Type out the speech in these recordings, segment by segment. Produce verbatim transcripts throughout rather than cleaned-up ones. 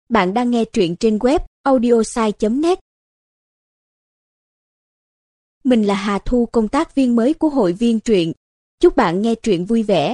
Bạn đang nghe truyện trên web audiosai chấm net. Mình là Hà Thu, công tác viên mới của hội viên truyện. Chúc bạn nghe truyện vui vẻ.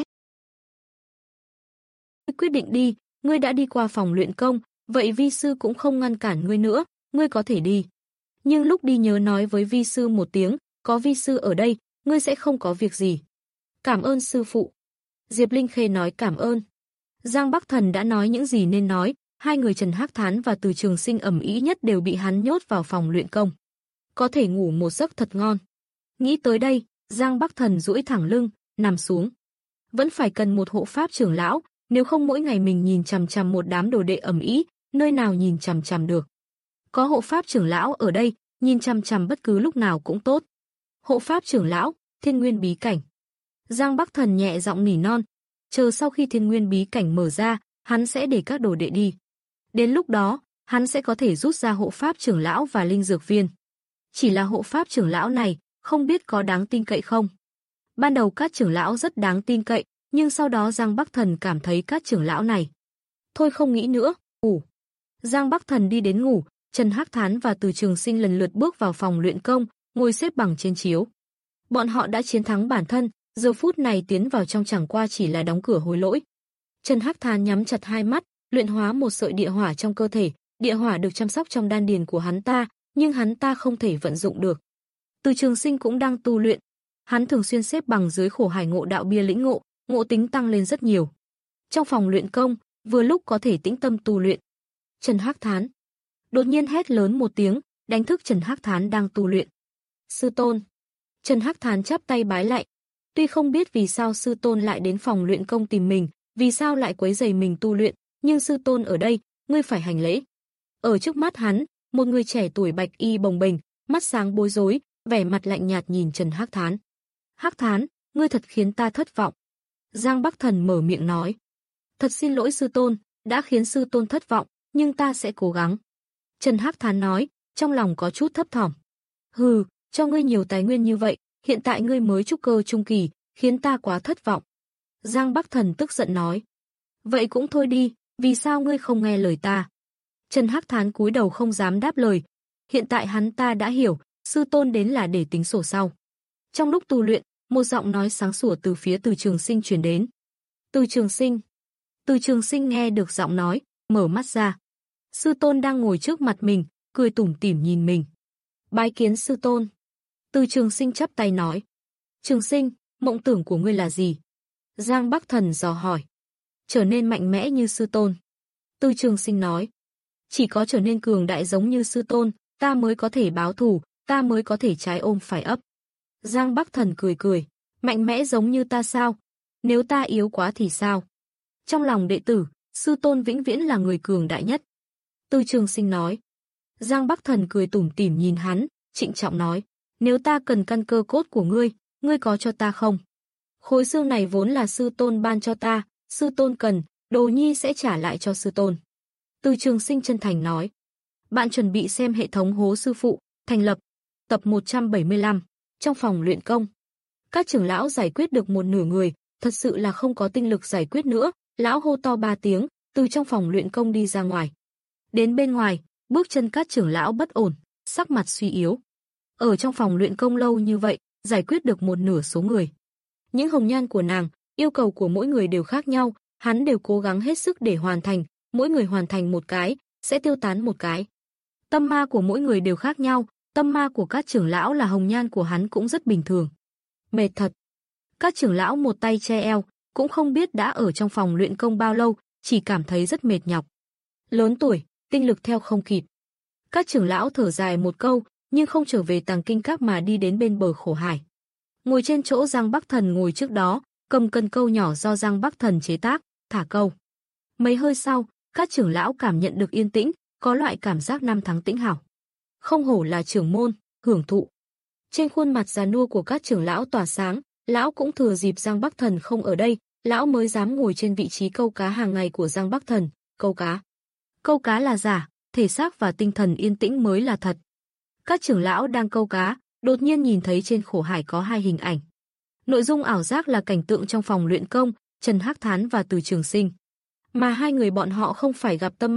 Quyết định đi, ngươi đã đi qua phòng luyện công, vậy vi sư cũng không ngăn cản ngươi nữa, ngươi có thể đi. Nhưng lúc đi nhớ nói với vi sư một tiếng, có vi sư ở đây, ngươi sẽ không có việc gì. Cảm ơn sư phụ. Diệp Linh Khê nói cảm ơn. Giang Bắc Thần đã nói những gì nên nói, hai người Trần Hắc Thán và Từ Trường Sinh ầm ĩ nhất đều bị hắn nhốt vào phòng luyện công. Có thể ngủ một giấc thật ngon. Nghĩ tới đây, Giang Bắc Thần duỗi thẳng lưng, nằm xuống. Vẫn phải cần một hộ pháp trưởng lão, nếu không mỗi ngày mình nhìn chằm chằm một đám đồ đệ ầm ĩ, nơi nào nhìn chằm chằm được. Có hộ pháp trưởng lão ở đây, nhìn chằm chằm bất cứ lúc nào cũng tốt. Hộ pháp trưởng lão, Thiên Nguyên bí cảnh. Giang Bắc Thần nhẹ giọng nỉ non, chờ sau khi Thiên Nguyên bí cảnh mở ra, hắn sẽ để các đồ đệ đi. Đến lúc đó, hắn sẽ có thể rút ra hộ pháp trưởng lão và linh dược viên. Chỉ là hộ pháp trưởng lão này, không biết có đáng tin cậy không. Ban đầu các trưởng lão rất đáng tin cậy, nhưng sau đó Giang Bắc Thần cảm thấy các trưởng lão này. Thôi không nghĩ nữa, ngủ. Giang Bắc Thần đi đến ngủ, Trần Hắc Thán và Từ Trường Sinh lần lượt bước vào phòng luyện công, ngồi xếp bằng trên chiếu. Bọn họ đã chiến thắng bản thân, giờ phút này tiến vào trong chẳng qua chỉ là đóng cửa hối lỗi. Trần Hắc Thán nhắm chặt hai mắt, luyện hóa một sợi địa hỏa trong cơ thể, địa hỏa được chăm sóc trong đan điền của hắn ta, nhưng hắn ta không thể vận dụng được. Từ Trường Sinh cũng đang tu luyện, hắn thường xuyên xếp bằng dưới khổ hải ngộ đạo bia lĩnh ngộ, ngộ tính tăng lên rất nhiều. Trong phòng luyện công, vừa lúc có thể tĩnh tâm tu luyện. Trần Hắc Thán đột nhiên hét lớn một tiếng, đánh thức Trần Hắc Thán đang tu luyện. Sư tôn. Trần Hắc Thán chắp tay bái lạy. Tuy không biết vì sao sư tôn lại đến phòng luyện công tìm mình, vì sao lại quấy rầy mình tu luyện, nhưng sư tôn ở đây, ngươi phải hành lễ. Ở trước mắt hắn, một người trẻ tuổi bạch y bồng bềnh, mắt sáng bối rối, vẻ mặt lạnh nhạt nhìn Trần Hắc Thán. Hắc Thán, ngươi thật khiến ta thất vọng. Giang Bắc Thần mở miệng nói. Thật xin lỗi sư tôn, đã khiến sư tôn thất vọng, nhưng ta sẽ cố gắng. Trần Hắc Thán nói, trong lòng có chút thấp thỏm. Hừ, cho ngươi nhiều tài nguyên như vậy, hiện tại ngươi mới trúc cơ trung kỳ, khiến ta quá thất vọng. Giang Bắc Thần tức giận nói. Vậy cũng thôi đi, vì sao ngươi không nghe lời ta? Trần Hắc Thán cúi đầu không dám đáp lời. Hiện tại hắn ta đã hiểu, sư tôn đến là để tính sổ sau. Trong lúc tu luyện, một giọng nói sáng sủa từ phía Từ Trường Sinh truyền đến. Từ Trường Sinh. Từ Trường Sinh nghe được giọng nói, mở mắt ra. Sư tôn đang ngồi trước mặt mình, cười tủm tỉm nhìn mình. Bái kiến sư tôn. Từ Trường Sinh chắp tay nói. Trường Sinh, mộng tưởng của ngươi là gì? Giang Bắc Thần dò hỏi. Trở nên mạnh mẽ như sư tôn. Từ Trường Sinh nói. Chỉ có trở nên cường đại giống như sư tôn, ta mới có thể báo thù, ta mới có thể trái ôm phải ấp. Giang Bắc Thần cười cười. Mạnh mẽ giống như ta sao? Nếu ta yếu quá thì sao? Trong lòng đệ tử, sư tôn vĩnh viễn là người cường đại nhất. Từ Trường Sinh nói. Giang Bắc Thần cười tủm tỉm nhìn hắn, trịnh trọng nói. Nếu ta cần căn cơ cốt của ngươi, ngươi có cho ta không? Khối xương này vốn là sư tôn ban cho ta, sư tôn cần, đồ nhi sẽ trả lại cho sư tôn. Từ Trường Sinh chân thành nói. Bạn chuẩn bị xem hệ thống hố sư phụ, thành lập. Tập một trăm bảy mươi lăm, trong phòng luyện công. Các trưởng lão giải quyết được một nửa người, thật sự là không có tinh lực giải quyết nữa, lão hô to ba tiếng, từ trong phòng luyện công đi ra ngoài. Đến bên ngoài, bước chân các trưởng lão bất ổn, sắc mặt suy yếu. Ở trong phòng luyện công lâu như vậy, giải quyết được một nửa số người. Những hồng nhan của nàng, yêu cầu của mỗi người đều khác nhau, hắn đều cố gắng hết sức để hoàn thành, mỗi người hoàn thành một cái, sẽ tiêu tán một cái. Tâm ma của mỗi người đều khác nhau, tâm ma của các trưởng lão là hồng nhan của hắn cũng rất bình thường. Mệt thật. Các trưởng lão một tay che eo, cũng không biết đã ở trong phòng luyện công bao lâu, chỉ cảm thấy rất mệt nhọc. Lớn tuổi, tinh lực theo không kịp. Các trưởng lão thở dài một câu, nhưng không trở về Tàng Kinh Các mà đi đến bên bờ khổ hải. Ngồi trên chỗ Giang Bắc Thần ngồi trước đó, cầm cần câu nhỏ do Giang Bắc Thần chế tác, thả câu. Mấy hơi sau, các trưởng lão cảm nhận được yên tĩnh, có loại cảm giác năm tháng tĩnh hảo. Không hổ là trưởng môn, hưởng thụ. Trên khuôn mặt già nua của các trưởng lão tỏa sáng, lão cũng thừa dịp Giang Bắc Thần không ở đây, lão mới dám ngồi trên vị trí câu cá hàng ngày của Giang Bắc Thần, câu cá. Câu cá là giả, thể xác và tinh thần yên tĩnh mới là thật. Các trưởng lão đang câu cá, đột nhiên nhìn thấy trên khổ hải có hai hình ảnh. Nội dung ảo giác là cảnh tượng trong phòng luyện công, Trần Hắc Thán và Từ Trường Sinh. Mà hai người bọn họ không phải gặp tâm ma,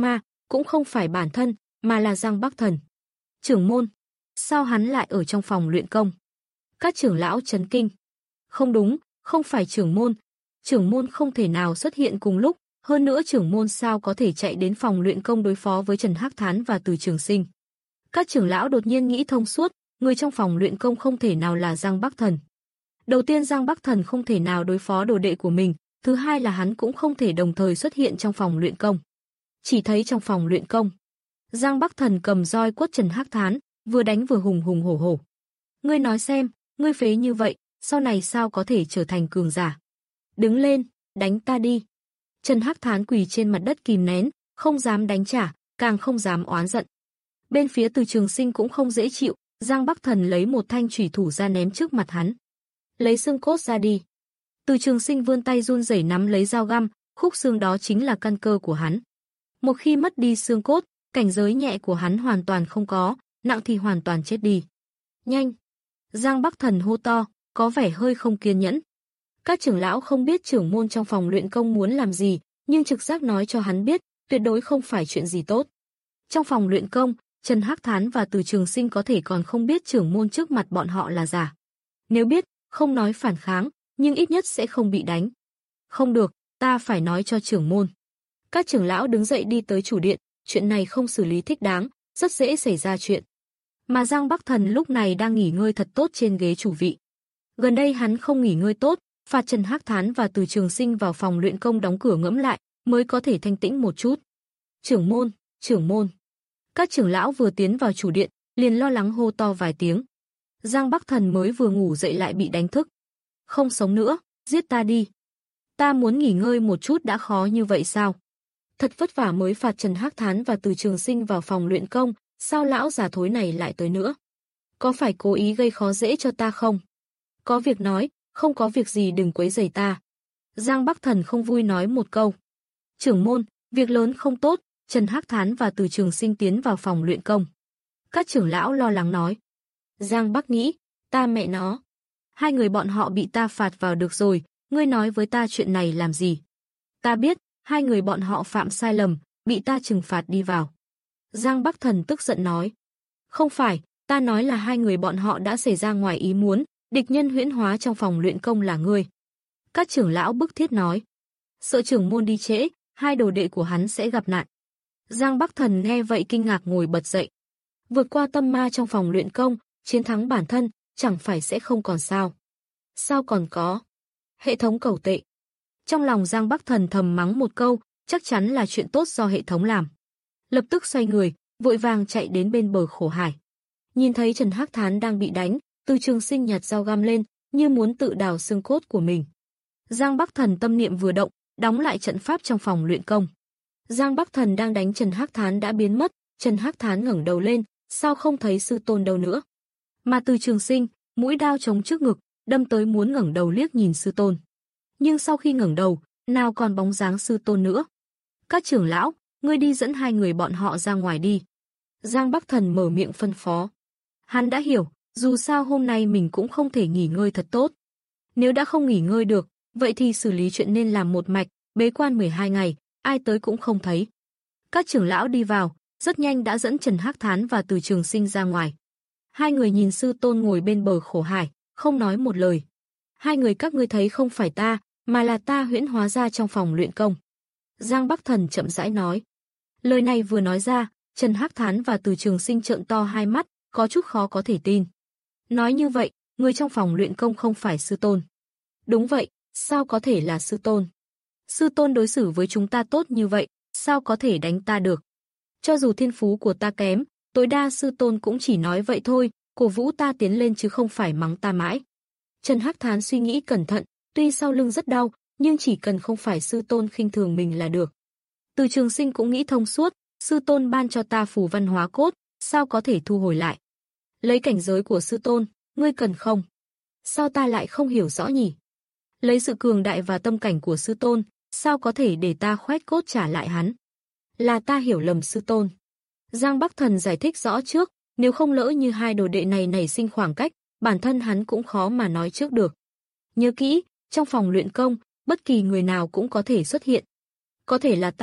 cũng không phải bản thân, mà là Giang Bắc Thần. Trưởng môn, sao hắn lại ở trong phòng luyện công? Các trưởng lão chấn kinh. Không đúng, không phải trưởng môn. Trưởng môn không thể nào xuất hiện cùng lúc, hơn nữa trưởng môn sao có thể chạy đến phòng luyện công đối phó với Trần Hắc Thán và Từ Trường Sinh. Các trưởng lão đột nhiên nghĩ thông suốt, người trong phòng luyện công không thể nào là Giang Bắc Thần. Đầu tiên Giang Bắc Thần không thể nào đối phó đồ đệ của mình, thứ hai là hắn cũng không thể đồng thời xuất hiện trong phòng luyện công. Chỉ thấy trong phòng luyện công, Giang Bắc Thần cầm roi quất Trần Hắc Thán, vừa đánh vừa hùng hùng hổ hổ. Ngươi nói xem, ngươi phế như vậy, sau này sao có thể trở thành cường giả? Đứng lên, đánh ta đi. Trần Hắc Thán quỳ trên mặt đất kìm nén, không dám đánh trả, càng không dám oán giận. Bên phía Từ Trường Sinh cũng không dễ chịu, Giang Bắc Thần lấy một thanh chủy thủ ra ném trước mặt hắn. Lấy xương cốt ra đi. Từ Trường Sinh vươn tay run rẩy nắm lấy dao găm, khúc xương đó chính là căn cơ của hắn. Một khi mất đi xương cốt, cảnh giới nhẹ của hắn hoàn toàn không có, nặng thì hoàn toàn chết đi. Nhanh! Giang Bắc Thần hô to, có vẻ hơi không kiên nhẫn. Các trưởng lão không biết trưởng môn trong phòng luyện công muốn làm gì, nhưng trực giác nói cho hắn biết, tuyệt đối không phải chuyện gì tốt. Trong phòng luyện công, Trần Hắc Thán và Từ Trường Sinh có thể còn không biết trưởng môn trước mặt bọn họ là giả. Nếu biết, không nói phản kháng, nhưng ít nhất sẽ không bị đánh. Không được, ta phải nói cho trưởng môn. Các trưởng lão đứng dậy đi tới chủ điện, chuyện này không xử lý thích đáng, rất dễ xảy ra chuyện. Mà Giang Bắc Thần lúc này đang nghỉ ngơi thật tốt trên ghế chủ vị. Gần đây hắn không nghỉ ngơi tốt, phạt Trần Hắc Thán và Từ Trường Sinh vào phòng luyện công đóng cửa ngẫm lại, mới có thể thanh tĩnh một chút. Trưởng môn, trưởng môn. Các trưởng lão vừa tiến vào chủ điện, liền lo lắng hô to vài tiếng. Giang Bắc Thần mới vừa ngủ dậy lại bị đánh thức. Không sống nữa, giết ta đi. Ta muốn nghỉ ngơi một chút đã khó như vậy sao? Thật vất vả mới phạt Trần Hắc Thán và Từ Trường Sinh vào phòng luyện công, sao lão già thối này lại tới nữa? Có phải cố ý gây khó dễ cho ta không? Có việc nói, không có việc gì đừng quấy rầy ta. Giang Bắc Thần không vui nói một câu. Trưởng môn, việc lớn không tốt, Trần Hắc Thán và Từ Trường Sinh tiến vào phòng luyện công. Các trưởng lão lo lắng nói. Giang Bắc nghĩ, ta mẹ nó. Hai người bọn họ bị ta phạt vào được rồi, ngươi nói với ta chuyện này làm gì? Ta biết, hai người bọn họ phạm sai lầm, bị ta trừng phạt đi vào. Giang Bắc Thần tức giận nói. Không phải, ta nói là hai người bọn họ đã xảy ra ngoài ý muốn, địch nhân huyễn hóa trong phòng luyện công là ngươi. Các trưởng lão bức thiết nói. Sợ trưởng môn đi trễ, hai đồ đệ của hắn sẽ gặp nạn. Giang Bắc Thần nghe vậy kinh ngạc ngồi bật dậy. Vượt qua tâm ma trong phòng luyện công, chiến thắng bản thân, chẳng phải sẽ không còn sao. Sao còn có? Hệ thống cầu tệ. Trong lòng Giang Bắc Thần thầm mắng một câu, chắc chắn là chuyện tốt do hệ thống làm. Lập tức xoay người, vội vàng chạy đến bên bờ khổ hải. Nhìn thấy Trần Hắc Thán đang bị đánh, Từ Trường Sinh nhặt dao găm lên, như muốn tự đào xương cốt của mình. Giang Bắc Thần tâm niệm vừa động, đóng lại trận pháp trong phòng luyện công. Giang Bắc Thần đang đánh Trần Hắc Thán đã biến mất, Trần Hắc Thán ngẩng đầu lên, sao không thấy sư tôn đâu nữa. Mà Từ Trường Sinh, mũi đao chống trước ngực, đâm tới muốn ngẩng đầu liếc nhìn sư tôn. Nhưng sau khi ngẩng đầu, nào còn bóng dáng sư tôn nữa. Các trưởng lão, ngươi đi dẫn hai người bọn họ ra ngoài đi. Giang Bắc Thần mở miệng phân phó. Hắn đã hiểu, dù sao hôm nay mình cũng không thể nghỉ ngơi thật tốt. Nếu đã không nghỉ ngơi được, vậy thì xử lý chuyện nên làm một mạch, bế quan mười hai ngày, ai tới cũng không thấy. Các trưởng lão đi vào, rất nhanh đã dẫn Trần Hắc Thán và Từ Trường Sinh ra ngoài. Hai người nhìn sư tôn ngồi bên bờ khổ hải, không nói một lời. Hai người các ngươi thấy không phải ta, mà là ta huyễn hóa ra trong phòng luyện công. Giang Bắc Thần chậm rãi nói. Lời này vừa nói ra, Trần Hắc Thán và Từ Trường Sinh trợn to hai mắt, có chút khó có thể tin. Nói như vậy, người trong phòng luyện công không phải sư tôn. Đúng vậy, sao có thể là sư tôn? Sư tôn đối xử với chúng ta tốt như vậy, sao có thể đánh ta được? Cho dù thiên phú của ta kém, tối đa sư tôn cũng chỉ nói vậy thôi, cổ vũ ta tiến lên chứ không phải mắng ta mãi. Trần Hắc Thán suy nghĩ cẩn thận, tuy sau lưng rất đau, nhưng chỉ cần không phải sư tôn khinh thường mình là được. Từ Trường Sinh cũng nghĩ thông suốt, sư tôn ban cho ta phù văn hóa cốt, sao có thể thu hồi lại? Lấy cảnh giới của sư tôn, ngươi cần không? Sao ta lại không hiểu rõ nhỉ? Lấy sự cường đại và tâm cảnh của sư tôn, sao có thể để ta khoét cốt trả lại hắn? Là ta hiểu lầm sư tôn. Giang Bắc Thần giải thích rõ trước, nếu không lỡ như hai đồ đệ này nảy sinh khoảng cách, bản thân hắn cũng khó mà nói trước được. Nhớ kỹ, trong phòng luyện công, bất kỳ người nào cũng có thể xuất hiện. Có thể là ta,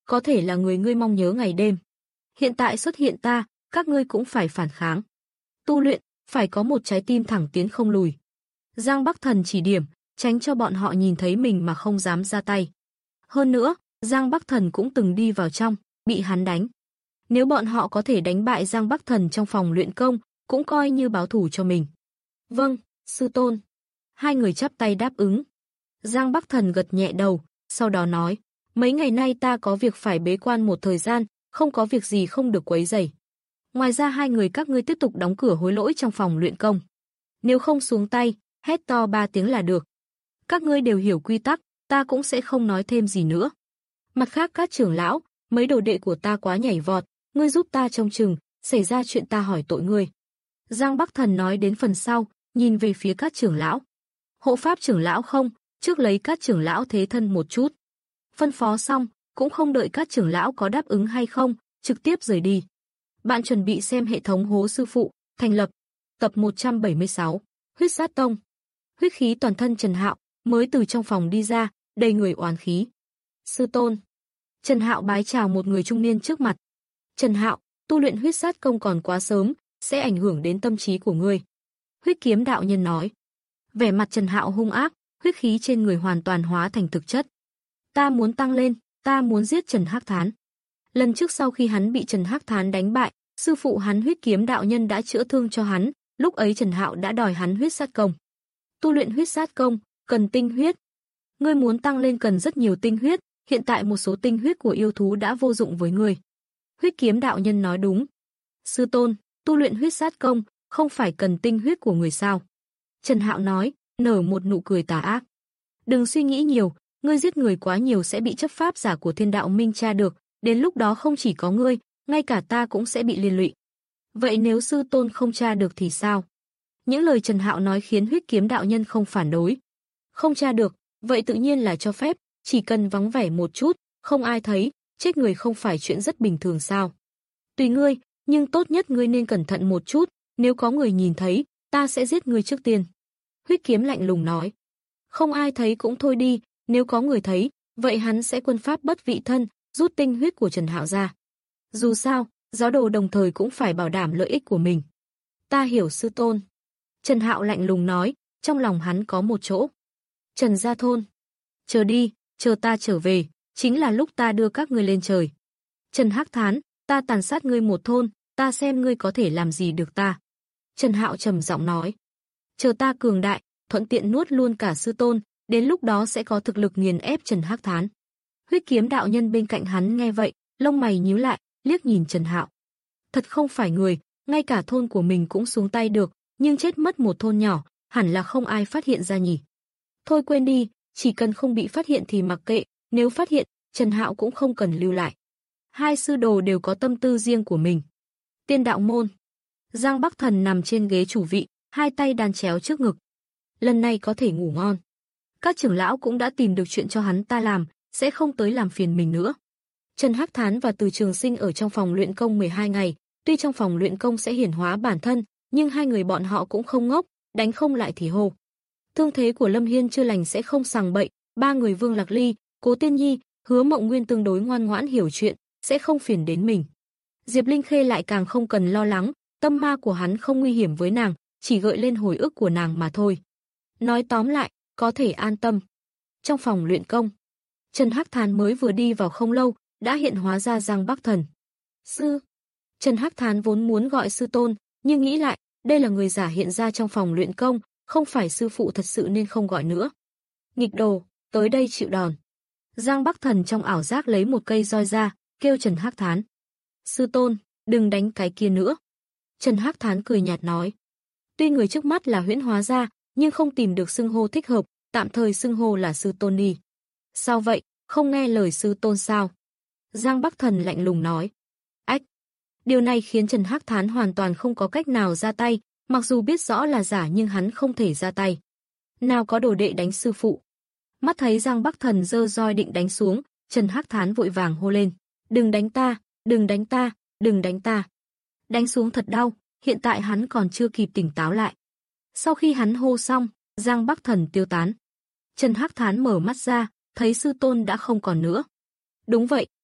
có thể là người ngươi mong nhớ ngày đêm. Hiện tại xuất hiện ta, các ngươi cũng phải phản kháng. Tu luyện, phải có một trái tim thẳng tiến không lùi. Giang Bắc Thần chỉ điểm, tránh cho bọn họ nhìn thấy mình mà không dám ra tay. Hơn nữa, Giang Bắc Thần cũng từng đi vào trong, bị hắn đánh. Nếu bọn họ có thể đánh bại Giang Bắc Thần trong phòng luyện công, cũng coi như báo thù cho mình. Vâng, sư tôn. Hai người chắp tay đáp ứng. Giang Bắc Thần gật nhẹ đầu, sau đó nói, mấy ngày nay ta có việc phải bế quan một thời gian, không có việc gì không được quấy rầy. Ngoài ra hai người các ngươi tiếp tục đóng cửa hối lỗi trong phòng luyện công. Nếu không xuống tay, hét to ba tiếng là được. Các ngươi đều hiểu quy tắc, ta cũng sẽ không nói thêm gì nữa. Mặt khác các trưởng lão, mấy đồ đệ của ta quá nhảy vọt, ngươi giúp ta trông chừng, xảy ra chuyện ta hỏi tội ngươi. Giang Bắc Thần nói đến phần sau, nhìn về phía các trưởng lão. Hộ pháp trưởng lão không, trước lấy các trưởng lão thế thân một chút. Phân phó xong, cũng không đợi các trưởng lão có đáp ứng hay không, trực tiếp rời đi. Bạn chuẩn bị xem hệ thống Hố Sư Phụ, thành lập, tập một trăm bảy mươi sáu, Huyết Sát Tông. Huyết khí toàn thân Trần Hạo, mới từ trong phòng đi ra, đầy người oán khí. Sư tôn. Trần Hạo bái chào một người trung niên trước mặt. Trần Hạo, tu luyện huyết sát công còn quá sớm, sẽ ảnh hưởng đến tâm trí của ngươi. Huyết kiếm đạo nhân nói. Vẻ mặt Trần Hạo hung ác, huyết khí trên người hoàn toàn hóa thành thực chất. Ta muốn tăng lên, ta muốn giết Trần Hắc Thán. Lần trước sau khi hắn bị Trần Hắc Thán đánh bại, sư phụ hắn huyết kiếm đạo nhân đã chữa thương cho hắn, lúc ấy Trần Hạo đã đòi hắn huyết sát công. Tu luyện huyết sát công, cần tinh huyết. Ngươi muốn tăng lên cần rất nhiều tinh huyết, hiện tại một số tinh huyết của yêu thú đã vô dụng với ngươi. Huyết kiếm đạo nhân nói đúng. Sư tôn, tu luyện huyết sát công, không phải cần tinh huyết của người sao? Trần Hạo nói, nở một nụ cười tà ác. Đừng suy nghĩ nhiều, ngươi giết người quá nhiều sẽ bị chấp pháp giả của Thiên Đạo Minh tra được, đến lúc đó không chỉ có ngươi, ngay cả ta cũng sẽ bị liên lụy. Vậy nếu sư tôn không tra được thì sao? Những lời Trần Hạo nói khiến huyết kiếm đạo nhân không phản đối. Không tra được, vậy tự nhiên là cho phép, chỉ cần vắng vẻ một chút, không ai thấy, chết người không phải chuyện rất bình thường sao? Tùy ngươi, nhưng tốt nhất ngươi nên cẩn thận một chút, nếu có người nhìn thấy, ta sẽ giết ngươi trước tiên. Huyết kiếm lạnh lùng nói. Không ai thấy cũng thôi đi, nếu có người thấy, vậy hắn sẽ quân pháp bất vị thân, rút tinh huyết của Trần Hạo ra. Dù sao, giáo đồ đồng thời cũng phải bảo đảm lợi ích của mình. Ta hiểu sư tôn. Trần Hạo lạnh lùng nói, trong lòng hắn có một chỗ. Trần Gia Thôn. Chờ đi, chờ ta trở về, chính là lúc ta đưa các ngươi lên trời. Trần Hắc Thán, ta tàn sát ngươi một thôn, ta xem ngươi có thể làm gì được ta. Trần Hạo trầm giọng nói. Chờ ta cường đại, thuận tiện nuốt luôn cả sư tôn, đến lúc đó sẽ có thực lực nghiền ép Trần Hắc Thán. Huyết kiếm đạo nhân bên cạnh hắn nghe vậy, lông mày nhíu lại, liếc nhìn Trần Hạo. Thật không phải người, ngay cả thôn của mình cũng xuống tay được, nhưng chết mất một thôn nhỏ, hẳn là không ai phát hiện ra nhỉ. Thôi quên đi, chỉ cần không bị phát hiện thì mặc kệ, nếu phát hiện, Trần Hạo cũng không cần lưu lại. Hai sư đồ đều có tâm tư riêng của mình. Tiên đạo môn. Giang Bắc Thần nằm trên ghế chủ vị, hai tay đan chéo trước ngực. Lần này có thể ngủ ngon. Các trưởng lão cũng đã tìm được chuyện cho hắn ta làm, sẽ không tới làm phiền mình nữa. Trần Hắc Thán và Từ Trường Sinh ở trong phòng luyện công mười hai ngày, tuy trong phòng luyện công sẽ hiển hóa bản thân, nhưng hai người bọn họ cũng không ngốc, đánh không lại thì hô. Thương thế của Lâm Hiên chưa lành sẽ không sằng bậy, ba người Vương Lạc Ly, Cố Tiên Nhi, Hứa Mộng Nguyên tương đối ngoan ngoãn hiểu chuyện, sẽ không phiền đến mình. Diệp Linh Khê lại càng không cần lo lắng, tâm ma của hắn không nguy hiểm với nàng, chỉ gợi lên hồi ức của nàng mà thôi. Nói tóm lại, có thể an tâm. Trong phòng luyện công, Trần Hắc Thán mới vừa đi vào không lâu, đã hiện hóa ra Giang Bắc Thần. Sư. Trần Hắc Thán vốn muốn gọi sư tôn, nhưng nghĩ lại, đây là người giả hiện ra trong phòng luyện công, không phải sư phụ thật sự nên không gọi nữa. Nghịch đồ, tới đây chịu đòn. Giang Bắc Thần trong ảo giác lấy một cây roi ra, kêu Trần Hắc Thán. Sư tôn, đừng đánh cái kia nữa. Trần Hắc Thán cười nhạt nói. Tuy người trước mắt là huyễn hóa ra, nhưng không tìm được xưng hô thích hợp, tạm thời xưng hô là sư tôn đi. Sao vậy, không nghe lời sư tôn sao? Giang Bắc Thần lạnh lùng nói. Ách! Điều này khiến Trần Hắc Thán hoàn toàn không có cách nào ra tay, mặc dù biết rõ là giả nhưng hắn không thể ra tay. Nào có đồ đệ đánh sư phụ. Mắt thấy Giang Bắc Thần giơ roi định đánh xuống, Trần Hắc Thán vội vàng hô lên. Đừng đánh ta, đừng đánh ta, đừng đánh ta. Đánh xuống thật đau, hiện tại hắn còn chưa kịp tỉnh táo lại. Sau khi hắn hô xong, Giang Bắc Thần tiêu tán. Trần Hắc Thán mở mắt ra, thấy sư tôn đã không còn nữa. Đúng vậy,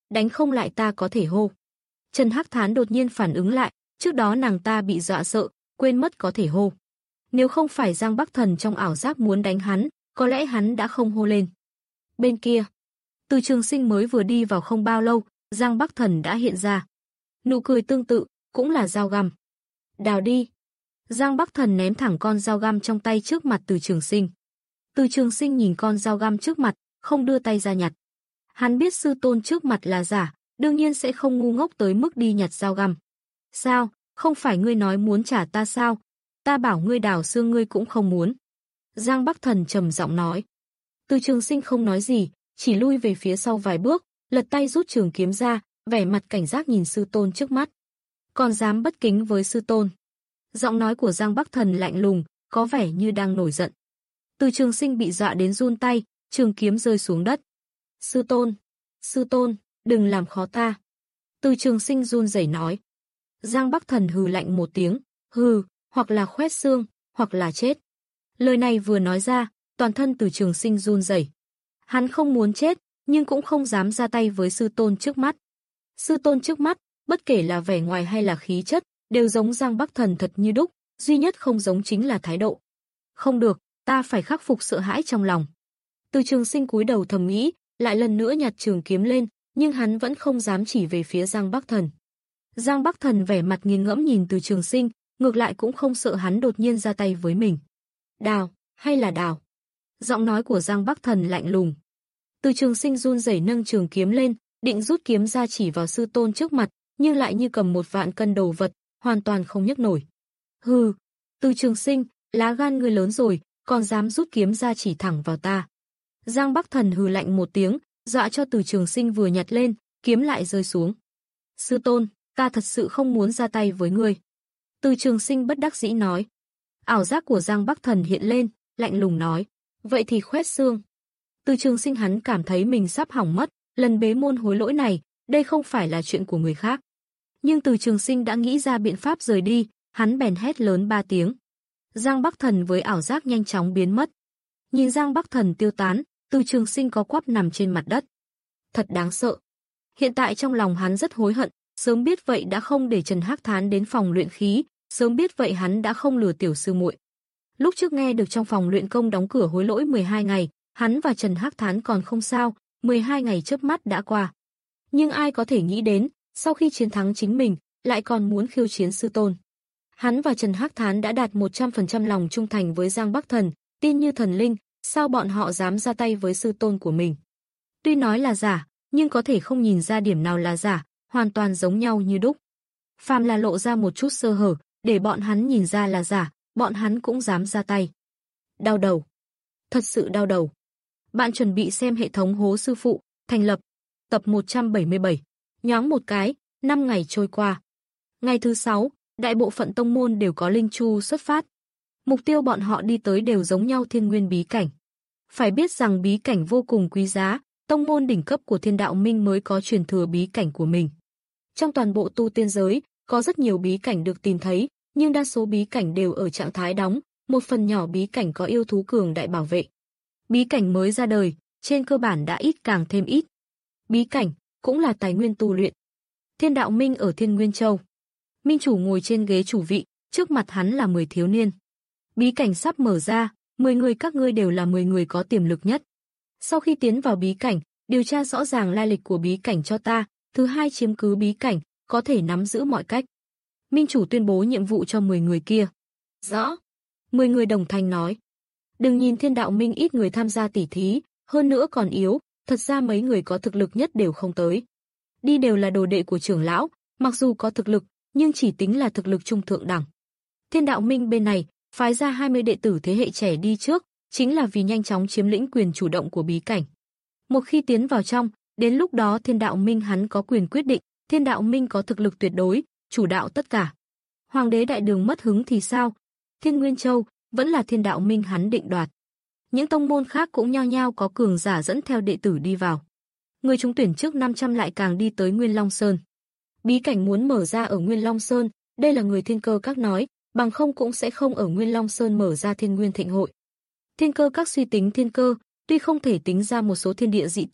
đánh không lại ta có thể hô. Trần Hắc Thán đột nhiên phản ứng lại, trước đó nàng ta bị dọa sợ, quên mất có thể hô. Nếu không phải Giang Bắc Thần trong ảo giác muốn đánh hắn, có lẽ hắn đã không hô lên. Bên kia, Từ Trường Sinh mới vừa đi vào không bao lâu, Giang Bắc Thần đã hiện ra. Nụ cười tương tự, cũng là dao găm. Đào đi. Giang Bắc Thần ném thẳng con dao găm trong tay trước mặt Từ Trường Sinh. Từ Trường Sinh nhìn con dao găm trước mặt, không đưa tay ra nhặt. Hắn biết sư tôn trước mặt là giả, đương nhiên sẽ không ngu ngốc tới mức đi nhặt dao găm. Sao, không phải ngươi nói muốn trả ta sao? Ta bảo ngươi đào xương ngươi cũng không muốn. Giang Bắc Thần trầm giọng nói. Từ Trường Sinh không nói gì, chỉ lui về phía sau vài bước, lật tay rút trường kiếm ra, vẻ mặt cảnh giác nhìn sư tôn trước mắt. Còn dám bất kính với sư tôn. Giọng nói của Giang Bắc Thần lạnh lùng, có vẻ như đang nổi giận. Từ Trường Sinh bị dọa đến run tay, trường kiếm rơi xuống đất. Sư tôn, sư tôn, đừng làm khó ta. Từ Trường Sinh run rẩy nói. Giang Bắc Thần hừ lạnh một tiếng, hừ, hoặc là khoét xương, hoặc là chết. Lời này vừa nói ra, toàn thân Từ Trường Sinh run rẩy. Hắn không muốn chết, nhưng cũng không dám ra tay với sư tôn trước mắt. Sư tôn trước mắt, bất kể là vẻ ngoài hay là khí chất, đều giống Giang Bắc Thần thật như đúc, duy nhất không giống chính là thái độ. Không được, ta phải khắc phục sợ hãi trong lòng. Từ Trường Sinh cúi đầu thầm nghĩ, lại lần nữa nhặt trường kiếm lên, nhưng hắn vẫn không dám chỉ về phía Giang Bắc Thần. Giang Bắc Thần vẻ mặt nghiền ngẫm nhìn Từ Trường Sinh, ngược lại cũng không sợ hắn đột nhiên ra tay với mình. Đào, hay là đào? Giọng nói của Giang Bắc Thần lạnh lùng. Từ Trường Sinh run rẩy nâng trường kiếm lên, định rút kiếm ra chỉ vào sư tôn trước mặt, nhưng lại như cầm một vạn cân đồ vật, hoàn toàn không nhấc nổi. Hừ, Từ Trường Sinh, lá gan ngươi lớn rồi, còn dám rút kiếm ra chỉ thẳng vào ta. Giang Bắc Thần hừ lạnh một tiếng, dọa cho Từ Trường Sinh vừa nhặt lên, kiếm lại rơi xuống. Sư tôn, ta thật sự không muốn ra tay với ngươi. Từ Trường Sinh bất đắc dĩ nói. Ảo giác của Giang Bắc Thần hiện lên, lạnh lùng nói. Vậy thì khoét xương. Từ Trường Sinh hắn cảm thấy mình sắp hỏng mất, lần bế môn hối lỗi này, đây không phải là chuyện của người khác. Nhưng Từ Trường Sinh đã nghĩ ra biện pháp rời đi, hắn bèn hét lớn ba tiếng. Giang Bắc Thần với ảo giác nhanh chóng biến mất. Nhìn Giang Bắc Thần tiêu tán, Từ Trường Sinh có quắp nằm trên mặt đất. Thật đáng sợ. Hiện tại trong lòng hắn rất hối hận, sớm biết vậy đã không để Trần Hắc Thán đến phòng luyện khí, sớm biết vậy hắn đã không lừa tiểu sư muội. Lúc trước nghe được trong phòng luyện công đóng cửa hối lỗi mười hai ngày, hắn và Trần Hắc Thán còn không sao, mười hai ngày chớp mắt đã qua. Nhưng ai có thể nghĩ đến, sau khi chiến thắng chính mình, lại còn muốn khiêu chiến sư tôn. Hắn và Trần Hắc Thán đã đạt một trăm phần trăm lòng trung thành với Giang Bắc Thần, tin như thần linh, sao bọn họ dám ra tay với sư tôn của mình. Tuy nói là giả, nhưng có thể không nhìn ra điểm nào là giả, hoàn toàn giống nhau như đúc. Phàm là lộ ra một chút sơ hở, để bọn hắn nhìn ra là giả, bọn hắn cũng dám ra tay. Đau đầu. Thật sự đau đầu. Bạn chuẩn bị xem hệ thống Hố Sư Phụ, thành lập, tập một trăm bảy mươi bảy. Nhoáng một cái, năm ngày trôi qua. Ngày thứ sáu, đại bộ phận tông môn đều có linh chu xuất phát. Mục tiêu bọn họ đi tới đều giống nhau, Thiên Nguyên bí cảnh. Phải biết rằng bí cảnh vô cùng quý giá, tông môn đỉnh cấp của Thiên Đạo Minh mới có truyền thừa bí cảnh của mình. Trong toàn bộ tu tiên giới, có rất nhiều bí cảnh được tìm thấy, nhưng đa số bí cảnh đều ở trạng thái đóng, một phần nhỏ bí cảnh có yêu thú cường đại bảo vệ. Bí cảnh mới ra đời, trên cơ bản đã ít càng thêm ít. Bí cảnh cũng là tài nguyên tu luyện. Thiên Đạo Minh ở Thiên Nguyên Châu. Minh chủ ngồi trên ghế chủ vị, trước mặt hắn là mười thiếu niên. Bí cảnh sắp mở ra, mười người các ngươi đều là mười người có tiềm lực nhất. Sau khi tiến vào bí cảnh, điều tra rõ ràng lai lịch của bí cảnh cho ta, thứ hai chiếm cứ bí cảnh, có thể nắm giữ mọi cách. Minh chủ tuyên bố nhiệm vụ cho mười người kia. Rõ. mười người đồng thanh nói. Đừng nhìn Thiên Đạo Minh ít người tham gia tỉ thí, hơn nữa còn yếu, thật ra mấy người có thực lực nhất đều không tới. Đi đều là đồ đệ của trưởng lão, mặc dù có thực lực, nhưng chỉ tính là thực lực trung thượng đẳng. Thiên Đạo Minh bên này, phái ra hai mươi đệ tử thế hệ trẻ đi trước, chính là vì nhanh chóng chiếm lĩnh quyền chủ động của bí cảnh. Một khi tiến vào trong, đến lúc đó Thiên Đạo Minh hắn có quyền quyết định, Thiên Đạo Minh có thực lực tuyệt đối, chủ đạo tất cả. Hoàng đế đại đường mất hứng thì sao? Thiên Nguyên Châu vẫn là Thiên Đạo Minh hắn định đoạt. Những tông môn khác cũng nhao nhao có cường giả dẫn theo đệ tử đi vào. Người trúng tuyển trước năm trăm lại càng đi tới Nguyên Long Sơn. Bí cảnh muốn mở ra ở Nguyên Long Sơn, đây là người Thiên Cơ Các nói, bằng không cũng sẽ không ở Nguyên Long Sơn mở ra Thiên Nguyên Thịnh Hội. Thiên Cơ Các suy tính thiên cơ, tuy không thể tính ra một số thiên địa dị tượng,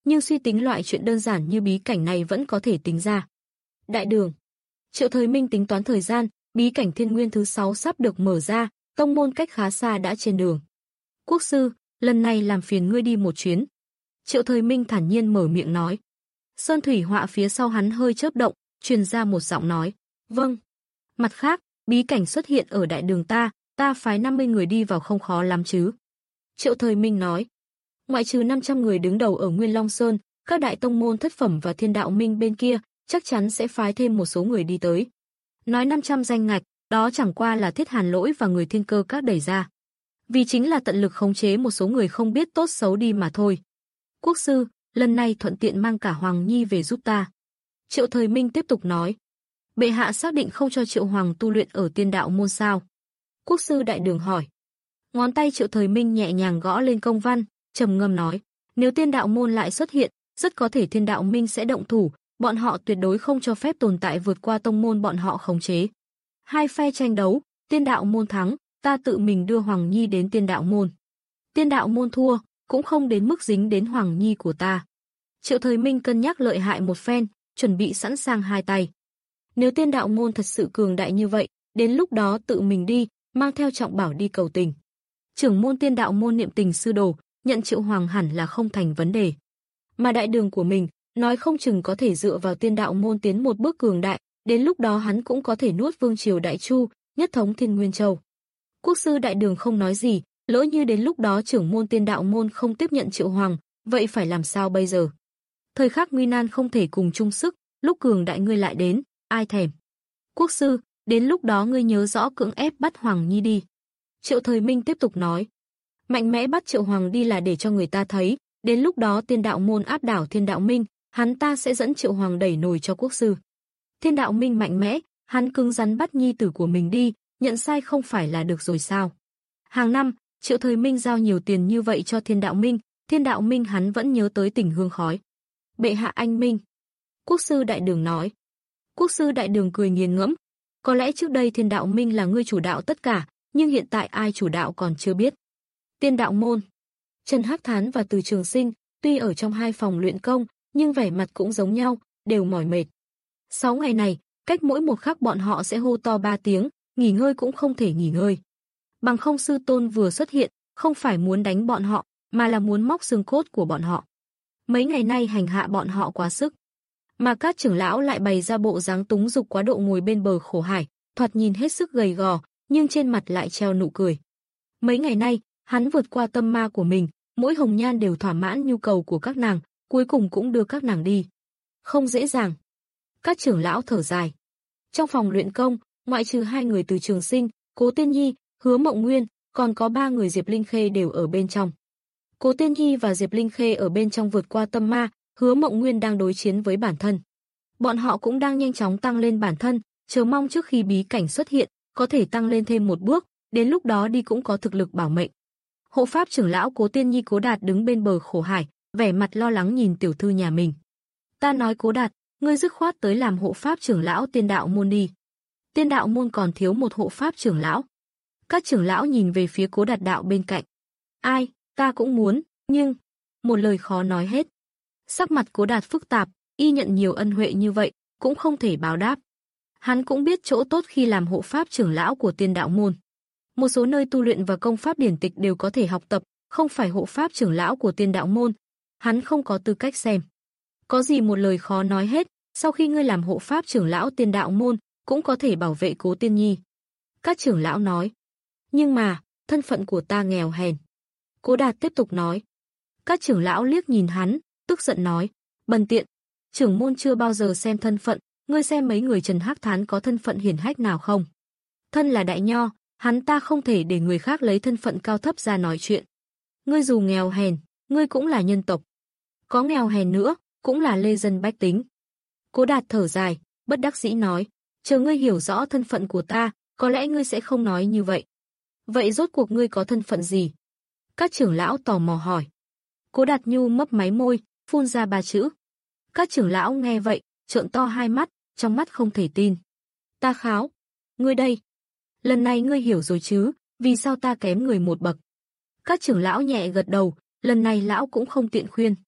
nhưng suy tính loại chuyện đơn giản như bí cảnh này vẫn có thể tính ra. Đại đường. Triệu Thời Minh tính toán thời gian, bí cảnh thiên nguyên thứ sáu sắp được mở ra, tông môn cách khá xa đã trên đường. Quốc sư, lần này làm phiền ngươi đi một chuyến. Triệu Thời Minh thản nhiên mở miệng nói. Sơn thủy họa phía sau hắn hơi chớp động, truyền ra một giọng nói. Vâng. Mặt khác, bí cảnh xuất hiện ở đại đường ta, ta phái năm mươi người đi vào không khó lắm chứ. Triệu Thời Minh nói. Ngoại trừ năm trăm người đứng đầu ở Nguyên Long Sơn, các đại tông môn thất phẩm và thiên đạo minh bên kia, chắc chắn sẽ phái thêm một số người đi tới. Nói năm trăm danh ngạch, đó chẳng qua là Thiết Hàn Lỗi và người thiên cơ các đẩy ra. Vì chính là tận lực khống chế một số người không biết tốt xấu đi mà thôi. Quốc sư, lần này thuận tiện mang cả Hoàng Nhi về giúp ta. Triệu Thời Minh tiếp tục nói. Bệ hạ xác định không cho Triệu Hoàng tu luyện ở tiên đạo môn sao? Quốc sư đại đường hỏi. Ngón tay Triệu Thời Minh nhẹ nhàng gõ lên công văn, trầm ngâm nói. Nếu tiên đạo môn lại xuất hiện, rất có thể thiên đạo minh sẽ động thủ, bọn họ tuyệt đối không cho phép tồn tại vượt qua tông môn bọn họ khống chế. Hai phe tranh đấu, tiên đạo môn thắng, ta tự mình đưa Hoàng Nhi đến tiên đạo môn. Tiên đạo môn thua, cũng không đến mức dính đến Hoàng Nhi của ta. Triệu Thời Minh cân nhắc lợi hại một phen, chuẩn bị sẵn sàng hai tay. Nếu tiên đạo môn thật sự cường đại như vậy, đến lúc đó tự mình đi, mang theo trọng bảo đi cầu tình. Trưởng môn tiên đạo môn Niệm Tình sư đồ, nhận Triệu Hoàng hẳn là không thành vấn đề. Mà đại đường của mình, nói không chừng có thể dựa vào tiên đạo môn tiến một bước cường đại, đến lúc đó hắn cũng có thể nuốt vương triều Đại Chu, nhất thống Thiên Nguyên Châu. Quốc sư đại đường không nói gì, lỡ như đến lúc đó trưởng môn tiên đạo môn không tiếp nhận Triệu Hoàng, vậy phải làm sao bây giờ? Thời khắc nguy nan không thể cùng chung sức, lúc cường đại ngươi lại đến, ai thèm. Quốc sư, đến lúc đó ngươi nhớ rõ cưỡng ép bắt Hoàng Nhi đi. Triệu Thời Minh tiếp tục nói. Mạnh mẽ bắt Triệu Hoàng đi là để cho người ta thấy, đến lúc đó tiên đạo môn áp đảo thiên đạo minh, hắn ta sẽ dẫn Triệu Hoàng đẩy nồi cho quốc sư. Thiên đạo minh mạnh mẽ, hắn cứng rắn bắt nhi tử của mình đi, nhận sai không phải là được rồi sao? Hàng năm, Triệu Thời Minh giao nhiều tiền như vậy cho thiên đạo minh, thiên đạo minh hắn vẫn nhớ tới tình hương khói. Bệ hạ anh minh. Quốc sư đại đường nói. Quốc sư đại đường cười nghiền ngẫm. Có lẽ trước đây thiên đạo minh là ngươi chủ đạo tất cả, nhưng hiện tại ai chủ đạo còn chưa biết. Tiên đạo môn. Trần Hắc Thán và Từ Trường Sinh, tuy ở trong hai phòng luyện công, nhưng vẻ mặt cũng giống nhau, đều mỏi mệt. Sáu ngày này, cách mỗi một khắc bọn họ sẽ hô to ba tiếng, nghỉ ngơi cũng không thể nghỉ ngơi. Bằng không sư tôn vừa xuất hiện, không phải muốn đánh bọn họ, mà là muốn móc xương cốt của bọn họ. Mấy ngày nay hành hạ bọn họ quá sức. Mà các trưởng lão lại bày ra bộ dáng túng dục quá độ ngồi bên bờ khổ hải, thoạt nhìn hết sức gầy gò, nhưng trên mặt lại treo nụ cười. Mấy ngày nay, hắn vượt qua tâm ma của mình, mỗi hồng nhan đều thỏa mãn nhu cầu của các nàng, cuối cùng cũng đưa các nàng đi. Không dễ dàng. Các trưởng lão thở dài. Trong phòng luyện công, ngoại trừ hai người Từ Trường Sinh, Cố Tiên Nhi, Hứa Mộng Nguyên, còn có ba người Diệp Linh Khê đều ở bên trong. Cố Tiên Nhi và Diệp Linh Khê ở bên trong vượt qua tâm ma, Hứa Mộng Nguyên đang đối chiến với bản thân. Bọn họ cũng đang nhanh chóng tăng lên bản thân, chờ mong trước khi bí cảnh xuất hiện, có thể tăng lên thêm một bước, đến lúc đó đi cũng có thực lực bảo mệnh. Hộ pháp trưởng lão Cố Tiên Nhi Cố Đạt đứng bên bờ khổ hải, vẻ mặt lo lắng nhìn tiểu thư nhà mình. Ta nói Cố Đạt, ngươi dứt khoát tới làm hộ pháp trưởng lão tiên đạo môn đi. Tiên đạo môn còn thiếu một hộ pháp trưởng lão. Các trưởng lão nhìn về phía Cố Đạt đạo bên cạnh. Ai, ta cũng muốn, nhưng... Một lời khó nói hết. Sắc mặt Cố Đạt phức tạp, y nhận nhiều ân huệ như vậy, cũng không thể báo đáp. Hắn cũng biết chỗ tốt khi làm hộ pháp trưởng lão của tiên đạo môn. Một số nơi tu luyện và công pháp điển tịch đều có thể học tập, không phải hộ pháp trưởng lão của tiên đạo môn. Hắn không có tư cách xem. Có gì một lời khó nói hết, sau khi ngươi làm hộ pháp trưởng lão tiên đạo môn, cũng có thể bảo vệ Cố Tiên Nhi. Các trưởng lão nói. Nhưng mà, thân phận của ta nghèo hèn. Cố Đạt tiếp tục nói. Các trưởng lão liếc nhìn hắn, tức giận nói. Bần tiện, trưởng môn chưa bao giờ xem thân phận, ngươi xem mấy người Trần Hắc Thán có thân phận hiển hách nào không? Thân là đại nho, hắn ta không thể để người khác lấy thân phận cao thấp ra nói chuyện. Ngươi dù nghèo hèn, ngươi cũng là nhân tộc. Có nghèo hèn nữa, cũng là lê dân bách tính. Cố Đạt thở dài, bất đắc dĩ nói, chờ ngươi hiểu rõ thân phận của ta, có lẽ ngươi sẽ không nói như vậy. Vậy rốt cuộc ngươi có thân phận gì? Các trưởng lão tò mò hỏi. Cố Đạt nhu mấp máy môi, phun ra ba chữ. Các trưởng lão nghe vậy, trợn to hai mắt, trong mắt không thể tin. Ta kháo, ngươi đây. Lần này ngươi hiểu rồi chứ, vì sao ta kém người một bậc. Các trưởng lão nhẹ gật đầu, lần này lão cũng không tiện khuyên.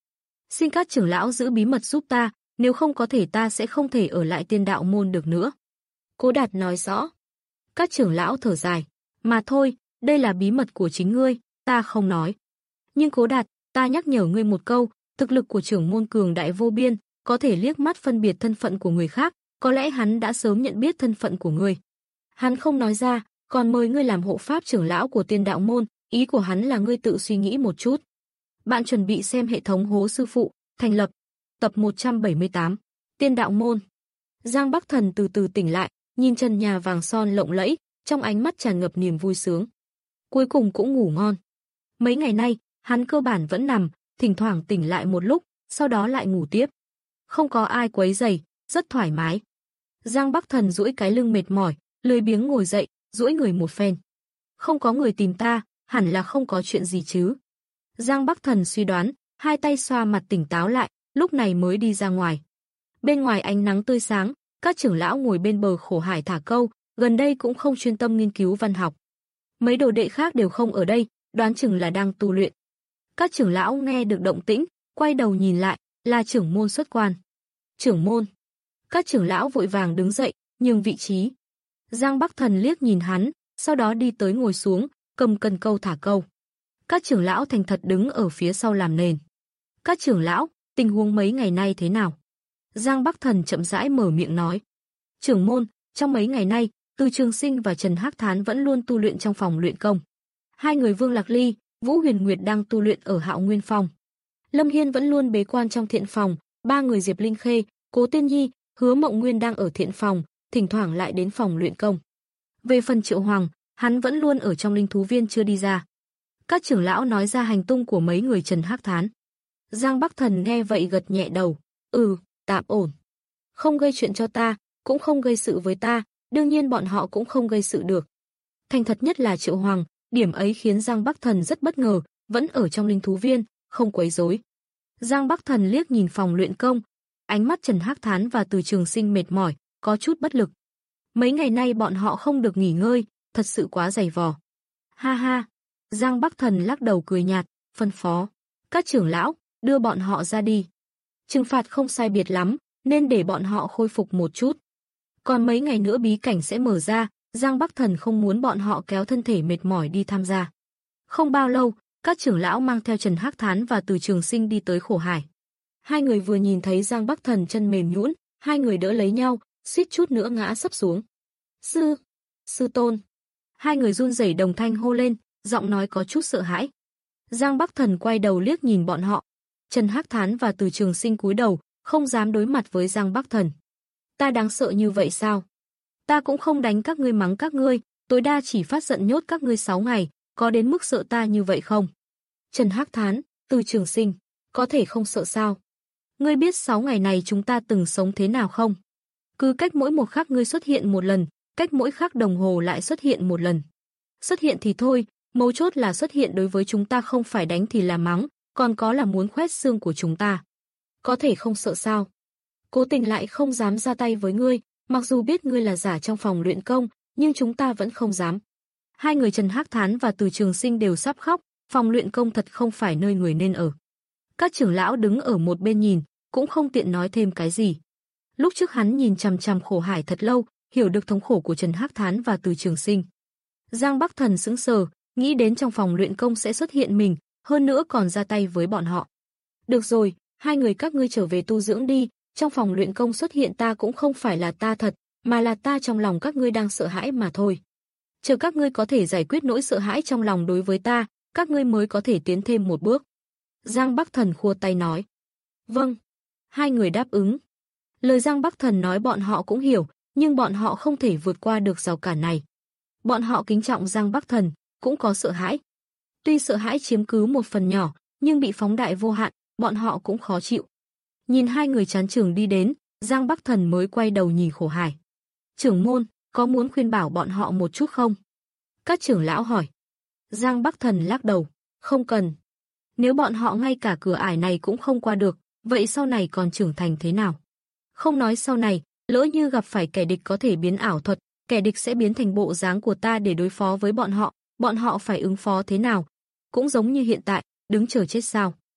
Xin các trưởng lão giữ bí mật giúp ta, nếu không có thể ta sẽ không thể ở lại Tiên Đạo môn được nữa. Cố Đạt nói rõ. Các trưởng lão thở dài, mà thôi, đây là bí mật của chính ngươi, ta không nói. Nhưng Cố Đạt, ta nhắc nhở ngươi một câu, thực lực của trưởng môn cường đại vô biên, có thể liếc mắt phân biệt thân phận của người khác, có lẽ hắn đã sớm nhận biết thân phận của ngươi. Hắn không nói ra, còn mời ngươi làm hộ pháp trưởng lão của Tiên Đạo môn, ý của hắn là ngươi tự suy nghĩ một chút. Bạn chuẩn bị xem hệ thống Hố sư phụ thành lập, tập một trăm bảy mươi tám, Tiên Đạo môn. Giang Bắc Thần từ từ tỉnh lại, nhìn trần nhà vàng son lộng lẫy, trong ánh mắt tràn ngập niềm vui sướng. Cuối cùng cũng ngủ ngon. Mấy ngày nay, hắn cơ bản vẫn nằm, thỉnh thoảng tỉnh lại một lúc, sau đó lại ngủ tiếp. Không có ai quấy rầy, rất thoải mái. Giang Bắc Thần duỗi cái lưng mệt mỏi, lười biếng ngồi dậy, duỗi người một phen. Không có người tìm ta, hẳn là không có chuyện gì chứ. Giang Bắc Thần suy đoán, hai tay xoa mặt tỉnh táo lại, lúc này mới đi ra ngoài. Bên ngoài ánh nắng tươi sáng, các trưởng lão ngồi bên bờ khổ hải thả câu, gần đây cũng không chuyên tâm nghiên cứu văn học. Mấy đồ đệ khác đều không ở đây, đoán chừng là đang tu luyện. Các trưởng lão nghe được động tĩnh, quay đầu nhìn lại, là trưởng môn xuất quan. Trưởng môn. Các trưởng lão vội vàng đứng dậy, nhường vị trí. Giang Bắc Thần liếc nhìn hắn, sau đó đi tới ngồi xuống, cầm cần câu thả câu. Các trưởng lão thành thật đứng ở phía sau làm nền. Các trưởng lão, tình huống mấy ngày nay thế nào? Giang Bắc Thần chậm rãi mở miệng nói. Trưởng môn, trong mấy ngày nay, Từ Trường Sinh và Trần Hắc Thán vẫn luôn tu luyện trong phòng luyện công. Hai người Vương Lạc Ly, Vũ Huyền Nguyệt đang tu luyện ở Hạo Nguyên Phong. Lâm Hiên vẫn luôn bế quan trong thiện phòng, ba người Diệp Linh Khê, Cố Tiên Nhi, Hứa Mộng Nguyên đang ở thiện phòng, thỉnh thoảng lại đến phòng luyện công. Về phần Triệu Hoàng, hắn vẫn luôn ở trong linh thú viên chưa đi ra. Các trưởng lão nói ra hành tung của mấy người Trần Hắc Thán. Giang Bắc Thần nghe vậy gật nhẹ đầu, ừ, tạm ổn. Không gây chuyện cho ta, cũng không gây sự với ta, đương nhiên bọn họ cũng không gây sự được. Thành thật nhất là Triệu Hoàng, điểm ấy khiến Giang Bắc Thần rất bất ngờ, vẫn ở trong linh thú viên, không quấy rối. Giang Bắc Thần liếc nhìn phòng luyện công, ánh mắt Trần Hắc Thán và Từ Trường Sinh mệt mỏi, có chút bất lực. Mấy ngày nay bọn họ không được nghỉ ngơi, thật sự quá dày vò. Ha ha, Giang Bắc Thần lắc đầu cười nhạt, phân phó. Các trưởng lão, đưa bọn họ ra đi. Trừng phạt không sai biệt lắm, nên để bọn họ khôi phục một chút. Còn mấy ngày nữa bí cảnh sẽ mở ra, Giang Bắc Thần không muốn bọn họ kéo thân thể mệt mỏi đi tham gia. Không bao lâu, các trưởng lão mang theo Trần Hắc Thán và Từ Trường Sinh đi tới khổ hải. Hai người vừa nhìn thấy Giang Bắc Thần chân mềm nhũn, hai người đỡ lấy nhau, suýt chút nữa ngã sấp xuống. Sư, sư tôn. Hai người run rẩy đồng thanh hô lên, giọng nói có chút sợ hãi. Giang Bắc Thần quay đầu liếc nhìn bọn họ. Trần Hắc Thán và Từ Trường Sinh cúi đầu, không dám đối mặt với Giang Bắc Thần. Ta đáng sợ như vậy sao? Ta cũng không đánh các ngươi mắng các ngươi, tối đa chỉ phát giận nhốt các ngươi sáu ngày, có đến mức sợ ta như vậy không? Trần Hắc Thán, Từ Trường Sinh, có thể không sợ sao? Ngươi biết sáu ngày này chúng ta từng sống thế nào không? Cứ cách mỗi một khắc ngươi xuất hiện một lần, cách mỗi khắc đồng hồ lại xuất hiện một lần. Xuất hiện thì thôi, mấu chốt là xuất hiện đối với chúng ta không phải đánh thì là mắng, còn có là muốn khoét xương của chúng ta. Có thể không sợ sao? Cố Tình lại không dám ra tay với ngươi, mặc dù biết ngươi là giả trong phòng luyện công, nhưng chúng ta vẫn không dám. Hai người Trần Hắc Thán và Từ Trường Sinh đều sắp khóc, phòng luyện công thật không phải nơi người nên ở. Các trưởng lão đứng ở một bên nhìn, cũng không tiện nói thêm cái gì. Lúc trước hắn nhìn chằm chằm khổ hải thật lâu, hiểu được thống khổ của Trần Hắc Thán và Từ Trường Sinh. Giang Bắc Thần sững sờ, nghĩ đến trong phòng luyện công sẽ xuất hiện mình, hơn nữa còn ra tay với bọn họ. Được rồi, hai người các ngươi trở về tu dưỡng đi, trong phòng luyện công xuất hiện ta cũng không phải là ta thật, mà là ta trong lòng các ngươi đang sợ hãi mà thôi. Chờ các ngươi có thể giải quyết nỗi sợ hãi trong lòng đối với ta, các ngươi mới có thể tiến thêm một bước. Giang Bắc Thần khua tay nói. Vâng. Hai người đáp ứng. Lời Giang Bắc Thần nói bọn họ cũng hiểu, nhưng bọn họ không thể vượt qua được rào cản này. Bọn họ kính trọng Giang Bắc Thần, cũng có sợ hãi. Tuy sợ hãi chiếm cứ một phần nhỏ, nhưng bị phóng đại vô hạn, bọn họ cũng khó chịu. Nhìn hai người chán chường đi đến, Giang Bắc Thần mới quay đầu nhìn khổ hải. Trưởng môn, có muốn khuyên bảo bọn họ một chút không? Các trưởng lão hỏi. Giang Bắc Thần lắc đầu, không cần. Nếu bọn họ ngay cả cửa ải này cũng không qua được, vậy sau này còn trưởng thành thế nào? Không nói sau này, lỡ như gặp phải kẻ địch có thể biến ảo thuật, kẻ địch sẽ biến thành bộ dáng của ta để đối phó với bọn họ, bọn họ phải ứng phó thế nào? Cũng giống như hiện tại, đứng chờ chết sao?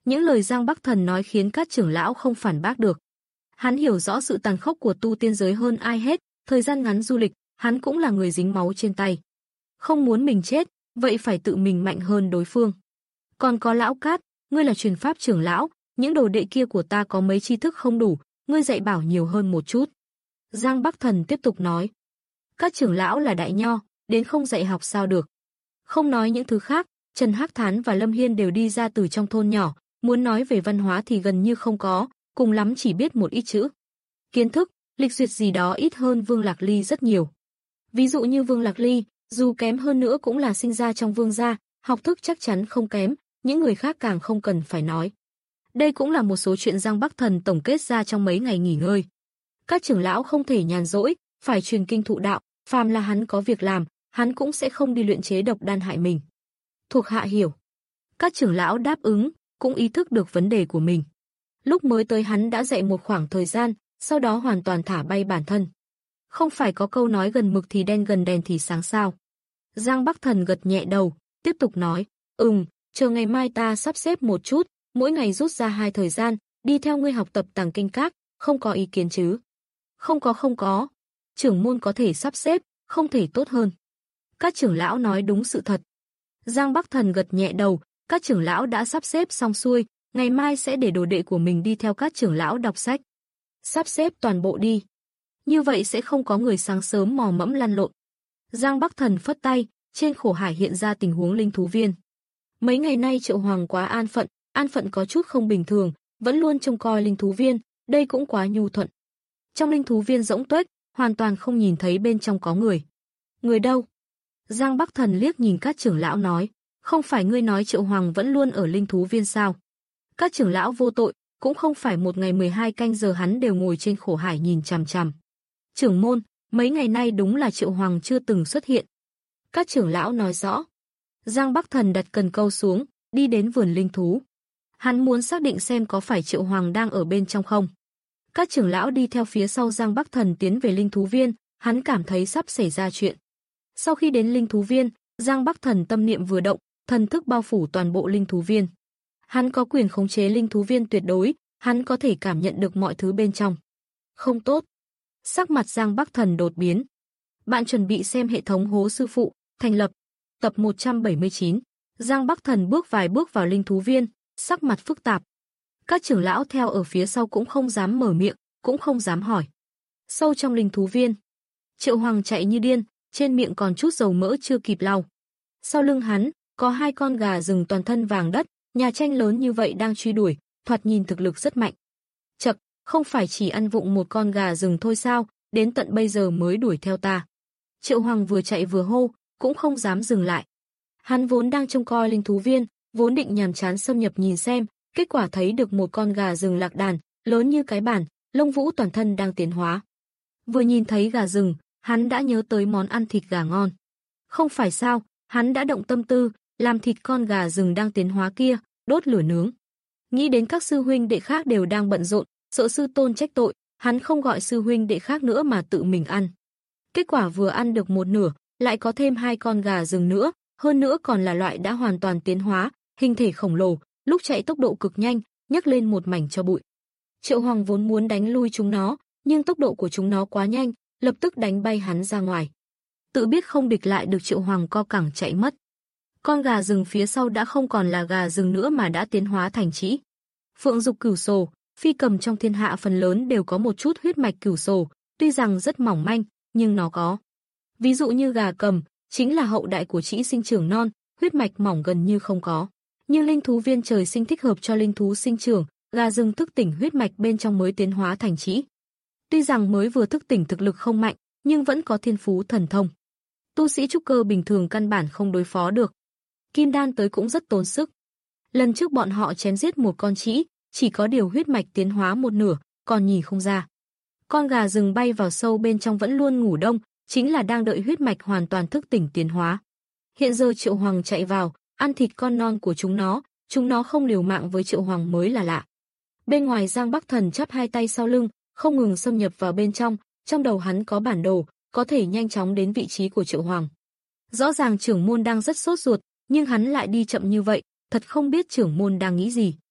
Những lời Giang Bắc Thần nói khiến các trưởng lão không phản bác được. Hắn hiểu rõ sự tàn khốc của tu tiên giới hơn ai hết, thời gian ngắn du lịch, hắn cũng là người dính máu trên tay. Không muốn mình chết, vậy phải tự mình mạnh hơn đối phương. Còn có lão Cát, ngươi là truyền pháp trưởng lão, những đồ đệ kia của ta có mấy tri thức không đủ, ngươi dạy bảo nhiều hơn một chút. Giang Bắc Thần tiếp tục nói. Các trưởng lão là đại nho, đến không dạy học sao được. Không nói những thứ khác, Trần Hắc Thán và Lâm Hiên đều đi ra từ trong thôn nhỏ, muốn nói về văn hóa thì gần như không có, cùng lắm chỉ biết một ít chữ. Kiến thức, lịch duyệt gì đó ít hơn Vương Lạc Ly rất nhiều. Ví dụ như Vương Lạc Ly, dù kém hơn nữa cũng là sinh ra trong vương gia, học thức chắc chắn không kém, những người khác càng không cần phải nói. Đây cũng là một số chuyện Giang Bắc Thần tổng kết ra trong mấy ngày nghỉ ngơi. Các trưởng lão không thể nhàn rỗi, phải truyền kinh thụ đạo, phàm là hắn có việc làm, hắn cũng sẽ không đi luyện chế độc đan hại mình. Thuộc hạ hiểu. Các trưởng lão đáp ứng, cũng ý thức được vấn đề của mình. Lúc mới tới hắn đã dạy một khoảng thời gian, sau đó hoàn toàn thả bay bản thân. Không phải có câu nói gần mực thì đen gần đèn thì sáng sao. Giang Bắc Thần gật nhẹ đầu, tiếp tục nói, ừm, chờ ngày mai ta sắp xếp một chút, mỗi ngày rút ra hai thời gian, đi theo ngươi học tập tàng kinh các, không có ý kiến chứ. Không có không có, trưởng môn có thể sắp xếp, không thể tốt hơn. Các trưởng lão nói đúng sự thật. Giang Bắc Thần gật nhẹ đầu, các trưởng lão đã sắp xếp xong xuôi, ngày mai sẽ để đồ đệ của mình đi theo các trưởng lão đọc sách. Sắp xếp toàn bộ đi. Như vậy sẽ không có người sáng sớm mò mẫm lăn lộn. Giang Bắc Thần phất tay, trên khổ hải hiện ra tình huống linh thú viên. Mấy ngày nay Triệu Hoàng quá an phận, an phận có chút không bình thường, vẫn luôn trông coi linh thú viên, đây cũng quá nhu thuận. Trong linh thú viên rỗng tuếch, hoàn toàn không nhìn thấy bên trong có người. Người đâu? Giang Bắc Thần liếc nhìn các trưởng lão nói, không phải ngươi nói Triệu Hoàng vẫn luôn ở linh thú viên sao? Các trưởng lão vô tội, cũng không phải một ngày mười hai canh giờ hắn đều ngồi trên khổ hải nhìn chằm chằm. Trưởng môn, mấy ngày nay đúng là Triệu Hoàng chưa từng xuất hiện. Các trưởng lão nói rõ. Giang Bắc Thần đặt cần câu xuống, đi đến vườn linh thú. Hắn muốn xác định xem có phải Triệu Hoàng đang ở bên trong không. Các trưởng lão đi theo phía sau Giang Bắc Thần tiến về linh thú viên, hắn cảm thấy sắp xảy ra chuyện. Sau khi đến linh thú viên, Giang Bắc Thần tâm niệm vừa động, thần thức bao phủ toàn bộ linh thú viên. Hắn có quyền khống chế linh thú viên tuyệt đối, hắn có thể cảm nhận được mọi thứ bên trong. Không tốt. Sắc mặt Giang Bắc Thần đột biến. Bạn chuẩn bị xem hệ thống Hố Sư Phụ, thành lập. Tập một trăm bảy mươi chín. Giang Bắc Thần bước vài bước vào linh thú viên, sắc mặt phức tạp. Các trưởng lão theo ở phía sau cũng không dám mở miệng, cũng không dám hỏi. Sâu trong linh thú viên, Triệu Hoàng chạy như điên, trên miệng còn chút dầu mỡ chưa kịp lau. Sau lưng hắn, có hai con gà rừng toàn thân vàng đất, nhà tranh lớn như vậy đang truy đuổi, thoạt nhìn thực lực rất mạnh. Chậc, không phải chỉ ăn vụng một con gà rừng thôi sao, đến tận bây giờ mới đuổi theo ta. Triệu Hoàng vừa chạy vừa hô, cũng không dám dừng lại. Hắn vốn đang trông coi linh thú viên, vốn định nhàm chán xâm nhập nhìn xem, kết quả thấy được một con gà rừng lạc đàn, lớn như cái bàn, lông vũ toàn thân đang tiến hóa. Vừa nhìn thấy gà rừng, hắn đã nhớ tới món ăn thịt gà ngon. Không phải sao, hắn đã động tâm tư, làm thịt con gà rừng đang tiến hóa kia, đốt lửa nướng. Nghĩ đến các sư huynh đệ khác đều đang bận rộn, sợ sư tôn trách tội, hắn không gọi sư huynh đệ khác nữa mà tự mình ăn. Kết quả vừa ăn được một nửa, lại có thêm hai con gà rừng nữa, hơn nữa còn là loại đã hoàn toàn tiến hóa, hình thể khổng lồ, lúc chạy tốc độ cực nhanh, nhấc lên một mảnh cho bụi. Triệu Hoàng vốn muốn đánh lui chúng nó, nhưng tốc độ của chúng nó quá nhanh, lập tức đánh bay hắn ra ngoài. Tự biết không địch lại được Triệu Hoàng co cẳng chạy mất. Con gà rừng phía sau đã không còn là gà rừng nữa mà đã tiến hóa thành trĩ. Phượng dục cửu sồ, phi cầm trong thiên hạ phần lớn đều có một chút huyết mạch cửu sồ, tuy rằng rất mỏng manh, nhưng nó có. Ví dụ như gà cầm, chính là hậu đại của trĩ sinh trưởng non, huyết mạch mỏng gần như không có. Nhưng linh thú viên trời sinh thích hợp cho linh thú sinh trưởng, gà rừng thức tỉnh huyết mạch bên trong mới tiến hóa thành trĩ. Tuy rằng mới vừa thức tỉnh thực lực không mạnh, nhưng vẫn có thiên phú thần thông. Tu sĩ trúc cơ bình thường căn bản không đối phó được. Kim đan tới cũng rất tốn sức. Lần trước bọn họ chém giết một con trĩ, chỉ có điều huyết mạch tiến hóa một nửa, còn nhìn không ra. Con gà rừng bay vào sâu bên trong vẫn luôn ngủ đông, chính là đang đợi huyết mạch hoàn toàn thức tỉnh tiến hóa. Hiện giờ Triệu Hoàng chạy vào, ăn thịt con non của chúng nó, chúng nó không liều mạng với Triệu Hoàng mới là lạ. Bên ngoài Giang Bắc Thần chắp hai tay sau lưng, không ngừng xâm nhập vào bên trong, trong đầu hắn có bản đồ, có thể nhanh chóng đến vị trí của Triệu Hoàng. Rõ ràng trưởng môn đang rất sốt ruột, nhưng hắn lại đi chậm như vậy, thật không biết trưởng môn đang nghĩ gì.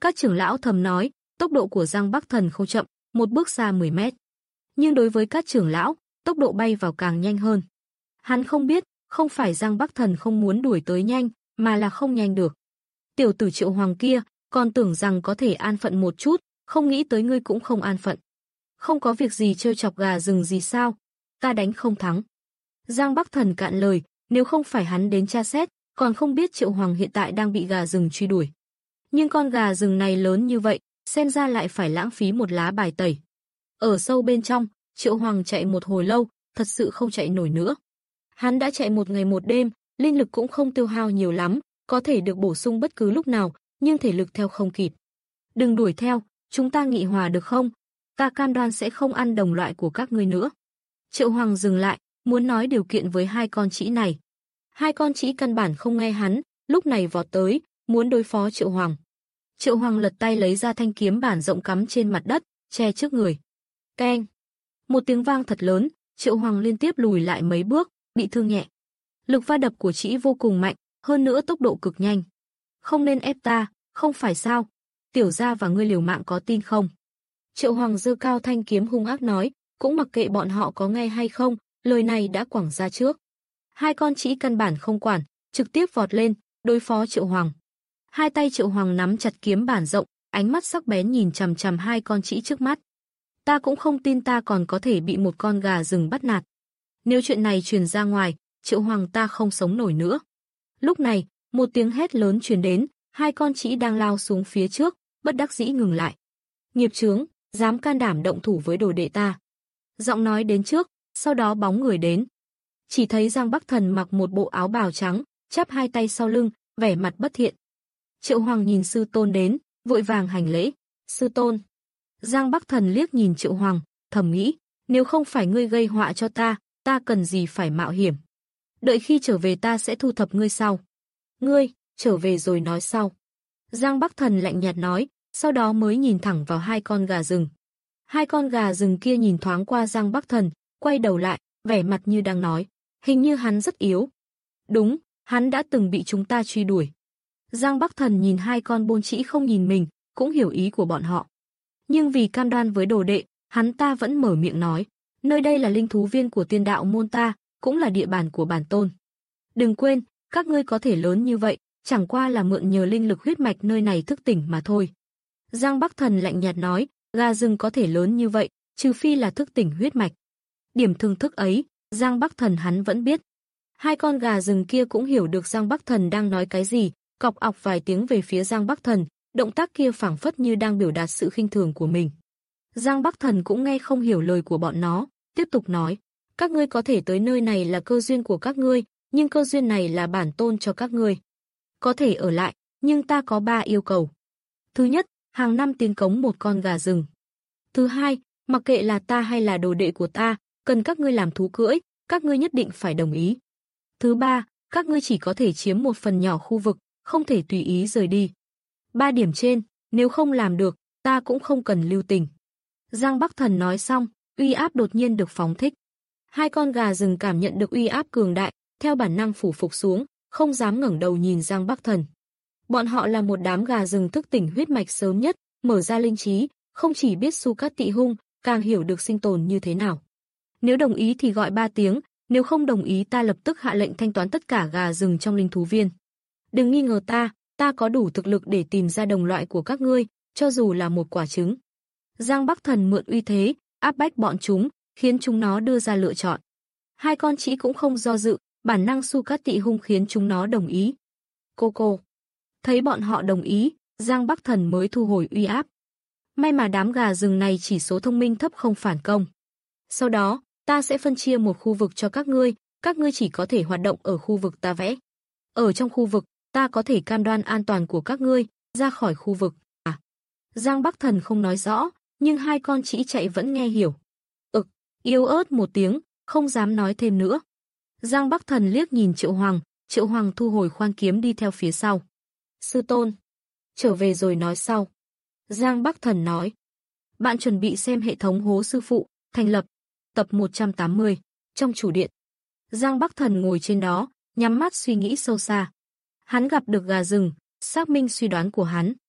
Các trưởng lão thầm nói, tốc độ của Giang Bắc Thần không chậm, một bước xa mười mét. Nhưng đối với các trưởng lão, tốc độ bay vào càng nhanh hơn. Hắn không biết, không phải Giang Bắc Thần không muốn đuổi tới nhanh, mà là không nhanh được. Tiểu tử Triệu Hoàng kia, còn tưởng rằng có thể an phận một chút, không nghĩ tới ngươi cũng không an phận. Không có việc gì trêu chọc gà rừng gì sao, ta đánh không thắng. Giang Bắc Thần cạn lời, nếu không phải hắn đến tra xét, còn không biết Triệu Hoàng hiện tại đang bị gà rừng truy đuổi. Nhưng con gà rừng này lớn như vậy, xem ra lại phải lãng phí một lá bài tẩy. Ở sâu bên trong, Triệu Hoàng chạy một hồi lâu, thật sự không chạy nổi nữa. Hắn đã chạy một ngày một đêm, linh lực cũng không tiêu hao nhiều lắm, có thể được bổ sung bất cứ lúc nào, nhưng thể lực theo không kịp. Đừng đuổi theo, chúng ta nghị hòa được không? Ta cam đoan sẽ không ăn đồng loại của các ngươi nữa. Triệu Hoàng dừng lại, muốn nói điều kiện với hai con trĩ này. Hai con trĩ căn bản không nghe hắn, lúc này vọt tới, muốn đối phó Triệu Hoàng. Triệu Hoàng lật tay lấy ra thanh kiếm bản rộng cắm trên mặt đất, che trước người. Keng! Một tiếng vang thật lớn, Triệu Hoàng liên tiếp lùi lại mấy bước, bị thương nhẹ. Lực va đập của trĩ vô cùng mạnh, hơn nữa tốc độ cực nhanh. Không nên ép ta, không phải sao? Tiểu gia và ngươi liều mạng có tin không? Triệu Hoàng giơ cao thanh kiếm hung ác nói, cũng mặc kệ bọn họ có nghe hay không, lời này đã quẳng ra trước. Hai con trĩ căn bản không quản, trực tiếp vọt lên, đối phó Triệu Hoàng. Hai tay Triệu Hoàng nắm chặt kiếm bản rộng, ánh mắt sắc bén nhìn chằm chằm hai con trĩ trước mắt. Ta cũng không tin ta còn có thể bị một con gà rừng bắt nạt. Nếu chuyện này truyền ra ngoài, Triệu Hoàng ta không sống nổi nữa. Lúc này, một tiếng hét lớn truyền đến, hai con trĩ đang lao xuống phía trước, bất đắc dĩ ngừng lại. Nghiệp chướng, dám can đảm động thủ với đồ đệ ta. Giọng nói đến trước, sau đó bóng người đến. Chỉ thấy Giang Bắc Thần mặc một bộ áo bào trắng, chắp hai tay sau lưng, vẻ mặt bất thiện. Triệu Hoàng nhìn sư tôn đến, vội vàng hành lễ. Sư tôn. Giang Bắc Thần liếc nhìn Triệu Hoàng, thầm nghĩ, nếu không phải ngươi gây họa cho ta, ta cần gì phải mạo hiểm. Đợi khi trở về ta sẽ thu thập ngươi sau. Ngươi, trở về rồi nói sau. Giang Bắc Thần lạnh nhạt nói, sau đó mới nhìn thẳng vào hai con gà rừng. Hai con gà rừng kia nhìn thoáng qua Giang Bắc Thần, quay đầu lại, vẻ mặt như đang nói, hình như hắn rất yếu. Đúng, hắn đã từng bị chúng ta truy đuổi. Giang Bắc Thần nhìn hai con bôn trĩ không nhìn mình, cũng hiểu ý của bọn họ. Nhưng vì cam đoan với đồ đệ, hắn ta vẫn mở miệng nói, nơi đây là linh thú viên của tiên đạo môn ta, cũng là địa bàn của bản tôn. Đừng quên, các ngươi có thể lớn như vậy, chẳng qua là mượn nhờ linh lực huyết mạch nơi này thức tỉnh mà thôi. Giang Bắc Thần lạnh nhạt nói, gà rừng có thể lớn như vậy, trừ phi là thức tỉnh huyết mạch. Điểm thương thức ấy, Giang Bắc Thần hắn vẫn biết. Hai con gà rừng kia cũng hiểu được Giang Bắc Thần đang nói cái gì, cọc ọc vài tiếng về phía Giang Bắc Thần, động tác kia phảng phất như đang biểu đạt sự khinh thường của mình. Giang Bắc Thần cũng nghe không hiểu lời của bọn nó, tiếp tục nói, các ngươi có thể tới nơi này là cơ duyên của các ngươi, nhưng cơ duyên này là bản tôn cho các ngươi. Có thể ở lại, nhưng ta có ba yêu cầu. Thứ nhất, hàng năm tiến cống một con gà rừng. Thứ hai, mặc kệ là ta hay là đồ đệ của ta, cần các ngươi làm thú cưỡi, các ngươi nhất định phải đồng ý. Thứ ba, các ngươi chỉ có thể chiếm một phần nhỏ khu vực, không thể tùy ý rời đi. Ba điểm trên, nếu không làm được, ta cũng không cần lưu tình. Giang Bắc Thần nói xong, uy áp đột nhiên được phóng thích. Hai con gà rừng cảm nhận được uy áp cường đại, theo bản năng phủ phục xuống, không dám ngẩng đầu nhìn Giang Bắc Thần. Bọn họ là một đám gà rừng thức tỉnh huyết mạch sớm nhất, mở ra linh trí, không chỉ biết Su Cát Tị Hung, càng hiểu được sinh tồn như thế nào. Nếu đồng ý thì gọi ba tiếng, nếu không đồng ý ta lập tức hạ lệnh thanh toán tất cả gà rừng trong linh thú viên. Đừng nghi ngờ ta, ta có đủ thực lực để tìm ra đồng loại của các ngươi, cho dù là một quả trứng. Giang Bắc Thần mượn uy thế, áp bách bọn chúng, khiến chúng nó đưa ra lựa chọn. Hai con trĩ cũng không do dự, bản năng Su Cát Tị Hung khiến chúng nó đồng ý. Cô cô. Thấy bọn họ đồng ý, Giang Bắc Thần mới thu hồi uy áp. May mà đám gà rừng này chỉ số thông minh thấp không phản công. Sau đó, ta sẽ phân chia một khu vực cho các ngươi, các ngươi chỉ có thể hoạt động ở khu vực ta vẽ. Ở trong khu vực, ta có thể cam đoan an toàn của các ngươi, ra khỏi khu vực. À. Giang Bắc Thần không nói rõ, nhưng hai con trĩ chạy vẫn nghe hiểu. Ực, yếu ớt một tiếng, không dám nói thêm nữa. Giang Bắc Thần liếc nhìn Triệu Hoàng, Triệu Hoàng thu hồi khoan kiếm đi theo phía sau. Sư tôn, trở về rồi nói sau. Giang Bắc Thần nói. Bạn chuẩn bị xem hệ thống hố sư phụ, thành lập, tập một trăm tám mươi, trong chủ điện. Giang Bắc Thần ngồi trên đó, nhắm mắt suy nghĩ sâu xa. Hắn gặp được gà rừng, xác minh suy đoán của hắn.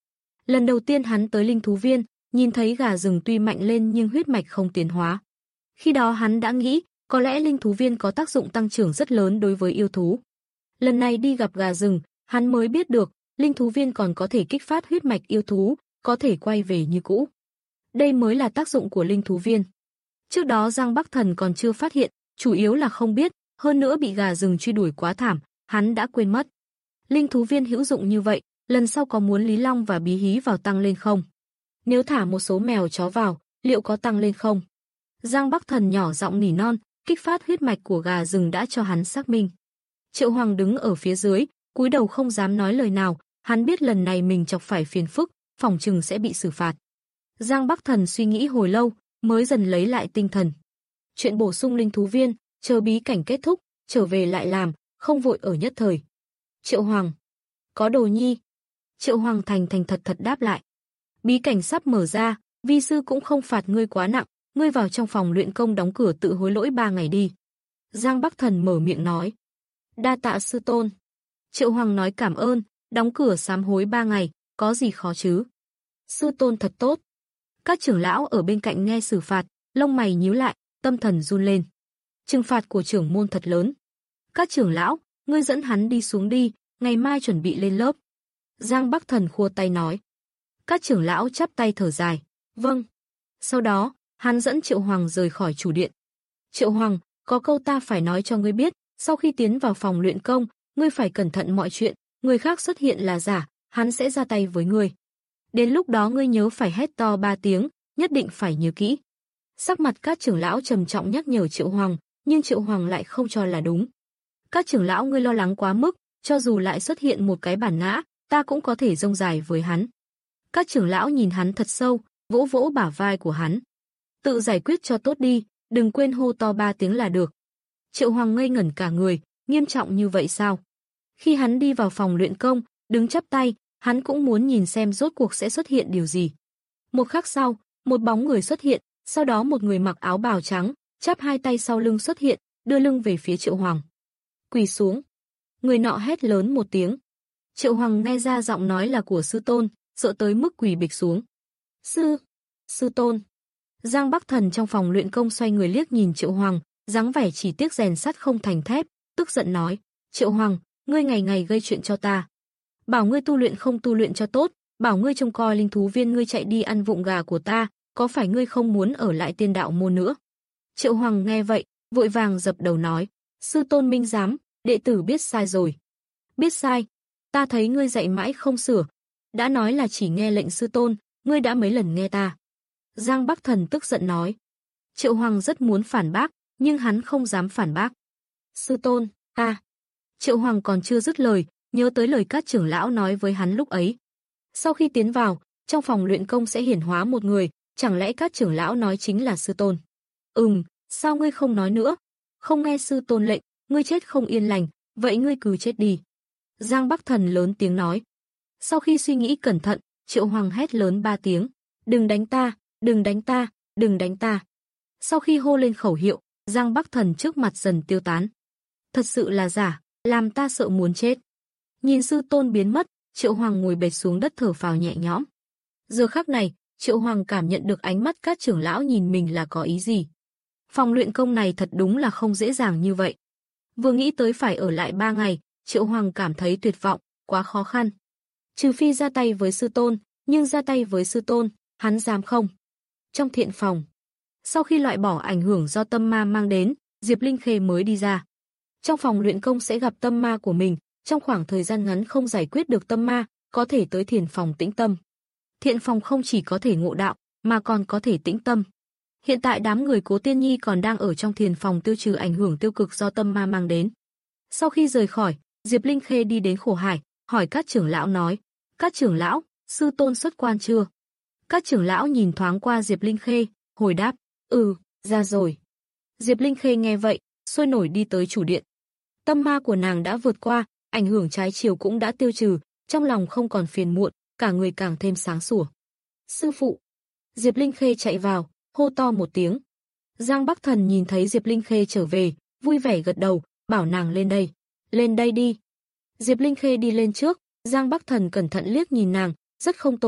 Lần đầu tiên hắn tới linh thú viên, nhìn thấy gà rừng tuy mạnh lên nhưng huyết mạch không tiến hóa. Khi đó hắn đã nghĩ, có lẽ linh thú viên có tác dụng tăng trưởng rất lớn đối với yêu thú. Lần này đi gặp gà rừng, hắn mới biết được, linh thú viên còn có thể kích phát huyết mạch yêu thú, có thể quay về như cũ. Đây mới là tác dụng của linh thú viên. Trước đó Giang Bắc Thần còn chưa phát hiện, chủ yếu là không biết, hơn nữa bị gà rừng truy đuổi quá thảm, hắn đã quên mất. Linh thú viên hữu dụng như vậy, lần sau có muốn Lý Long và Bí Hí vào tăng lên không? Nếu thả một số mèo chó vào, liệu có tăng lên không? Giang Bắc Thần nhỏ giọng nỉ non, kích phát huyết mạch của gà rừng đã cho hắn xác minh. Triệu Hoàng đứng ở phía dưới, cúi đầu không dám nói lời nào, hắn biết lần này mình chọc phải phiền phức, phỏng chừng sẽ bị xử phạt. Giang Bắc Thần suy nghĩ hồi lâu, mới dần lấy lại tinh thần. Chuyện bổ sung linh thú viên, chờ bí cảnh kết thúc, trở về lại làm, không vội ở nhất thời. Triệu Hoàng, có đồ nhi. Triệu Hoàng thành thành thật thật đáp lại. Bí cảnh sắp mở ra, vi sư cũng không phạt ngươi quá nặng, ngươi vào trong phòng luyện công đóng cửa tự hối lỗi ba ngày đi. Giang Bắc Thần mở miệng nói. Đa tạ sư tôn. Triệu Hoàng nói cảm ơn, đóng cửa sám hối ba ngày, có gì khó chứ? Sư tôn thật tốt. Các trưởng lão ở bên cạnh nghe xử phạt, lông mày nhíu lại, tâm thần run lên. Trừng phạt của trưởng môn thật lớn. Các trưởng lão, ngươi dẫn hắn đi xuống đi, ngày mai chuẩn bị lên lớp. Giang Bắc Thần khua tay nói. Các trưởng lão chắp tay thở dài. Vâng. Sau đó, hắn dẫn Triệu Hoàng rời khỏi chủ điện. Triệu Hoàng, có câu ta phải nói cho ngươi biết, sau khi tiến vào phòng luyện công, ngươi phải cẩn thận mọi chuyện, người khác xuất hiện là giả, hắn sẽ ra tay với ngươi. Đến lúc đó ngươi nhớ phải hét to ba tiếng, nhất định phải nhớ kỹ. Sắc mặt các trưởng lão trầm trọng nhắc nhở Triệu Hoàng, nhưng Triệu Hoàng lại không cho là đúng. Các trưởng lão ngươi lo lắng quá mức, cho dù lại xuất hiện một cái bản ngã, ta cũng có thể rông dài với hắn. Các trưởng lão nhìn hắn thật sâu, vỗ vỗ bả vai của hắn. Tự giải quyết cho tốt đi, đừng quên hô to ba tiếng là được. Triệu Hoàng ngây ngẩn cả người, nghiêm trọng như vậy sao? Khi hắn đi vào phòng luyện công, đứng chắp tay, hắn cũng muốn nhìn xem rốt cuộc sẽ xuất hiện điều gì. Một khắc sau, một bóng người xuất hiện, sau đó một người mặc áo bào trắng, chắp hai tay sau lưng xuất hiện, đưa lưng về phía Triệu Hoàng. Quỳ xuống. Người nọ hét lớn một tiếng. Triệu Hoàng nghe ra giọng nói là của sư tôn, sợ tới mức quỳ bịch xuống. Sư, sư tôn. Giang Bắc Thần trong phòng luyện công xoay người liếc nhìn Triệu Hoàng, dáng vẻ chỉ tiếc rèn sắt không thành thép, tức giận nói, Triệu Hoàng, ngươi ngày ngày gây chuyện cho ta. Bảo ngươi tu luyện không tu luyện cho tốt, bảo ngươi trông coi linh thú viên ngươi chạy đi ăn vụng gà của ta, có phải ngươi không muốn ở lại tiên đạo môn nữa? Triệu Hoàng nghe vậy, vội vàng dập đầu nói, sư tôn minh giám, đệ tử biết sai rồi. Biết sai, ta thấy ngươi dạy mãi không sửa, đã nói là chỉ nghe lệnh sư tôn, ngươi đã mấy lần nghe ta. Giang Bắc Thần tức giận nói. Triệu Hoàng rất muốn phản bác, nhưng hắn không dám phản bác. Sư tôn, ta. Triệu Hoàng còn chưa dứt lời, nhớ tới lời các trưởng lão nói với hắn lúc ấy. Sau khi tiến vào, trong phòng luyện công sẽ hiển hóa một người, chẳng lẽ các trưởng lão nói chính là sư tôn? Ừm, sao ngươi không nói nữa? Không nghe sư tôn lệnh, ngươi chết không yên lành, vậy ngươi cứ chết đi. Giang Bắc Thần lớn tiếng nói. Sau khi suy nghĩ cẩn thận, Triệu Hoàng hét lớn ba tiếng. Đừng đánh ta, đừng đánh ta, đừng đánh ta. Sau khi hô lên khẩu hiệu, Giang Bắc Thần trước mặt dần tiêu tán. Thật sự là giả, làm ta sợ muốn chết. Nhìn sư tôn biến mất, Triệu Hoàng ngồi bệt xuống đất thở phào nhẹ nhõm. Giờ khắc này, Triệu Hoàng cảm nhận được ánh mắt các trưởng lão nhìn mình là có ý gì. Phòng luyện công này thật đúng là không dễ dàng như vậy. Vừa nghĩ tới phải ở lại ba ngày, Triệu Hoàng cảm thấy tuyệt vọng, quá khó khăn. Trừ phi ra tay với sư tôn, nhưng ra tay với sư tôn, hắn dám không? Trong thiện phòng, sau khi loại bỏ ảnh hưởng do tâm ma mang đến, Diệp Linh Khê mới đi ra. Trong phòng luyện công sẽ gặp tâm ma của mình, trong khoảng thời gian ngắn không giải quyết được tâm ma, có thể tới thiền phòng tĩnh tâm. Thiện phòng không chỉ có thể ngộ đạo, mà còn có thể tĩnh tâm. Hiện tại đám người Cố Tiên Nhi còn đang ở trong thiền phòng tiêu trừ ảnh hưởng tiêu cực do tâm ma mang đến. Sau khi rời khỏi, Diệp Linh Khê đi đến khổ hải, hỏi các trưởng lão nói, các trưởng lão, sư tôn xuất quan chưa? Các trưởng lão nhìn thoáng qua Diệp Linh Khê, hồi đáp, ừ, ra rồi. Diệp Linh Khê nghe vậy, sôi nổi đi tới chủ điện. Tâm ma của nàng đã vượt qua, ảnh hưởng trái chiều cũng đã tiêu trừ, trong lòng không còn phiền muộn, cả người càng thêm sáng sủa. Sư phụ! Diệp Linh Khê chạy vào, hô to một tiếng. Giang Bắc Thần nhìn thấy Diệp Linh Khê trở về, vui vẻ gật đầu, bảo nàng lên đây. Lên đây đi. Diệp Linh Khê đi lên trước, Giang Bắc Thần cẩn thận liếc nhìn nàng, rất không tồi,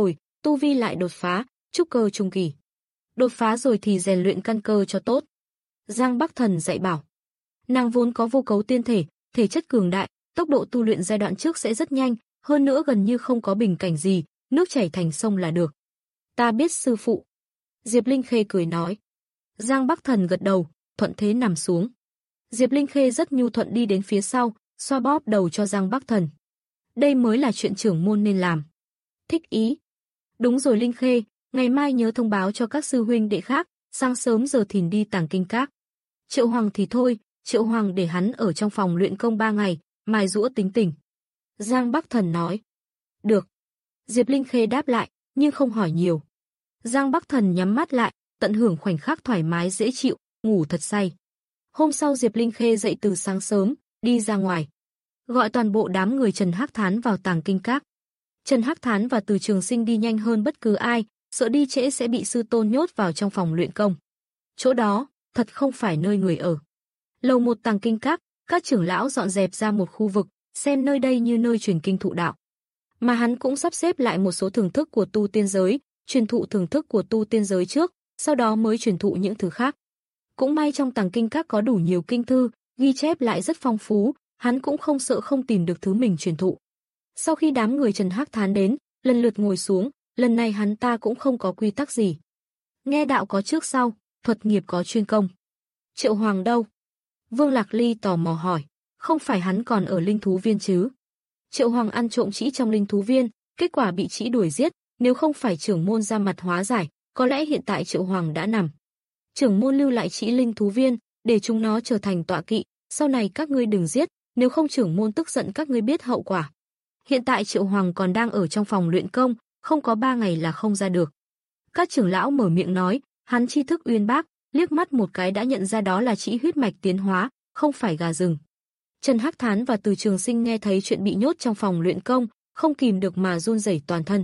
tu vi lại đột phá, trúc cơ trung kỳ. Đột phá rồi thì rèn luyện căn cơ cho tốt. Giang Bắc Thần dạy bảo. Nàng vốn có vô cấu tiên thể, thể chất cường đại, tốc độ tu luyện giai đoạn trước sẽ rất nhanh, hơn nữa gần như không có bình cảnh gì, nước chảy thành sông là được. Ta biết sư phụ. Diệp Linh Khê cười nói. Giang Bắc Thần gật đầu, thuận thế nằm xuống. Diệp Linh Khê rất nhu thuận đi đến phía sau, xoa bóp đầu cho Giang Bắc Thần. Đây mới là chuyện trưởng môn nên làm. Thích ý. Đúng rồi Linh Khê, ngày mai nhớ thông báo cho các sư huynh đệ khác, sáng sớm giờ thìn đi Tàng Kinh Các. Triệu Hoàng thì thôi, Triệu Hoàng để hắn ở trong phòng luyện công ba ngày, mài giũa tính tình. Giang Bắc Thần nói. Được. Diệp Linh Khê đáp lại, nhưng không hỏi nhiều. Giang Bắc Thần nhắm mắt lại, tận hưởng khoảnh khắc thoải mái dễ chịu, ngủ thật say. Hôm sau Diệp Linh Khê dậy từ sáng sớm, đi ra ngoài. Gọi toàn bộ đám người Trần Hắc Thán vào Tàng Kinh Các. Trần Hắc Thán và Từ Trường Sinh đi nhanh hơn bất cứ ai, sợ đi trễ sẽ bị sư tôn nhốt vào trong phòng luyện công. Chỗ đó, thật không phải nơi người ở. Lầu một Tàng Kinh Các, các trưởng lão dọn dẹp ra một khu vực, xem nơi đây như nơi truyền kinh thụ đạo. Mà hắn cũng sắp xếp lại một số thưởng thức của tu tiên giới, truyền thụ thưởng thức của tu tiên giới trước, sau đó mới truyền thụ những thứ khác. Cũng may trong Tàng Kinh Các có đủ nhiều kinh thư, ghi chép lại rất phong phú, hắn cũng không sợ không tìm được thứ mình truyền thụ. Sau khi đám người Trần Hắc Thán đến, lần lượt ngồi xuống, lần này hắn ta cũng không có quy tắc gì. Nghe đạo có trước sau, thuật nghiệp có chuyên công. Triệu Hoàng đâu? Vương Lạc Ly tò mò hỏi, không phải hắn còn ở linh thú viên chứ? Triệu Hoàng ăn trộm trĩ trong linh thú viên, kết quả bị trĩ đuổi giết, nếu không phải trưởng môn ra mặt hóa giải, có lẽ hiện tại Triệu Hoàng đã nằm. Trưởng môn lưu lại trĩ linh thú viên, để chúng nó trở thành tọa kỵ, sau này các ngươi đừng giết, nếu không trưởng môn tức giận các ngươi biết hậu quả. Hiện tại Triệu Hoàng còn đang ở trong phòng luyện công, không có ba ngày là không ra được. Các trưởng lão mở miệng nói, hắn tri thức uyên bác, liếc mắt một cái đã nhận ra đó là trĩ huyết mạch tiến hóa, không phải gà rừng. Trần Hắc Thán và Từ Trường Sinh nghe thấy chuyện bị nhốt trong phòng luyện công, không kìm được mà run rẩy toàn thân.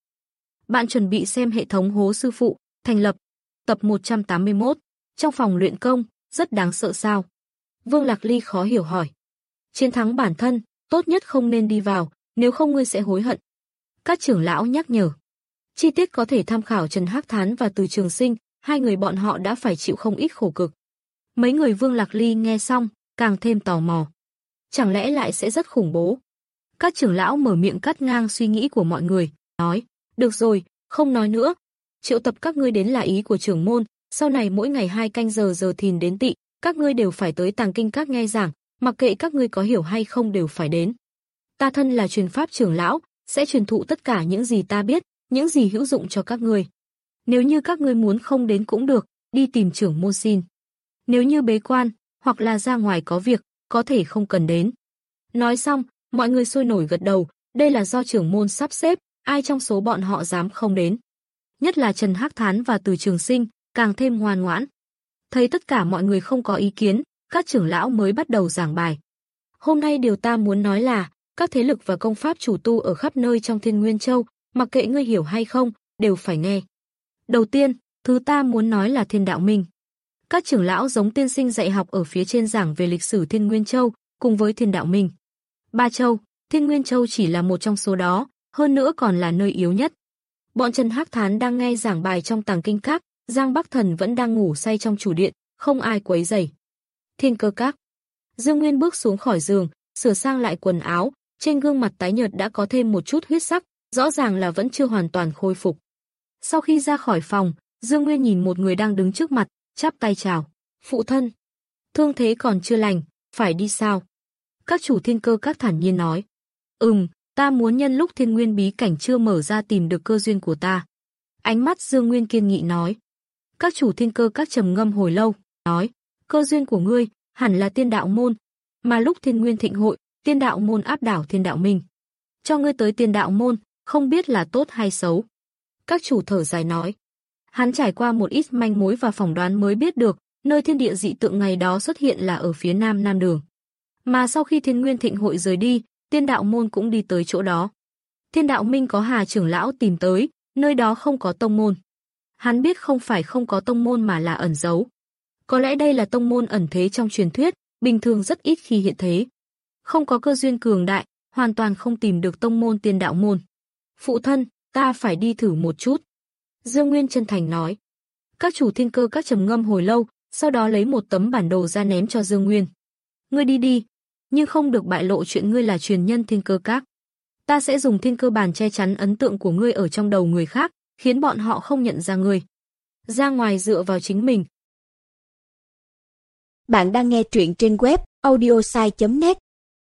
Bạn chuẩn bị xem hệ thống Hố Sư Phụ, thành lập, tập một trăm tám mươi mốt, trong phòng luyện công, rất đáng sợ sao? Vương Lạc Ly khó hiểu hỏi. Chiến thắng bản thân, tốt nhất không nên đi vào, nếu không ngươi sẽ hối hận. Các trưởng lão nhắc nhở. Chi tiết có thể tham khảo Trần Hắc Thán và Từ Trường Sinh, hai người bọn họ đã phải chịu không ít khổ cực. Mấy người Vương Lạc Ly nghe xong, càng thêm tò mò. Chẳng lẽ lại sẽ rất khủng bố? Các trưởng lão mở miệng cắt ngang suy nghĩ của mọi người, nói, được rồi, không nói nữa. Triệu tập các ngươi đến là ý của trưởng môn, sau này mỗi ngày hai canh giờ giờ thìn đến tị, các ngươi đều phải tới Tàng Kinh Các nghe giảng, mặc kệ các ngươi có hiểu hay không đều phải đến. Ta thân là truyền pháp trưởng lão, sẽ truyền thụ tất cả những gì ta biết, những gì hữu dụng cho các ngươi. Nếu như các ngươi muốn không đến cũng được, đi tìm trưởng môn xin. Nếu như bế quan, hoặc là ra ngoài có việc, có thể không cần đến. Nói xong, mọi người sôi nổi gật đầu, đây là do trưởng môn sắp xếp, ai trong số bọn họ dám không đến. Nhất là Trần Hắc Thán và Từ Trường Sinh, càng thêm ngoan ngoãn. Thấy tất cả mọi người không có ý kiến, các trưởng lão mới bắt đầu giảng bài. Hôm nay điều ta muốn nói là, các thế lực và công pháp chủ tu ở khắp nơi trong Thiên Nguyên Châu, mặc kệ ngươi hiểu hay không, đều phải nghe. Đầu tiên, thứ ta muốn nói là Thiên Đạo Minh. Các trưởng lão giống tiên sinh dạy học ở phía trên giảng về lịch sử Thiên Nguyên Châu, cùng với Thiên Đạo Minh. Ba châu, Thiên Nguyên Châu chỉ là một trong số đó, hơn nữa còn là nơi yếu nhất. Bọn Trần Hắc Thán đang nghe giảng bài trong Tàng Kinh Các, Giang Bắc Thần vẫn đang ngủ say trong chủ điện, không ai quấy rầy. Thiên Cơ Các. Dương Nguyên bước xuống khỏi giường, sửa sang lại quần áo, trên gương mặt tái nhợt đã có thêm một chút huyết sắc, rõ ràng là vẫn chưa hoàn toàn khôi phục. Sau khi ra khỏi phòng, Dương Nguyên nhìn một người đang đứng trước mặt, chắp tay chào. Phụ thân, thương thế còn chưa lành, phải đi sao? Các chủ Thiên Cơ Các thản nhiên nói. Ừm, ta muốn nhân lúc Thiên Nguyên bí cảnh chưa mở ra tìm được cơ duyên của ta. Ánh mắt Dương Nguyên kiên nghị nói. Các chủ Thiên Cơ Các trầm ngâm hồi lâu, nói. Cơ duyên của ngươi, hẳn là Tiên Đạo Môn. Mà lúc Thiên Nguyên thịnh hội, Tiên Đạo Môn áp đảo Thiên Đạo Minh. Cho ngươi tới Tiên Đạo Môn, không biết là tốt hay xấu. Các chủ thở dài nói. Hắn trải qua một ít manh mối và phỏng đoán mới biết được, nơi thiên địa dị tượng ngày đó xuất hiện là ở phía nam Nam Đường. Mà sau khi Thiên Nguyên thịnh hội rời đi, Tiên Đạo Môn cũng đi tới chỗ đó. Thiên Đạo Minh có Hà trưởng lão tìm tới, nơi đó không có tông môn. Hắn biết không phải không có tông môn mà là ẩn giấu. Có lẽ đây là tông môn ẩn thế trong truyền thuyết, bình thường rất ít khi hiện thế. Không có cơ duyên cường đại, hoàn toàn không tìm được tông môn Tiên Đạo Môn. Phụ thân, ta phải đi thử một chút. Dương Nguyên chân thành nói. Các chủ thiên cơ các trầm ngâm hồi lâu, sau đó lấy một tấm bản đồ ra ném cho Dương Nguyên. Ngươi đi đi, nhưng không được bại lộ chuyện ngươi là truyền nhân thiên cơ các. Ta sẽ dùng thiên cơ bàn che chắn ấn tượng của ngươi ở trong đầu người khác, khiến bọn họ không nhận ra ngươi. Ra ngoài dựa vào chính mình. Bạn đang nghe truyện trên web audiosai chấm net.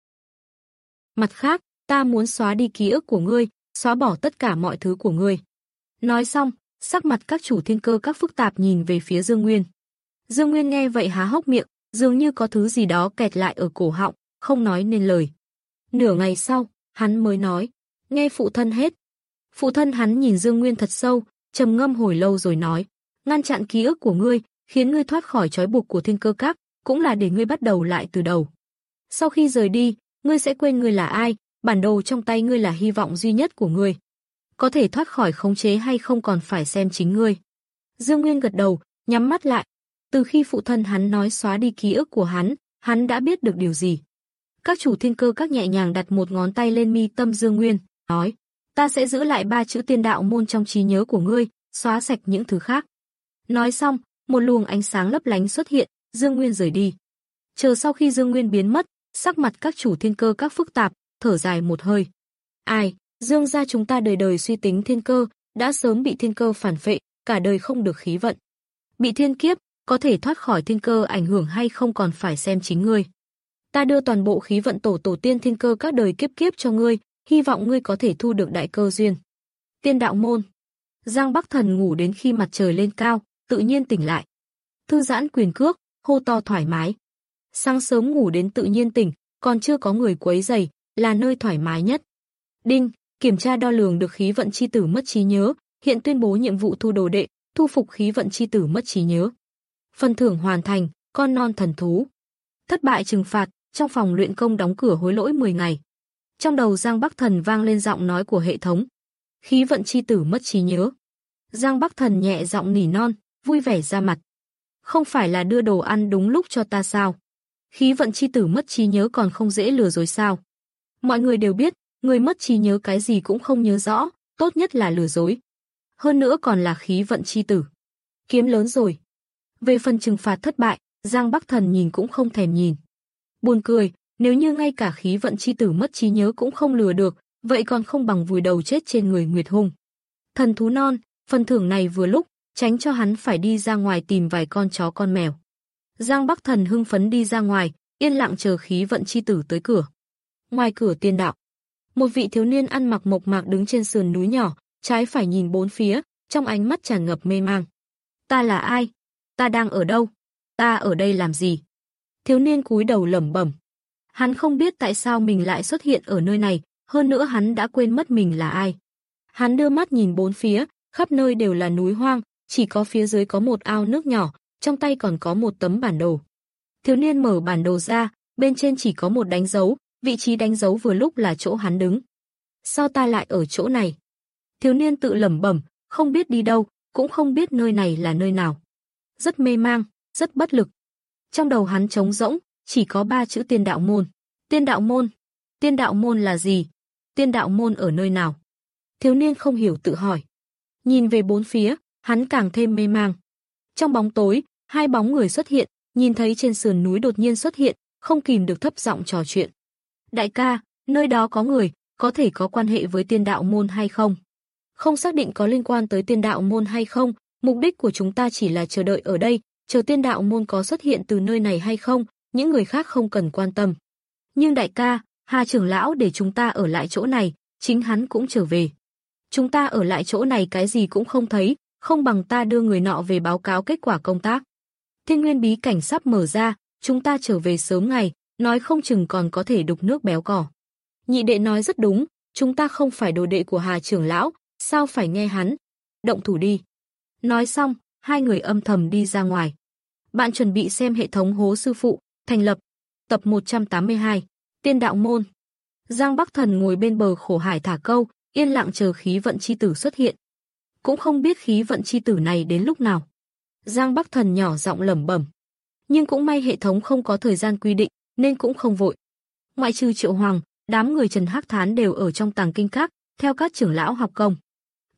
Mặt khác, ta muốn xóa đi ký ức của ngươi, xóa bỏ tất cả mọi thứ của ngươi. Nói xong, sắc mặt các chủ thiên cơ các phức tạp nhìn về phía Dương Nguyên. Dương Nguyên nghe vậy há hốc miệng, dường như có thứ gì đó kẹt lại ở cổ họng, không nói nên lời. Nửa ngày sau, hắn mới nói, nghe phụ thân hết. Phụ thân hắn nhìn Dương Nguyên thật sâu, trầm ngâm hồi lâu rồi nói, ngăn chặn ký ức của ngươi, khiến ngươi thoát khỏi trói buộc của thiên cơ các, cũng là để ngươi bắt đầu lại từ đầu. Sau khi rời đi, ngươi sẽ quên ngươi là ai, bản đồ trong tay ngươi là hy vọng duy nhất của ngươi. Có thể thoát khỏi khống chế hay không còn phải xem chính ngươi. Dương Nguyên gật đầu, nhắm mắt lại. Từ khi phụ thân hắn nói xóa đi ký ức của hắn, hắn đã biết được điều gì. Các chủ thiên cơ các nhẹ nhàng đặt một ngón tay lên mi tâm Dương Nguyên, nói, ta sẽ giữ lại ba chữ tiên đạo môn trong trí nhớ của ngươi, xóa sạch những thứ khác. Nói xong, một luồng ánh sáng lấp lánh xuất hiện, Dương Nguyên rời đi. Chờ sau khi Dương Nguyên biến mất, sắc mặt các chủ thiên cơ các phức tạp, thở dài một hơi. Ai, Dương gia chúng ta đời đời suy tính thiên cơ, đã sớm bị thiên cơ phản phệ, cả đời không được khí vận. Bị thiên kiếp, có thể thoát khỏi thiên cơ ảnh hưởng hay không còn phải xem chính ngươi. Ta đưa toàn bộ khí vận tổ tổ tiên thiên cơ các đời kiếp kiếp cho ngươi, hy vọng ngươi có thể thu được đại cơ duyên. Tiên đạo môn. Giang Bắc Thần ngủ đến khi mặt trời lên cao, tự nhiên tỉnh lại. Thư giãn quyền cước, hô to thoải mái. Sáng sớm ngủ đến tự nhiên tỉnh, còn chưa có người quấy rầy, là nơi thoải mái nhất. Đinh, kiểm tra đo lường được khí vận chi tử mất trí nhớ, hiện tuyên bố nhiệm vụ thu đồ đệ, thu phục khí vận chi tử mất trí nhớ. Phần thưởng hoàn thành, con non thần thú. Thất bại trừng phạt, trong phòng luyện công đóng cửa hối lỗi mười ngày. Trong đầu Giang Bắc Thần vang lên giọng nói của hệ thống. Khí vận chi tử mất trí nhớ. Giang Bắc Thần nhẹ giọng nỉ non, vui vẻ ra mặt. Không phải là đưa đồ ăn đúng lúc cho ta sao? Khí vận chi tử mất trí nhớ còn không dễ lừa dối sao? Mọi người đều biết, người mất trí nhớ cái gì cũng không nhớ rõ, tốt nhất là lừa dối. Hơn nữa còn là khí vận chi tử. Kiếm lớn rồi. Về phần trừng phạt thất bại, Giang Bắc Thần nhìn cũng không thèm nhìn. Buồn cười, nếu như ngay cả khí vận chi tử mất trí nhớ cũng không lừa được, vậy còn không bằng vùi đầu chết trên người Nguyệt Hung. Thần thú non, phần thưởng này vừa lúc, tránh cho hắn phải đi ra ngoài tìm vài con chó con mèo. Giang Bắc Thần hưng phấn đi ra ngoài, yên lặng chờ khí vận chi tử tới cửa. Ngoài cửa tiên đạo, một vị thiếu niên ăn mặc mộc mạc đứng trên sườn núi nhỏ, trái phải nhìn bốn phía, trong ánh mắt tràn ngập mê mang. Ta là ai? Ta đang ở đâu? Ta ở đây làm gì? Thiếu niên cúi đầu lẩm bẩm. Hắn không biết tại sao mình lại xuất hiện ở nơi này, hơn nữa hắn đã quên mất mình là ai. Hắn đưa mắt nhìn bốn phía, khắp nơi đều là núi hoang, chỉ có phía dưới có một ao nước nhỏ, trong tay còn có một tấm bản đồ. Thiếu niên mở bản đồ ra, bên trên chỉ có một đánh dấu, vị trí đánh dấu vừa lúc là chỗ hắn đứng. Sao ta lại ở chỗ này? Thiếu niên tự lẩm bẩm, không biết đi đâu, cũng không biết nơi này là nơi nào. Rất mê mang, rất bất lực. Trong đầu hắn trống rỗng, chỉ có ba chữ tiên đạo môn. Tiên đạo môn? Tiên đạo môn là gì? Tiên đạo môn ở nơi nào? Thiếu niên không hiểu tự hỏi. Nhìn về bốn phía, hắn càng thêm mê mang. Trong bóng tối, hai bóng người xuất hiện, nhìn thấy trên sườn núi đột nhiên xuất hiện, không kìm được thấp giọng trò chuyện. Đại ca, nơi đó có người, có thể có quan hệ với tiên đạo môn hay không? Không xác định có liên quan tới tiên đạo môn hay không, mục đích của chúng ta chỉ là chờ đợi ở đây, chờ tiên đạo môn có xuất hiện từ nơi này hay không, những người khác không cần quan tâm. Nhưng đại ca, Hà trưởng lão để chúng ta ở lại chỗ này, chính hắn cũng trở về. Chúng ta ở lại chỗ này cái gì cũng không thấy, không bằng ta đưa người nọ về báo cáo kết quả công tác. Thiên nguyên bí cảnh sắp mở ra, chúng ta trở về sớm ngày, nói không chừng còn có thể đục nước béo cỏ. Nhị đệ nói rất đúng, chúng ta không phải đồ đệ của Hà trưởng lão, sao phải nghe hắn? Động thủ đi. Nói xong, hai người âm thầm đi ra ngoài. Bạn chuẩn bị xem hệ thống hố sư phụ, thành lập. Tập một trăm tám mươi hai, Tiên đạo môn. Giang Bắc Thần ngồi bên bờ khổ hải thả câu, yên lặng chờ khí vận chi tử xuất hiện. Cũng không biết khí vận chi tử này đến lúc nào. Giang Bắc Thần nhỏ giọng lẩm bẩm. Nhưng cũng may hệ thống không có thời gian quy định, nên cũng không vội. Ngoại trừ Triệu Hoàng, đám người Trần Hắc Thán đều ở trong tàng kinh các, theo các trưởng lão học công.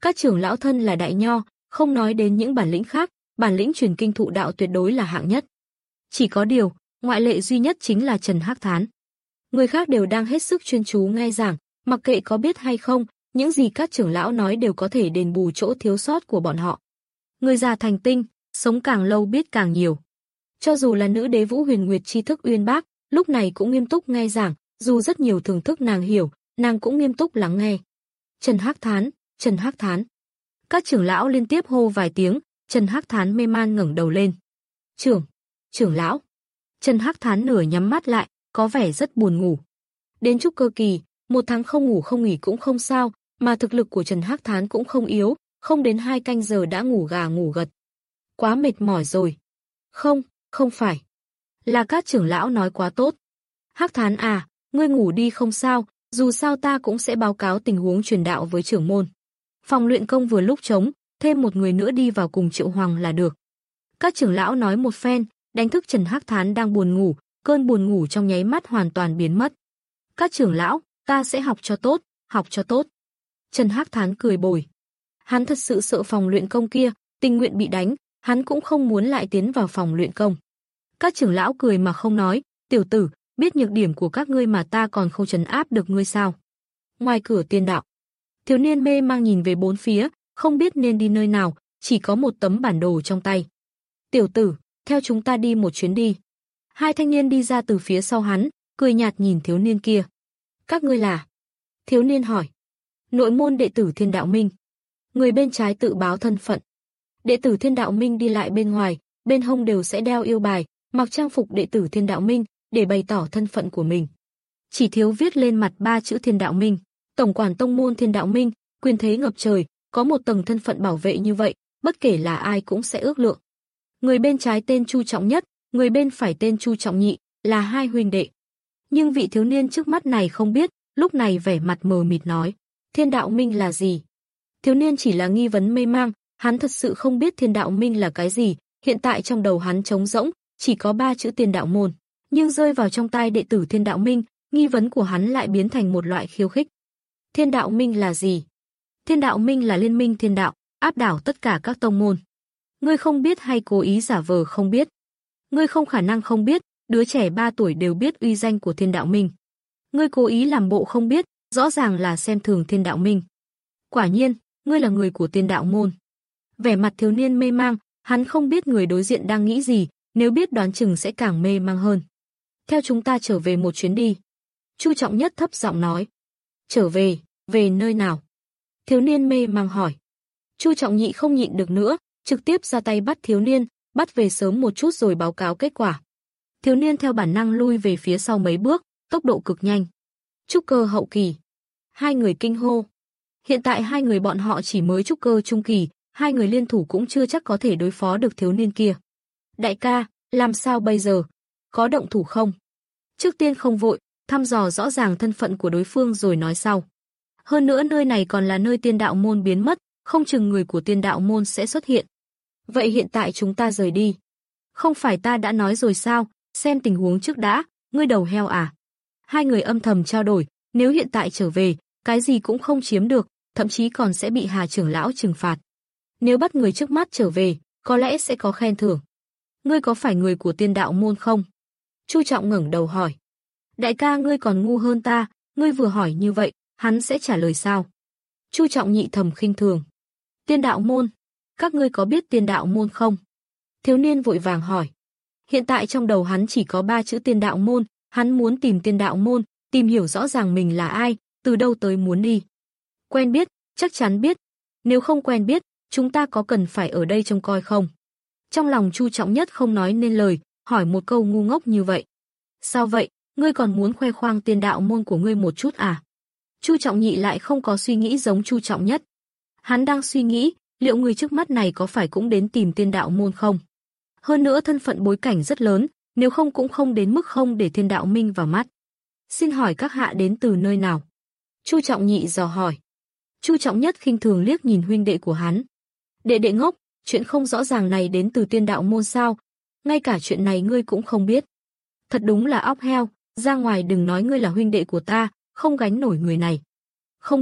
Các trưởng lão thân là đại nho, không nói đến những bản lĩnh khác, bản lĩnh truyền kinh thụ đạo tuyệt đối là hạng nhất. Chỉ có điều, ngoại lệ duy nhất chính là Trần Hắc Thán. Người khác đều đang hết sức chuyên chú nghe giảng, mặc kệ có biết hay không, những gì các trưởng lão nói đều có thể đền bù chỗ thiếu sót của bọn họ. Người già thành tinh, sống càng lâu biết càng nhiều. Cho dù là nữ đế Vũ Huyền Nguyệt tri thức uyên bác, lúc này cũng nghiêm túc nghe giảng, dù rất nhiều thưởng thức nàng hiểu, nàng cũng nghiêm túc lắng nghe. Trần Hắc Thán, Trần Hắc Thán. Các trưởng lão liên tiếp hô vài tiếng, Trần Hắc Thán mê man ngẩng đầu lên. "Trưởng, trưởng lão." Trần Hắc Thán nửa nhắm mắt lại, có vẻ rất buồn ngủ. Đến trúc cơ kỳ, một tháng không ngủ không nghỉ cũng không sao, mà thực lực của Trần Hắc Thán cũng không yếu, không đến hai canh giờ đã ngủ gà ngủ gật. Quá mệt mỏi rồi. Không, không phải. Là các trưởng lão nói quá tốt. Hắc Thán à, ngươi ngủ đi không sao, dù sao ta cũng sẽ báo cáo tình huống truyền đạo với trưởng môn. Phòng luyện công vừa lúc trống, thêm một người nữa đi vào cùng Triệu Hoàng là được. Các trưởng lão nói một phen, đánh thức Trần Hắc Thán đang buồn ngủ, cơn buồn ngủ trong nháy mắt hoàn toàn biến mất. Các trưởng lão, ta sẽ học cho tốt, học cho tốt. Trần Hắc Thán cười bồi. Hắn thật sự sợ phòng luyện công kia, tình nguyện bị đánh, hắn cũng không muốn lại tiến vào phòng luyện công. Các trưởng lão cười mà không nói, tiểu tử, biết nhược điểm của các ngươi mà ta còn không trấn áp được ngươi sao? Ngoài cửa tiên đạo, thiếu niên mê mang nhìn về bốn phía, không biết nên đi nơi nào, chỉ có một tấm bản đồ trong tay. Tiểu tử, theo chúng ta đi một chuyến đi. Hai thanh niên đi ra từ phía sau hắn, cười nhạt nhìn thiếu niên kia. Các ngươi là? Thiếu niên hỏi. Nội môn đệ tử Thiên Đạo Minh. Người bên trái tự báo thân phận. Đệ tử Thiên Đạo Minh đi lại bên ngoài, bên hông đều sẽ đeo yêu bài, mặc trang phục đệ tử Thiên Đạo Minh để bày tỏ thân phận của mình. Chỉ thiếu viết lên mặt ba chữ Thiên Đạo Minh, tổng quản tông môn Thiên Đạo Minh, quyền thế ngập trời, có một tầng thân phận bảo vệ như vậy, bất kể là ai cũng sẽ ước lượng. Người bên trái tên Chu Trọng Nhất, người bên phải tên Chu Trọng Nhị, là hai huynh đệ. Nhưng vị thiếu niên trước mắt này không biết, lúc này vẻ mặt mờ mịt nói, Thiên Đạo Minh là gì? Thiếu niên chỉ là nghi vấn mê mang, hắn thật sự không biết Thiên Đạo Minh là cái gì, hiện tại trong đầu hắn trống rỗng, chỉ có ba chữ Tiên Đạo Môn, nhưng rơi vào trong tai đệ tử Thiên Đạo Minh, nghi vấn của hắn lại biến thành một loại khiêu khích. Thiên Đạo Minh là gì? Thiên Đạo Minh là liên minh thiên đạo, áp đảo tất cả các tông môn. Ngươi không biết hay cố ý giả vờ không biết? Ngươi không khả năng không biết, đứa trẻ ba tuổi đều biết uy danh của Thiên Đạo Minh. Ngươi cố ý làm bộ không biết, rõ ràng là xem thường Thiên Đạo Minh. Quả nhiên, ngươi là người của Tiên Đạo Môn. Vẻ mặt thiếu niên mê mang, hắn không biết người đối diện đang nghĩ gì, nếu biết đoán chừng sẽ càng mê mang hơn. Theo chúng ta trở về một chuyến đi. Chu Trọng Nhất thấp giọng nói. Trở về, về nơi nào? Thiếu niên mê mang hỏi. Chu Trọng Nhị không nhịn được nữa, trực tiếp ra tay bắt thiếu niên, bắt về sớm một chút rồi báo cáo kết quả. Thiếu niên theo bản năng lui về phía sau mấy bước, tốc độ cực nhanh. Trúc cơ hậu kỳ. Hai người kinh hô. Hiện tại hai người bọn họ chỉ mới trúc cơ trung kỳ, hai người liên thủ cũng chưa chắc có thể đối phó được thiếu niên kia. Đại ca, làm sao bây giờ? Có động thủ không? Trước tiên không vội, thăm dò rõ ràng thân phận của đối phương rồi nói sau. Hơn nữa nơi này còn là nơi Tiên Đạo Môn biến mất, không chừng người của Tiên Đạo Môn sẽ xuất hiện. Vậy hiện tại chúng ta rời đi. Không phải ta đã nói rồi sao, xem tình huống trước đã, ngươi đầu heo à? Hai người âm thầm trao đổi, nếu hiện tại trở về, cái gì cũng không chiếm được, thậm chí còn sẽ bị Hà trưởng lão trừng phạt. Nếu bắt người trước mắt trở về, có lẽ sẽ có khen thưởng. Ngươi có phải người của Tiên Đạo Môn không? Chu Trọng ngẩng đầu hỏi. Đại ca ngươi còn ngu hơn ta, ngươi vừa hỏi như vậy, hắn sẽ trả lời sao? Chu Trọng Nhị thầm khinh thường. Tiên Đạo Môn, các ngươi có biết Tiên Đạo Môn không? Thiếu niên vội vàng hỏi. Hiện tại trong đầu hắn chỉ có ba chữ Tiên Đạo Môn, hắn muốn tìm Tiên Đạo Môn, tìm hiểu rõ ràng mình là ai, từ đâu tới muốn đi. Quen biết, chắc chắn biết. Nếu không quen biết, chúng ta có cần phải ở đây trông coi không? Trong lòng Chu Trọng Nhất không nói nên lời, hỏi một câu ngu ngốc như vậy. Sao vậy, ngươi còn muốn khoe khoang Tiên Đạo Môn của ngươi một chút à? Chu Trọng Nhị lại không có suy nghĩ giống Chu Trọng Nhất. Hắn đang suy nghĩ, liệu người trước mắt này có phải cũng đến tìm Tiên Đạo Môn không? Hơn nữa thân phận bối cảnh rất lớn, nếu không cũng không đến mức không để Thiên Đạo Minh vào mắt. Xin hỏi các hạ đến từ nơi nào? Chu Trọng Nhị dò hỏi. Chu Trọng Nhất khinh thường liếc nhìn huynh đệ của hắn. Đệ đệ ngốc, chuyện không rõ ràng này đến từ Tiên Đạo Môn sao? Ngay cả chuyện này ngươi cũng không biết. Thật đúng là óc heo, ra ngoài đừng nói ngươi là huynh đệ của ta, không gánh nổi người này. Không biết,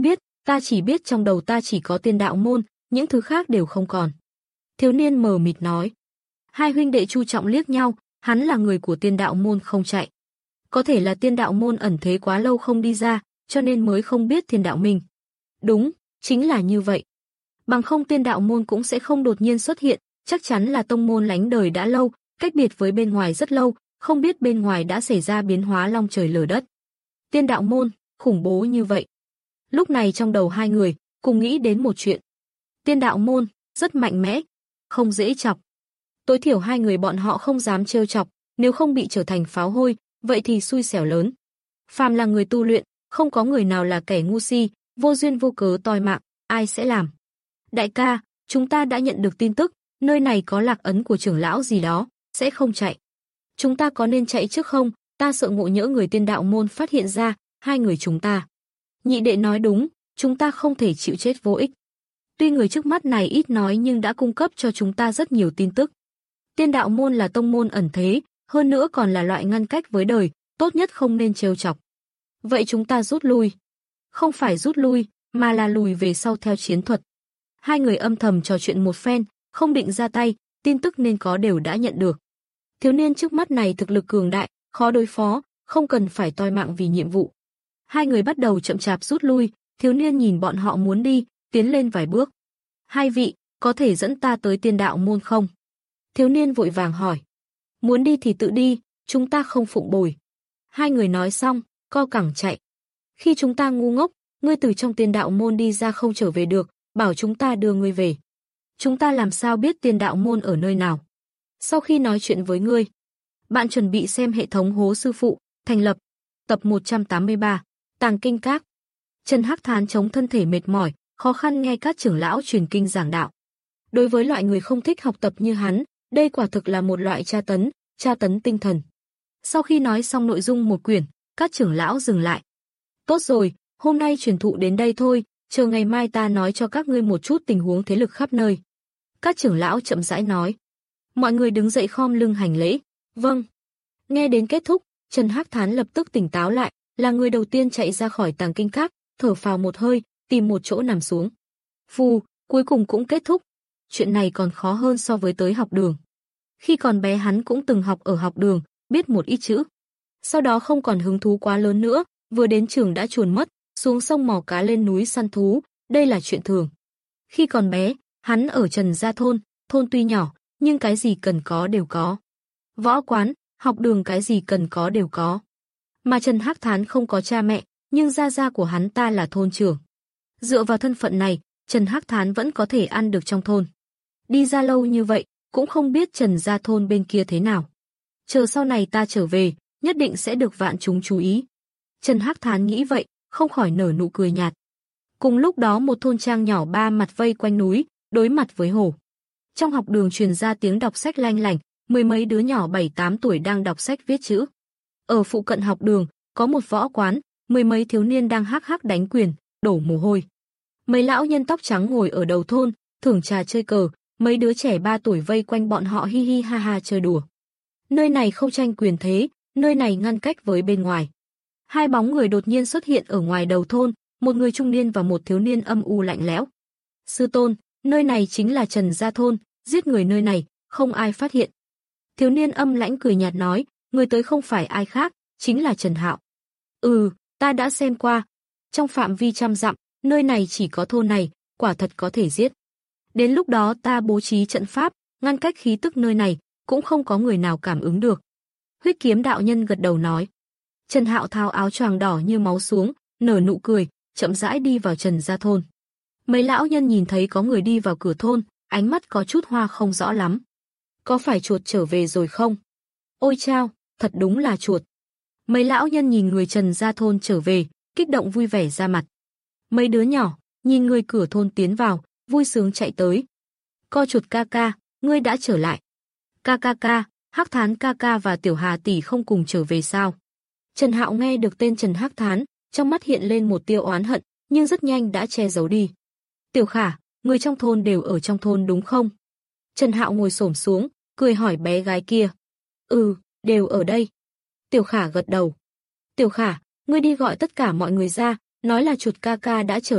Ta chỉ biết trong đầu ta chỉ có Tiên Đạo môn, những thứ khác đều không còn. Thiếu niên mờ mịt nói. Hai huynh đệ Chu Trọng liếc nhau, hắn là người của Tiên Đạo môn không chạy. Có thể là Tiên Đạo môn ẩn thế quá lâu không đi ra, cho nên mới không biết Thiên Đạo Minh. Đúng, chính là như vậy. Bằng không Tiên Đạo môn cũng sẽ không đột nhiên xuất hiện, chắc chắn là tông môn lánh đời đã lâu, cách biệt với bên ngoài rất lâu, không biết bên ngoài đã xảy ra biến hóa long trời lở đất. Tiên Đạo môn, khủng bố như vậy. Lúc này trong đầu hai người, cùng nghĩ đến một chuyện. Tiên Đạo môn, rất mạnh mẽ, không dễ chọc. Tối thiểu hai người bọn họ không dám trêu chọc, nếu không bị trở thành pháo hôi, vậy thì xui xẻo lớn. Phàm là người tu luyện, không có người nào là kẻ ngu si, vô duyên vô cớ toi mạng, ai sẽ làm. Đại ca, chúng ta đã nhận được tin tức, nơi này có lạc ấn của trưởng lão gì đó, sẽ không chạy. Chúng ta có nên chạy trước không? Ta sợ ngộ nhỡ người Tiên Đạo môn phát hiện ra, hai người chúng ta. Nhị đệ nói đúng, chúng ta không thể chịu chết vô ích. Tuy người trước mắt này ít nói nhưng đã cung cấp cho chúng ta rất nhiều tin tức. Tiên Đạo môn là tông môn ẩn thế, hơn nữa còn là loại ngăn cách với đời, tốt nhất không nên trêu chọc. Vậy chúng ta rút lui. Không phải rút lui, mà là lùi về sau theo chiến thuật. Hai người âm thầm trò chuyện một phen, không định ra tay, tin tức nên có đều đã nhận được. Thiếu niên trước mắt này thực lực cường đại, khó đối phó, không cần phải toi mạng vì nhiệm vụ. Hai người bắt đầu chậm chạp rút lui, thiếu niên nhìn bọn họ muốn đi, tiến lên vài bước. Hai vị, có thể dẫn ta tới Tiên Đạo môn không? Thiếu niên vội vàng hỏi. Muốn đi thì tự đi, chúng ta không phụng bồi. Hai người nói xong, co cẳng chạy. Khi chúng ta ngu ngốc, ngươi từ trong Tiên Đạo môn đi ra không trở về được, bảo chúng ta đưa ngươi về. Chúng ta làm sao biết Tiên Đạo môn ở nơi nào? Sau khi nói chuyện với ngươi, bạn chuẩn bị xem hệ thống hố sư phụ, thành lập, tập một trăm tám mươi ba, Tàng Kinh Các. Trần Hắc Thán chống thân thể mệt mỏi, khó khăn nghe các trưởng lão truyền kinh giảng đạo. Đối với loại người không thích học tập như hắn, đây quả thực là một loại tra tấn, tra tấn tinh thần. Sau khi nói xong nội dung một quyển, các trưởng lão dừng lại. Tốt rồi, hôm nay truyền thụ đến đây thôi, chờ ngày mai ta nói cho các ngươi một chút tình huống thế lực khắp nơi. Các trưởng lão chậm rãi nói. Mọi người đứng dậy khom lưng hành lễ. Vâng. Nghe đến kết thúc, Trần Hắc Thán lập tức tỉnh táo lại, là người đầu tiên chạy ra khỏi Tàng Kinh Các, thở phào một hơi, tìm một chỗ nằm xuống. Phù, cuối cùng cũng kết thúc. Chuyện này còn khó hơn so với tới học đường. Khi còn bé hắn cũng từng học ở học đường, biết một ít chữ. Sau đó không còn hứng thú quá lớn nữa, vừa đến trường đã chuồn mất, xuống sông mò cá lên núi săn thú, đây là chuyện thường. Khi còn bé, hắn ở Trần Gia thôn, thôn tuy nhỏ, nhưng cái gì cần có đều có. Võ quán, học đường cái gì cần có đều có. Mà Trần Hắc Thán không có cha mẹ, nhưng gia gia của hắn ta là thôn trưởng. Dựa vào thân phận này, Trần Hắc Thán vẫn có thể ăn được trong thôn. Đi ra lâu như vậy, cũng không biết Trần Gia thôn bên kia thế nào. Chờ sau này ta trở về, nhất định sẽ được vạn chúng chú ý. Trần Hắc Thán nghĩ vậy, không khỏi nở nụ cười nhạt. Cùng lúc đó một thôn trang nhỏ ba mặt vây quanh núi, đối mặt với hồ. Trong học đường truyền ra tiếng đọc sách lanh lảnh, mười mấy đứa nhỏ bảy tám tuổi đang đọc sách viết chữ. Ở phụ cận học đường, có một võ quán, mười mấy thiếu niên đang hắc hắc đánh quyền, đổ mồ hôi. Mấy lão nhân tóc trắng ngồi ở đầu thôn, thưởng trà chơi cờ, mấy đứa trẻ ba tuổi vây quanh bọn họ hi hi ha ha chơi đùa. Nơi này không tranh quyền thế, nơi này ngăn cách với bên ngoài. Hai bóng người đột nhiên xuất hiện ở ngoài đầu thôn, một người trung niên và một thiếu niên âm u lạnh lẽo. Sư tôn, nơi này chính là Trần Gia thôn, giết người nơi này, không ai phát hiện. Thiếu niên âm lãnh cười nhạt nói, người tới không phải ai khác, chính là Trần Hạo. Ừ, ta đã xem qua. Trong phạm vi trăm dặm, nơi này chỉ có thôn này, quả thật có thể giết. Đến lúc đó ta bố trí trận pháp, ngăn cách khí tức nơi này, cũng không có người nào cảm ứng được. Huyết kiếm đạo nhân gật đầu nói. Trần Hạo tháo áo choàng đỏ như máu xuống, nở nụ cười, chậm rãi đi vào Trần Gia thôn. Mấy lão nhân nhìn thấy có người đi vào cửa thôn, ánh mắt có chút hoa không rõ lắm. Có phải chuột trở về rồi không? Ôi chao, thật đúng là chuột. Mấy lão nhân nhìn người Trần Gia thôn trở về, kích động vui vẻ ra mặt. Mấy đứa nhỏ, nhìn người cửa thôn tiến vào, vui sướng chạy tới. Co chuột ca ca, ngươi đã trở lại. Ca ca ca, Hắc Thán ca ca và Tiểu Hà tỷ không cùng trở về sao? Trần Hạo nghe được tên Trần Hắc Thán, trong mắt hiện lên một tia oán hận, nhưng rất nhanh đã che giấu đi. Tiểu Khả, người trong thôn đều ở trong thôn đúng không? Trần Hạo ngồi xổm xuống, cười hỏi bé gái kia. Ừ, đều ở đây. Tiểu Khả gật đầu. Tiểu Khả, ngươi đi gọi tất cả mọi người ra, nói là chuột ca ca đã trở lại,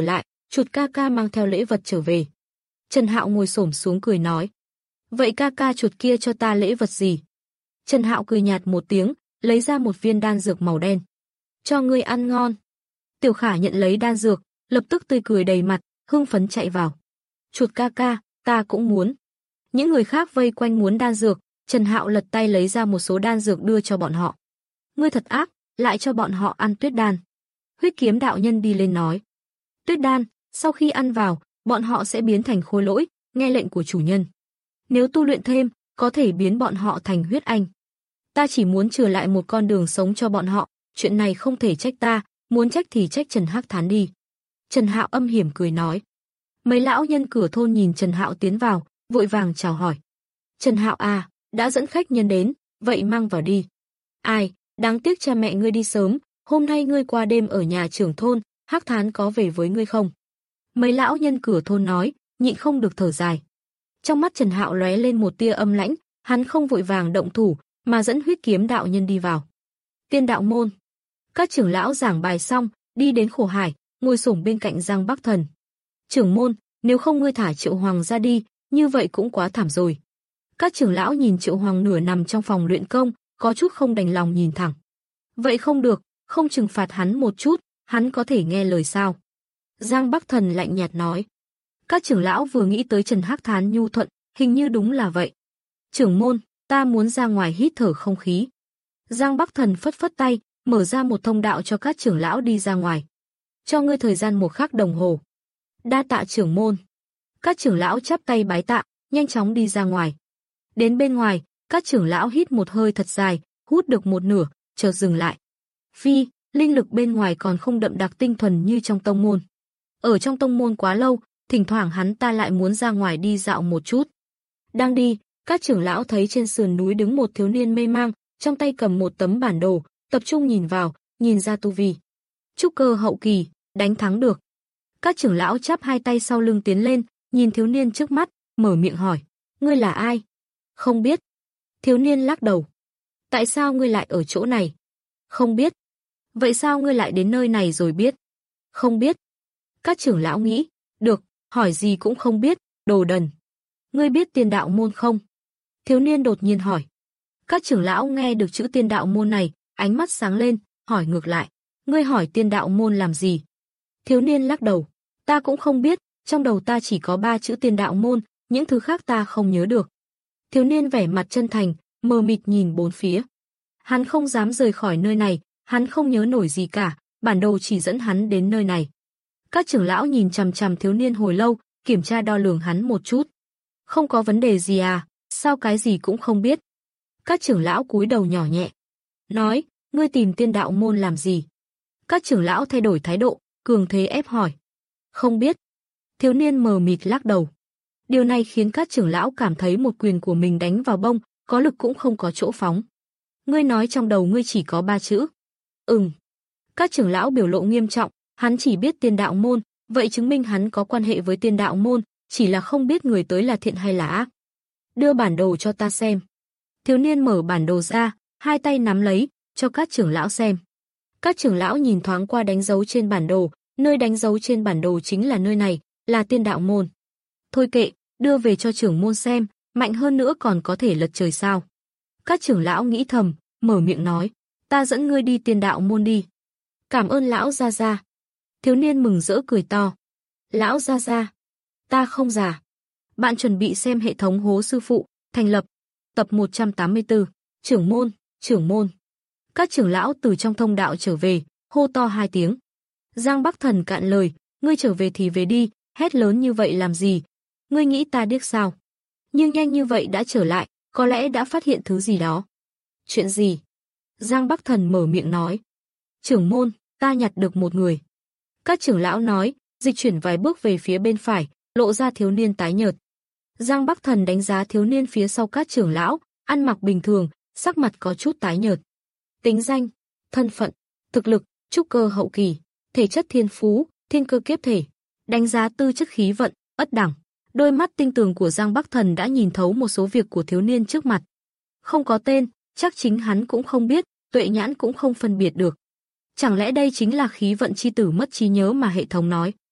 Chuột ca ca mang theo lễ vật trở về. Trần Hạo ngồi xổm xuống cười nói. Vậy ca ca chuột kia cho ta lễ vật gì? Trần Hạo cười nhạt một tiếng, lấy ra một viên đan dược màu đen. Cho ngươi ăn ngon. Tiểu Khả nhận lấy đan dược, lập tức tươi cười đầy mặt, hưng phấn chạy vào. Chuột ca ca, ta cũng muốn. Những người khác vây quanh muốn đan dược, Trần Hạo lật tay lấy ra một số đan dược đưa cho bọn họ. Ngươi thật ác, lại cho bọn họ ăn tuyết đan. Huyết kiếm đạo nhân đi lên nói. Tuyết đan, sau khi ăn vào, bọn họ sẽ biến thành khôi lỗi, nghe lệnh của chủ nhân. Nếu tu luyện thêm, có thể biến bọn họ thành huyết anh. Ta chỉ muốn trừ lại một con đường sống cho bọn họ, chuyện này không thể trách ta, muốn trách thì trách Trần Hắc Thán đi. Trần Hạo âm hiểm cười nói. Mấy lão nhân cửa thôn nhìn Trần Hạo tiến vào, vội vàng chào hỏi. Trần Hạo à, đã dẫn khách nhân đến, vậy mang vào đi. Ai, đáng tiếc cha mẹ ngươi đi sớm, hôm nay ngươi qua đêm ở nhà trưởng thôn, Hắc Thán có về với ngươi không? Mấy lão nhân cửa thôn nói, nhịn không được thở dài. Trong mắt Trần Hạo lóe lên một tia âm lãnh, hắn không vội vàng động thủ, mà dẫn huyết kiếm đạo nhân đi vào. Tiên đạo môn. Các trưởng lão giảng bài xong, đi đến khổ hải, ngồi xổm bên cạnh Giang Bắc Thần. Trưởng môn, nếu không ngươi thả Triệu Hoàng ra đi, như vậy cũng quá thảm rồi. Các trưởng lão nhìn Triệu Hoàng nửa nằm trong phòng luyện công, có chút không đành lòng nhìn thẳng. Vậy không được, không trừng phạt hắn một chút, hắn có thể nghe lời sao? Giang Bắc Thần lạnh nhạt nói. Các trưởng lão vừa nghĩ tới Trần Hắc Thán nhu thuận, hình như đúng là vậy. Trưởng môn, ta muốn ra ngoài hít thở không khí. Giang Bắc Thần phất phất tay, mở ra một thông đạo cho các trưởng lão đi ra ngoài. Cho ngươi thời gian một khắc đồng hồ. Đa tạ trưởng môn. Các trưởng lão chắp tay bái tạ, nhanh chóng đi ra ngoài. Đến bên ngoài, các trưởng lão hít một hơi thật dài, hút được một nửa, chợt dừng lại. Phi, linh lực bên ngoài còn không đậm đặc tinh thuần như trong tông môn. Ở trong tông môn quá lâu, thỉnh thoảng hắn ta lại muốn ra ngoài đi dạo một chút. Đang đi, các trưởng lão thấy trên sườn núi đứng một thiếu niên mê mang, trong tay cầm một tấm bản đồ, tập trung nhìn vào, nhìn ra tu vi. Trúc cơ hậu kỳ, đánh thắng được. Các trưởng lão chắp hai tay sau lưng tiến lên, nhìn thiếu niên trước mắt, mở miệng hỏi, ngươi là ai? Không biết. Thiếu niên lắc đầu. Tại sao ngươi lại ở chỗ này? Không biết. Vậy sao ngươi lại đến nơi này rồi biết? Không biết. Các trưởng lão nghĩ, được, hỏi gì cũng không biết, đồ đần. Ngươi biết tiên đạo môn không? Thiếu niên đột nhiên hỏi. Các trưởng lão nghe được chữ tiên đạo môn này, ánh mắt sáng lên, hỏi ngược lại. Ngươi hỏi tiên đạo môn làm gì? Thiếu niên lắc đầu. Ta cũng không biết, trong đầu ta chỉ có ba chữ tiên đạo môn, những thứ khác ta không nhớ được. Thiếu niên vẻ mặt chân thành, mờ mịt nhìn bốn phía. Hắn không dám rời khỏi nơi này, hắn không nhớ nổi gì cả, bản đồ chỉ dẫn hắn đến nơi này. Các trưởng lão nhìn chằm chằm thiếu niên hồi lâu, kiểm tra đo lường hắn một chút. Không có vấn đề gì à, sao cái gì cũng không biết. Các trưởng lão cúi đầu nhỏ nhẹ. Nói, ngươi tìm tiên đạo môn làm gì? Các trưởng lão thay đổi thái độ, cường thế ép hỏi. Không biết. Thiếu niên mờ mịt lắc đầu. Điều này khiến các trưởng lão cảm thấy một quyền của mình đánh vào bông, có lực cũng không có chỗ phóng. Ngươi nói trong đầu ngươi chỉ có ba chữ. Ừm. Các trưởng lão biểu lộ nghiêm trọng, hắn chỉ biết tiên đạo môn, vậy chứng minh hắn có quan hệ với tiên đạo môn, chỉ là không biết người tới là thiện hay là ác. Đưa bản đồ cho ta xem. Thiếu niên mở bản đồ ra, hai tay nắm lấy, cho các trưởng lão xem. Các trưởng lão nhìn thoáng qua đánh dấu trên bản đồ, nơi đánh dấu trên bản đồ chính là nơi này, là tiên đạo môn. Thôi kệ, đưa về cho trưởng môn xem, mạnh hơn nữa còn có thể lật trời sao. Các trưởng lão nghĩ thầm, mở miệng nói, ta dẫn ngươi đi tiên đạo môn đi. Cảm ơn lão gia gia. Thiếu niên mừng rỡ cười to. Lão gia gia, ta không già. Bạn chuẩn bị xem hệ thống hố sư phụ, thành lập. Tập một trăm tám mươi tư, trưởng môn, trưởng môn. Các trưởng lão từ trong thông đạo trở về, hô to hai tiếng. Giang Bắc Thần cạn lời, ngươi trở về thì về đi, hét lớn như vậy làm gì? Ngươi nghĩ ta điếc sao? Nhưng nhanh như vậy đã trở lại, có lẽ đã phát hiện thứ gì đó. Chuyện gì? Giang Bắc Thần mở miệng nói. Trưởng môn, ta nhặt được một người. Các trưởng lão nói, dịch chuyển vài bước về phía bên phải, lộ ra thiếu niên tái nhợt. Giang Bắc Thần đánh giá thiếu niên phía sau các trưởng lão, ăn mặc bình thường, sắc mặt có chút tái nhợt. Tính danh, thân phận, thực lực, trúc cơ hậu kỳ, thể chất thiên phú, thiên cơ kiếp thể, đánh giá tư chất khí vận, ất đẳng. Đôi mắt tinh tường của Giang Bắc Thần đã nhìn thấu một số việc của thiếu niên trước mặt. Không có tên, chắc chính hắn cũng không biết, tuệ nhãn cũng không phân biệt được. Chẳng lẽ đây chính là khí vận chi tử mất trí nhớ mà hệ thống nói?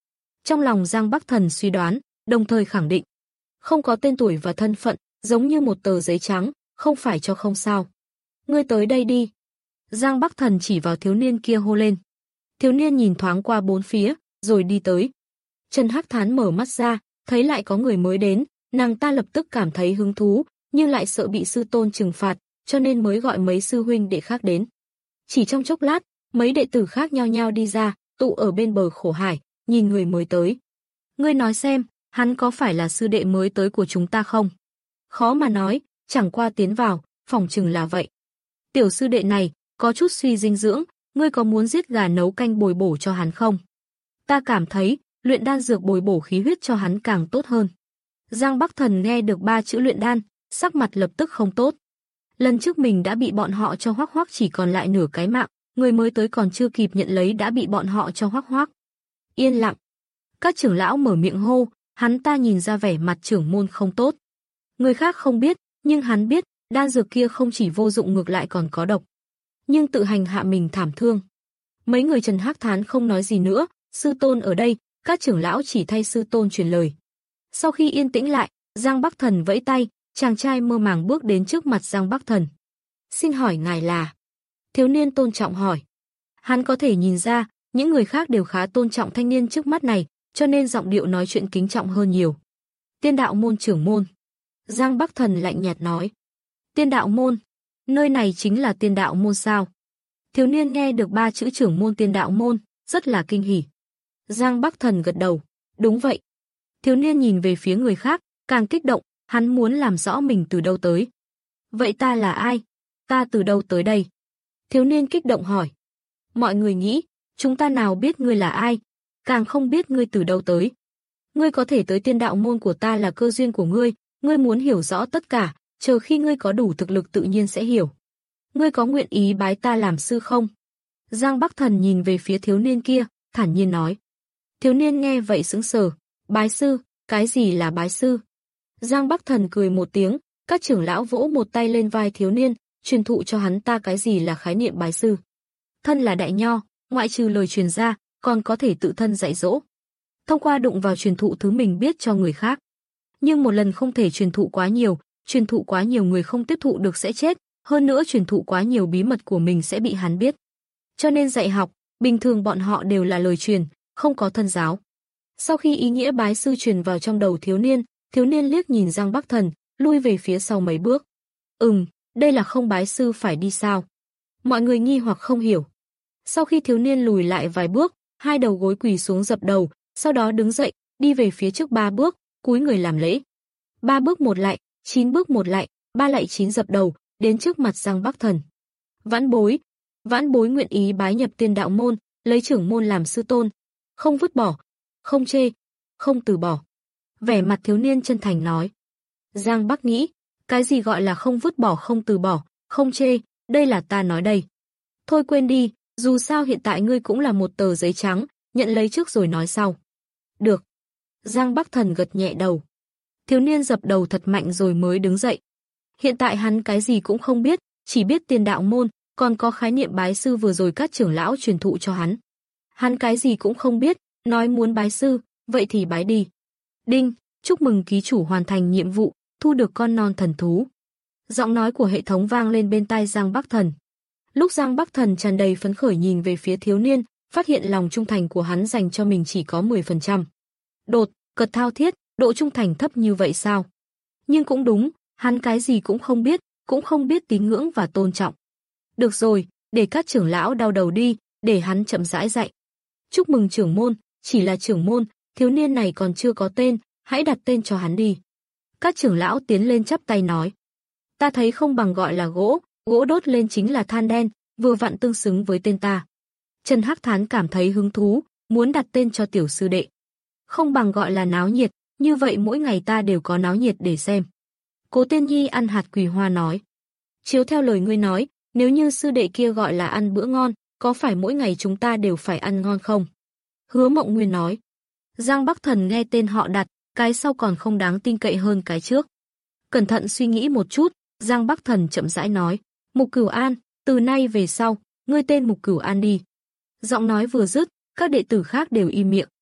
Trong lòng Giang Bắc Thần suy đoán, đồng thời khẳng định. Không có tên tuổi và thân phận, giống như một tờ giấy trắng, không phải cho không sao. Ngươi tới đây đi. Giang Bắc Thần chỉ vào thiếu niên kia hô lên. Thiếu niên nhìn thoáng qua bốn phía, rồi đi tới. Trần Hắc Thán mở mắt ra, thấy lại có người mới đến, nàng ta lập tức cảm thấy hứng thú, nhưng lại sợ bị sư tôn trừng phạt, cho nên mới gọi mấy sư huynh đệ khác đến. Chỉ trong chốc lát, mấy đệ tử khác nhao nhao đi ra, tụ ở bên bờ khổ hải, nhìn người mới tới. Ngươi nói xem, hắn có phải là sư đệ mới tới của chúng ta không? Khó mà nói, chẳng qua tiến vào, phỏng chừng là vậy. Tiểu sư đệ này, có chút suy dinh dưỡng, ngươi có muốn giết gà nấu canh bồi bổ cho hắn không? Ta cảm thấy, luyện đan dược bồi bổ khí huyết cho hắn càng tốt hơn. Giang Bắc Thần nghe được ba chữ luyện đan, sắc mặt lập tức không tốt. Lần trước mình đã bị bọn họ cho hoắc hoắc chỉ còn lại nửa cái mạng, người mới tới còn chưa kịp nhận lấy đã bị bọn họ cho hoắc hoắc. Yên lặng. Các trưởng lão mở miệng hô, hắn ta nhìn ra vẻ mặt trưởng môn không tốt. Người khác không biết, nhưng hắn biết, đan dược kia không chỉ vô dụng ngược lại còn có độc. Nhưng tự hành hạ mình thảm thương. Mấy người Trần Hắc Thán không nói gì nữa, sư tôn ở đây, các trưởng lão chỉ thay sư tôn truyền lời. Sau khi yên tĩnh lại, Giang Bắc Thần vẫy tay, chàng trai mơ màng bước đến trước mặt Giang Bắc Thần. Xin hỏi ngài là? Thiếu niên tôn trọng hỏi. Hắn có thể nhìn ra, những người khác đều khá tôn trọng thanh niên trước mắt này, cho nên giọng điệu nói chuyện kính trọng hơn nhiều. Tiên đạo môn trưởng môn. Giang Bắc Thần lạnh nhạt nói. Tiên đạo môn? Nơi này chính là tiên đạo môn sao? Thiếu niên nghe được ba chữ trưởng môn tiên đạo môn, rất là kinh hỉ. Giang Bắc Thần gật đầu. Đúng vậy. Thiếu niên nhìn về phía người khác, càng kích động, hắn muốn làm rõ mình từ đâu tới. Vậy ta là ai? Ta từ đâu tới đây? Thiếu niên kích động hỏi. Mọi người nghĩ, chúng ta nào biết ngươi là ai, càng không biết ngươi từ đâu tới. Ngươi có thể tới tiên đạo môn của ta là cơ duyên của ngươi, ngươi muốn hiểu rõ tất cả, chờ khi ngươi có đủ thực lực tự nhiên sẽ hiểu. Ngươi có nguyện ý bái ta làm sư không? Giang Bắc Thần nhìn về phía thiếu niên kia, thản nhiên nói. Thiếu niên nghe vậy sững sờ, bái sư, cái gì là bái sư? Giang Bắc Thần cười một tiếng, các trưởng lão vỗ một tay lên vai thiếu niên, truyền thụ cho hắn ta cái gì là khái niệm bái sư. Thân là đại nho, ngoại trừ lời truyền ra, còn có thể tự thân dạy dỗ. Thông qua đụng vào truyền thụ thứ mình biết cho người khác. Nhưng một lần không thể truyền thụ quá nhiều, truyền thụ quá nhiều người không tiếp thụ được sẽ chết, hơn nữa truyền thụ quá nhiều bí mật của mình sẽ bị hắn biết. Cho nên dạy học, bình thường bọn họ đều là lời truyền, không có thân giáo. Sau khi ý nghĩa bái sư truyền vào trong đầu thiếu niên, thiếu niên liếc nhìn Giang Bắc Thần, lui về phía sau mấy bước. Ừm, đây là không bái sư phải đi sao? Mọi người nghi hoặc không hiểu. Sau khi thiếu niên lùi lại vài bước, hai đầu gối quỳ xuống dập đầu, sau đó đứng dậy, đi về phía trước ba bước, cúi người làm lễ. Ba bước một lại, chín bước một lại, ba lại chín dập đầu, đến trước mặt Giang Bắc Thần. Vãn bối, vãn bối nguyện ý bái nhập tiên đạo môn, lấy trưởng môn làm sư tôn, không vứt bỏ, không chê, không từ bỏ. Vẻ mặt thiếu niên chân thành nói. Giang Bắc nghĩ, cái gì gọi là không vứt bỏ không từ bỏ, không chê, đây là ta nói đây. Thôi quên đi, dù sao hiện tại ngươi cũng là một tờ giấy trắng, nhận lấy trước rồi nói sau. Được. Giang Bắc Thần gật nhẹ đầu. Thiếu niên dập đầu thật mạnh rồi mới đứng dậy. Hiện tại hắn cái gì cũng không biết, chỉ biết tiên đạo môn, còn có khái niệm bái sư vừa rồi các trưởng lão truyền thụ cho hắn. Hắn cái gì cũng không biết, nói muốn bái sư, vậy thì bái đi. Đinh, chúc mừng ký chủ hoàn thành nhiệm vụ, thu được con non thần thú. Giọng nói của hệ thống vang lên bên tai Giang Bắc Thần. Lúc Giang Bắc Thần tràn đầy phấn khởi nhìn về phía thiếu niên, phát hiện lòng trung thành của hắn dành cho mình chỉ có mười phần trăm. Đột, cật thao thiết, độ trung thành thấp như vậy sao? Nhưng cũng đúng, hắn cái gì cũng không biết, cũng không biết tín ngưỡng và tôn trọng. Được rồi, để các trưởng lão đau đầu đi, để hắn chậm rãi dạy. Chúc mừng trưởng môn, chỉ là trưởng môn, thiếu niên này còn chưa có tên, hãy đặt tên cho hắn đi. Các trưởng lão tiến lên chắp tay nói. Ta thấy không bằng gọi là gỗ, gỗ đốt lên chính là than đen, vừa vặn tương xứng với tên ta. Trần Hắc Thán cảm thấy hứng thú, muốn đặt tên cho tiểu sư đệ. Không bằng gọi là náo nhiệt, như vậy mỗi ngày ta đều có náo nhiệt để xem. Cố Tiên Nhi ăn hạt quỳ hoa nói. Chiếu theo lời ngươi nói, nếu như sư đệ kia gọi là ăn bữa ngon, có phải mỗi ngày chúng ta đều phải ăn ngon không? Hứa Mộng Nguyên nói. Giang Bắc Thần nghe tên họ đặt, cái sau còn không đáng tin cậy hơn cái trước. Cẩn thận suy nghĩ một chút, Giang Bắc Thần chậm rãi nói. Mục Cửu An, từ nay về sau, ngươi tên Mục Cửu An đi. Giọng nói vừa dứt, các đệ tử khác đều im miệng.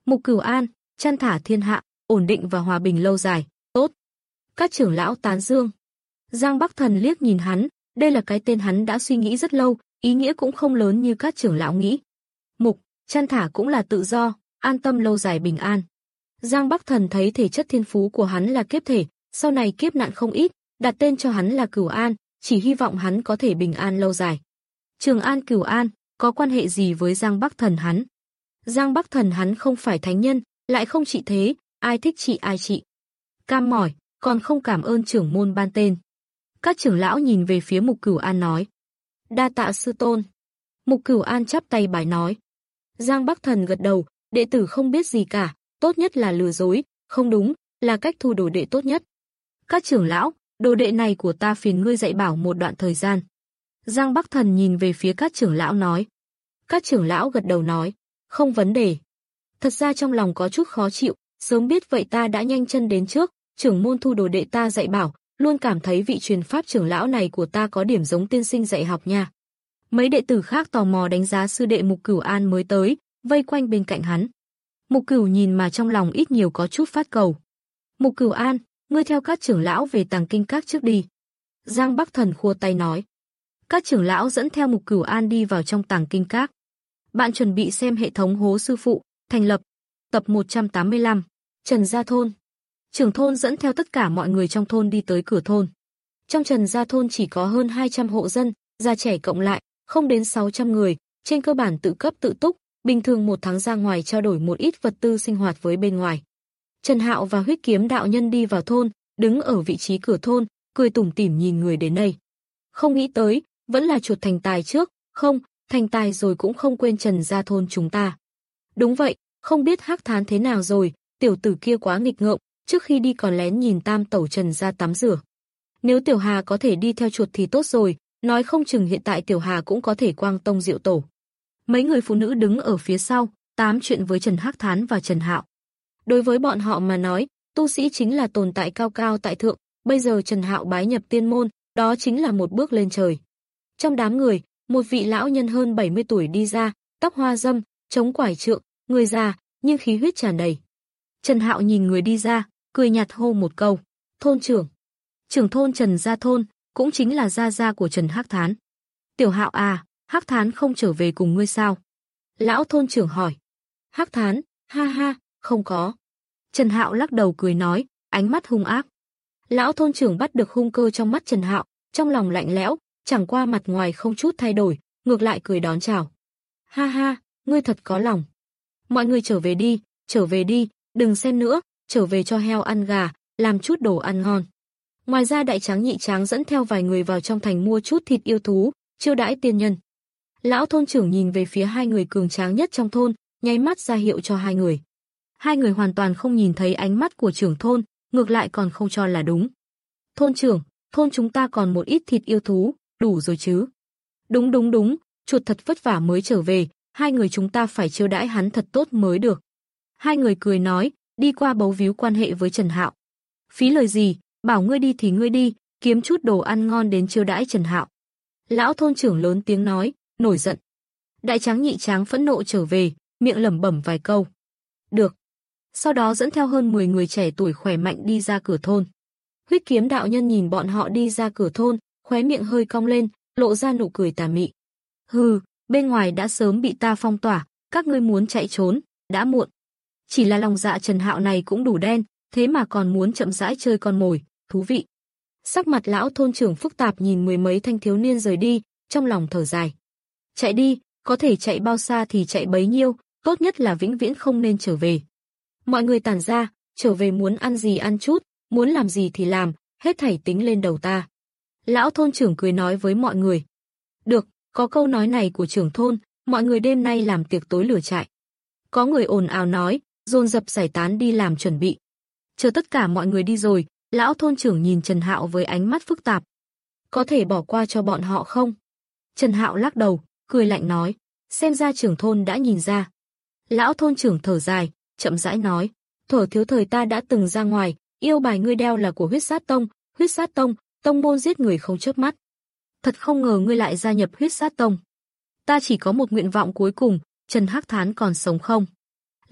Mục Cửu An, chăn thả thiên hạ, ổn định và hòa bình lâu dài, tốt. Các trưởng lão tán dương. Giang Bắc Thần liếc nhìn hắn, đây là cái tên hắn đã suy nghĩ rất lâu, ý nghĩa cũng không lớn như các trưởng lão nghĩ. Mục, chăn thả cũng là tự do, an tâm lâu dài bình an. Giang Bắc Thần thấy thể chất thiên phú của hắn là kiếp thể, sau này kiếp nạn không ít, đặt tên cho hắn là Cửu An, chỉ hy vọng hắn có thể bình an lâu dài. Trường An Cửu An, có quan hệ gì với Giang Bắc Thần hắn? Giang Bắc Thần hắn không phải thánh nhân, lại không trị thế, ai thích trị ai trị. Cam mỏi, còn không cảm ơn trưởng môn ban tên. Các trưởng lão nhìn về phía Mục Cửu An nói. Đa tạ sư tôn. Mục Cửu An chắp tay bái nói. Giang Bắc Thần gật đầu, đệ tử không biết gì cả, tốt nhất là lừa dối, không đúng, là cách thu đồ đệ tốt nhất. Các trưởng lão, đồ đệ này của ta phiền ngươi dạy bảo một đoạn thời gian. Giang Bắc Thần nhìn về phía các trưởng lão nói. Các trưởng lão gật đầu nói, không vấn đề. Thật ra trong lòng có chút khó chịu, sớm biết vậy ta đã nhanh chân đến trước, trưởng môn thu đồ đệ ta dạy bảo, luôn cảm thấy vị truyền pháp trưởng lão này của ta có điểm giống tiên sinh dạy học nha. Mấy đệ tử khác tò mò đánh giá sư đệ Mục Cửu An mới tới, vây quanh bên cạnh hắn. Mục Cửu nhìn mà trong lòng ít nhiều có chút phát cầu. Mục Cửu An, ngươi theo các trưởng lão về Tàng Kinh Các trước đi. Giang Bắc Thần khua tay nói. Các trưởng lão dẫn theo Mục Cửu An đi vào trong Tàng Kinh Các. Bạn chuẩn bị xem hệ thống hố sư phụ, thành lập. Tập một trăm tám mươi lăm, Trần Gia Thôn. Trưởng thôn dẫn theo tất cả mọi người trong thôn đi tới cửa thôn. Trong Trần Gia Thôn chỉ có hơn hai trăm hộ dân, già trẻ cộng lại, không đến sáu trăm người, trên cơ bản tự cấp tự túc, bình thường một tháng ra ngoài trao đổi một ít vật tư sinh hoạt với bên ngoài. Trần Hạo và Huyết Kiếm đạo nhân đi vào thôn, đứng ở vị trí cửa thôn, cười tủm tỉm nhìn người đến đây. Không nghĩ tới, vẫn là chuột thành tài trước, không, thành tài rồi cũng không quên Trần Gia Thôn chúng ta. Đúng vậy, không biết Hắc Thán thế nào rồi, tiểu tử kia quá nghịch ngợm, trước khi đi còn lén nhìn tam tẩu Trần Gia tắm rửa. Nếu Tiểu Hà có thể đi theo chuột thì tốt rồi, nói không chừng hiện tại Tiểu Hà cũng có thể quang tông diệu tổ. Mấy người phụ nữ đứng ở phía sau, tám chuyện với Trần Hắc Thán và Trần Hạo. Đối với bọn họ mà nói, tu sĩ chính là tồn tại cao cao tại thượng, bây giờ Trần Hạo bái nhập tiên môn, đó chính là một bước lên trời. Trong đám người, một vị lão nhân hơn bảy mươi tuổi đi ra, tóc hoa râm, chống quải trượng, người già, nhưng khí huyết tràn đầy. Trần Hạo nhìn người đi ra, cười nhạt hô một câu, thôn trưởng. Trưởng thôn Trần Gia Thôn, cũng chính là gia gia của Trần Hắc Thán. Tiểu Hạo à, Hắc Thán không trở về cùng ngươi sao? Lão thôn trưởng hỏi. Hắc Thán, ha ha, không có. Trần Hạo lắc đầu cười nói, ánh mắt hung ác. Lão thôn trưởng bắt được hung cơ trong mắt Trần Hạo, trong lòng lạnh lẽo, chẳng qua mặt ngoài không chút thay đổi, ngược lại cười đón chào. Ha ha, ngươi thật có lòng. Mọi người trở về đi, trở về đi, đừng xem nữa, trở về cho heo ăn gà, làm chút đồ ăn ngon. Ngoài ra đại tráng nhị tráng dẫn theo vài người vào trong thành mua chút thịt yêu thú, chiêu đãi tiên nhân. Lão thôn trưởng nhìn về phía hai người cường tráng nhất trong thôn, nháy mắt ra hiệu cho hai người. Hai người hoàn toàn không nhìn thấy ánh mắt của trưởng thôn, ngược lại còn không cho là đúng. Thôn trưởng, thôn chúng ta còn một ít thịt yêu thú, đủ rồi chứ? Đúng đúng đúng, chuột thật vất vả mới trở về, hai người chúng ta phải chiêu đãi hắn thật tốt mới được. Hai người cười nói, đi qua bấu víu quan hệ với Trần Hạo. Phí lời gì, bảo ngươi đi thì ngươi đi, kiếm chút đồ ăn ngon đến chiêu đãi Trần Hạo. Lão thôn trưởng lớn tiếng nói, nổi giận. Đại tráng nhị tráng phẫn nộ trở về, miệng lẩm bẩm vài câu. Được. Sau đó dẫn theo hơn mười người trẻ tuổi khỏe mạnh đi ra cửa thôn. Huyết Kiếm đạo nhân nhìn bọn họ đi ra cửa thôn, khóe miệng hơi cong lên, lộ ra nụ cười tà mị. Hừ, bên ngoài đã sớm bị ta phong tỏa, các ngươi muốn chạy trốn, đã muộn. Chỉ là lòng dạ Trần Hạo này cũng đủ đen, thế mà còn muốn chậm rãi chơi con mồi, thú vị. Sắc mặt lão thôn trưởng phức tạp nhìn mười mấy thanh thiếu niên rời đi, trong lòng thở dài. Chạy đi, có thể chạy bao xa thì chạy bấy nhiêu, tốt nhất là vĩnh viễn không nên trở về. Mọi người tản ra, trở về muốn ăn gì ăn chút, muốn làm gì thì làm, hết thảy tính lên đầu ta. Lão thôn trưởng cười nói với mọi người. Được, có câu nói này của trưởng thôn, mọi người đêm nay làm tiệc tối lửa trại. Có người ồn ào nói, dồn dập giải tán đi làm chuẩn bị. Chờ tất cả mọi người đi rồi, lão thôn trưởng nhìn Trần Hạo với ánh mắt phức tạp. Có thể bỏ qua cho bọn họ không? Trần Hạo lắc đầu, cười lạnh nói, xem ra trưởng thôn đã nhìn ra. Lão thôn trưởng thở dài, chậm rãi nói, thuở thiếu thời ta đã từng ra ngoài, yêu bài ngươi đeo là của Huyết Sát Tông, Huyết Sát Tông, tông môn giết người không chớp mắt. Thật không ngờ ngươi lại gia nhập Huyết Sát Tông. Ta chỉ có một nguyện vọng cuối cùng, Trần Hắc Thán còn sống không?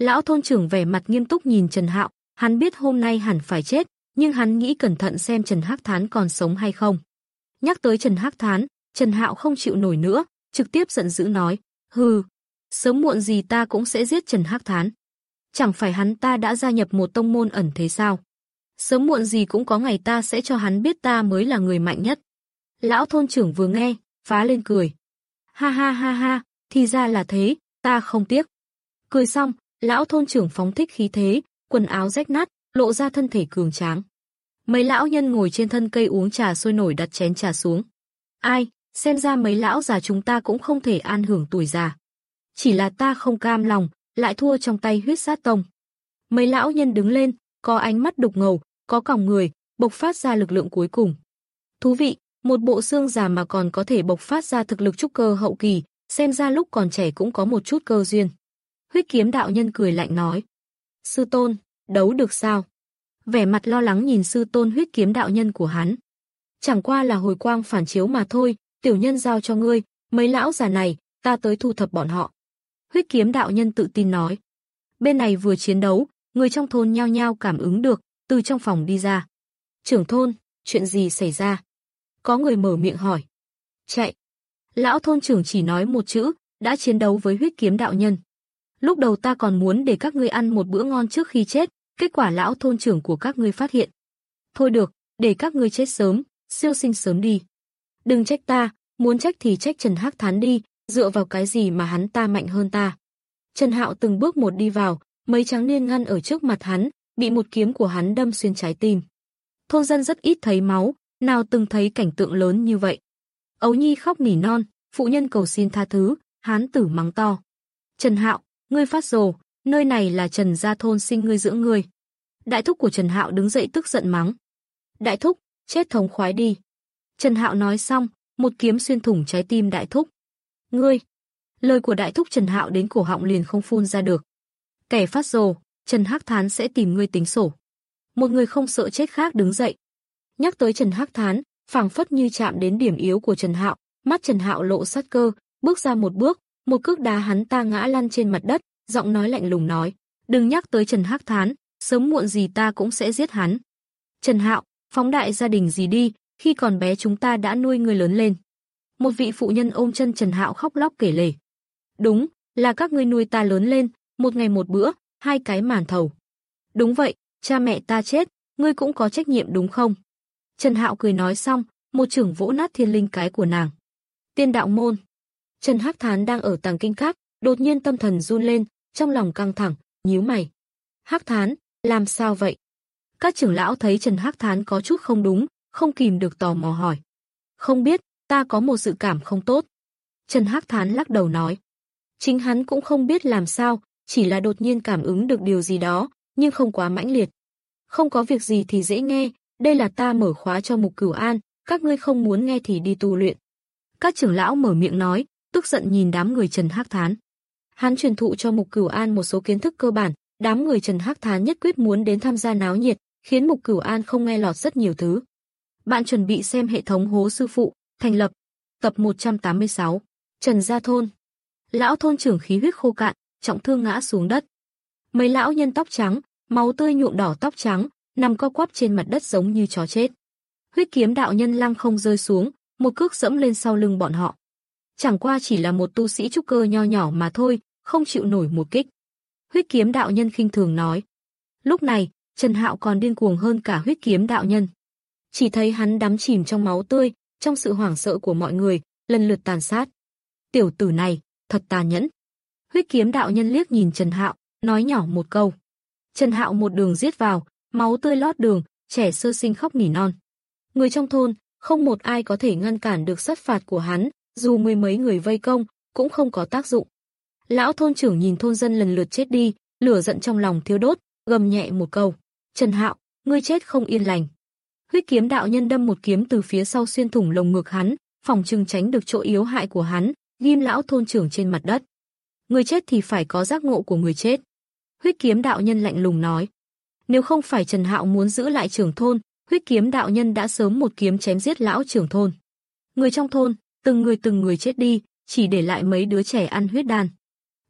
Lão thôn trưởng vẻ mặt nghiêm túc nhìn Trần Hạo, hắn biết hôm nay hẳn phải chết, nhưng hắn nghĩ cẩn thận xem Trần Hắc Thán còn sống hay không. Nhắc tới Trần Hắc Thán, Trần Hạo không chịu nổi nữa, trực tiếp giận dữ nói, hừ, sớm muộn gì ta cũng sẽ giết Trần Hắc Thán. Chẳng phải hắn ta đã gia nhập một tông môn ẩn thế sao? Sớm muộn gì cũng có ngày ta sẽ cho hắn biết ta mới là người mạnh nhất. Lão thôn trưởng vừa nghe, phá lên cười. Ha ha ha ha, thì ra là thế, ta không tiếc. Cười xong, lão thôn trưởng phóng thích khí thế, quần áo rách nát, lộ ra thân thể cường tráng. Mấy lão nhân ngồi trên thân cây uống trà sôi nổi đặt chén trà xuống. Ai, xem ra mấy lão già chúng ta cũng không thể an hưởng tuổi già. Chỉ là ta không cam lòng, lại thua trong tay huyết sát tông. Mấy lão nhân đứng lên, có ánh mắt đục ngầu, có còng người, bộc phát ra lực lượng cuối cùng. Thú vị, một bộ xương già mà còn có thể bộc phát ra thực lực trúc cơ hậu kỳ, xem ra lúc còn trẻ cũng có một chút cơ duyên. Huyết kiếm đạo nhân cười lạnh nói. Sư tôn, đấu được sao? Vẻ mặt lo lắng nhìn sư tôn huyết kiếm đạo nhân của hắn. Chẳng qua là hồi quang phản chiếu mà thôi, tiểu nhân giao cho ngươi, mấy lão già này, ta tới thu thập bọn họ. Huyết kiếm đạo nhân tự tin nói. Bên này vừa chiến đấu, người trong thôn nhao nhao cảm ứng được, từ trong phòng đi ra. Trưởng thôn, chuyện gì xảy ra? Có người mở miệng hỏi. Chạy. Lão thôn trưởng chỉ nói một chữ, đã chiến đấu với huyết kiếm đạo nhân. Lúc đầu ta còn muốn để các ngươi ăn một bữa ngon trước khi chết, kết quả lão thôn trưởng của các ngươi phát hiện. Thôi được, để các ngươi chết sớm, siêu sinh sớm đi. Đừng trách ta, muốn trách thì trách Trần Hắc Thán đi, dựa vào cái gì mà hắn ta mạnh hơn ta. Trần Hạo từng bước một đi vào, mấy tráng niên ngăn ở trước mặt hắn, bị một kiếm của hắn đâm xuyên trái tim. Thôn dân rất ít thấy máu, nào từng thấy cảnh tượng lớn như vậy. Ấu nhi khóc nỉ non, phụ nhân cầu xin tha thứ, hán tử mắng to. Trần Hạo, ngươi phát rồ, nơi này là Trần gia thôn sinh ngươi dưỡng ngươi. Đại thúc của Trần Hạo đứng dậy tức giận mắng. Đại thúc, chết thống khoái đi. Trần Hạo nói xong, một kiếm xuyên thủng trái tim đại thúc. Ngươi! Lời của đại thúc Trần Hạo đến cổ họng liền không phun ra được. Kẻ phát rồ, Trần Hắc Thán sẽ tìm ngươi tính sổ. Một người không sợ chết khác đứng dậy. Nhắc tới Trần Hắc Thán, phảng phất như chạm đến điểm yếu của Trần Hạo, mắt Trần Hạo lộ sát cơ, bước ra một bước, một cước đá hắn ta ngã lăn trên mặt đất, giọng nói lạnh lùng nói, đừng nhắc tới Trần Hắc Thán, sớm muộn gì ta cũng sẽ giết hắn. Trần Hạo, phóng đại gia đình gì đi, khi còn bé chúng ta đã nuôi ngươi lớn lên. Một vị phụ nhân ôm chân Trần Hạo khóc lóc kể lể. Đúng, là các ngươi nuôi ta lớn lên, một ngày một bữa, hai cái màn thầu. Đúng vậy, cha mẹ ta chết, ngươi cũng có trách nhiệm đúng không? Trần Hạo cười nói xong, một chưởng vỗ nát thiên linh cái của nàng. Tiên đạo môn. Trần Hắc Thán đang ở tàng kinh các, đột nhiên tâm thần run lên, trong lòng căng thẳng, nhíu mày. Hắc Thán, làm sao vậy? Các trưởng lão thấy Trần Hắc Thán có chút không đúng, không kìm được tò mò hỏi. Không biết, ta có một dự cảm không tốt. Trần Hắc Thán lắc đầu nói. Chính hắn cũng không biết làm sao, chỉ là đột nhiên cảm ứng được điều gì đó, nhưng không quá mãnh liệt. Không có việc gì thì dễ nghe, đây là ta mở khóa cho Mục Cửu An, các ngươi không muốn nghe thì đi tu luyện. Các trưởng lão mở miệng nói, tức giận nhìn đám người Trần Hắc Thán. Hắn truyền thụ cho Mục Cửu An một số kiến thức cơ bản, đám người Trần Hắc Thán nhất quyết muốn đến tham gia náo nhiệt, khiến Mục Cửu An không nghe lọt rất nhiều thứ. Bạn chuẩn bị xem hệ thống Hố Sư Phụ, thành lập, tập một trăm tám mươi sáu, Trần Gia Thôn. Lão thôn trưởng khí huyết khô cạn, trọng thương ngã xuống đất. Mấy lão nhân tóc trắng, máu tươi nhuộm đỏ tóc trắng, nằm co quắp trên mặt đất giống như chó chết. Huyết kiếm đạo nhân lăng không rơi xuống, một cước dẫm lên sau lưng bọn họ. Chẳng qua chỉ là một tu sĩ trúc cơ nho nhỏ mà thôi, không chịu nổi một kích. Huyết kiếm đạo nhân khinh thường nói. Lúc này, Trần Hạo còn điên cuồng hơn cả huyết kiếm đạo nhân. Chỉ thấy hắn đắm chìm trong máu tươi, trong sự hoảng sợ của mọi người, lần lượt tàn sát. Tiểu tử này, thật tàn nhẫn. Huyết kiếm đạo nhân liếc nhìn Trần Hạo, nói nhỏ một câu. Trần Hạo một đường giết vào, máu tươi lót đường, trẻ sơ sinh khóc nỉ non. Người trong thôn, không một ai có thể ngăn cản được sát phạt của hắn, dù mười mấy người vây công, cũng không có tác dụng. Lão thôn trưởng nhìn thôn dân lần lượt chết đi, lửa giận trong lòng thiêu đốt, gầm nhẹ một câu. Trần Hạo, ngươi chết không yên lành. Huyết kiếm đạo nhân đâm một kiếm từ phía sau xuyên thủng lồng ngực hắn, phòng trừng tránh được chỗ yếu hại của hắn, ghim lão thôn trưởng trên mặt đất. Người chết thì phải có giác ngộ của người chết. Huyết kiếm đạo nhân lạnh lùng nói. Nếu không phải Trần Hạo muốn giữ lại trưởng thôn, huyết kiếm đạo nhân đã sớm một kiếm chém giết lão trưởng thôn. Người trong thôn, từng người từng người chết đi, chỉ để lại mấy đứa trẻ ăn huyết đan.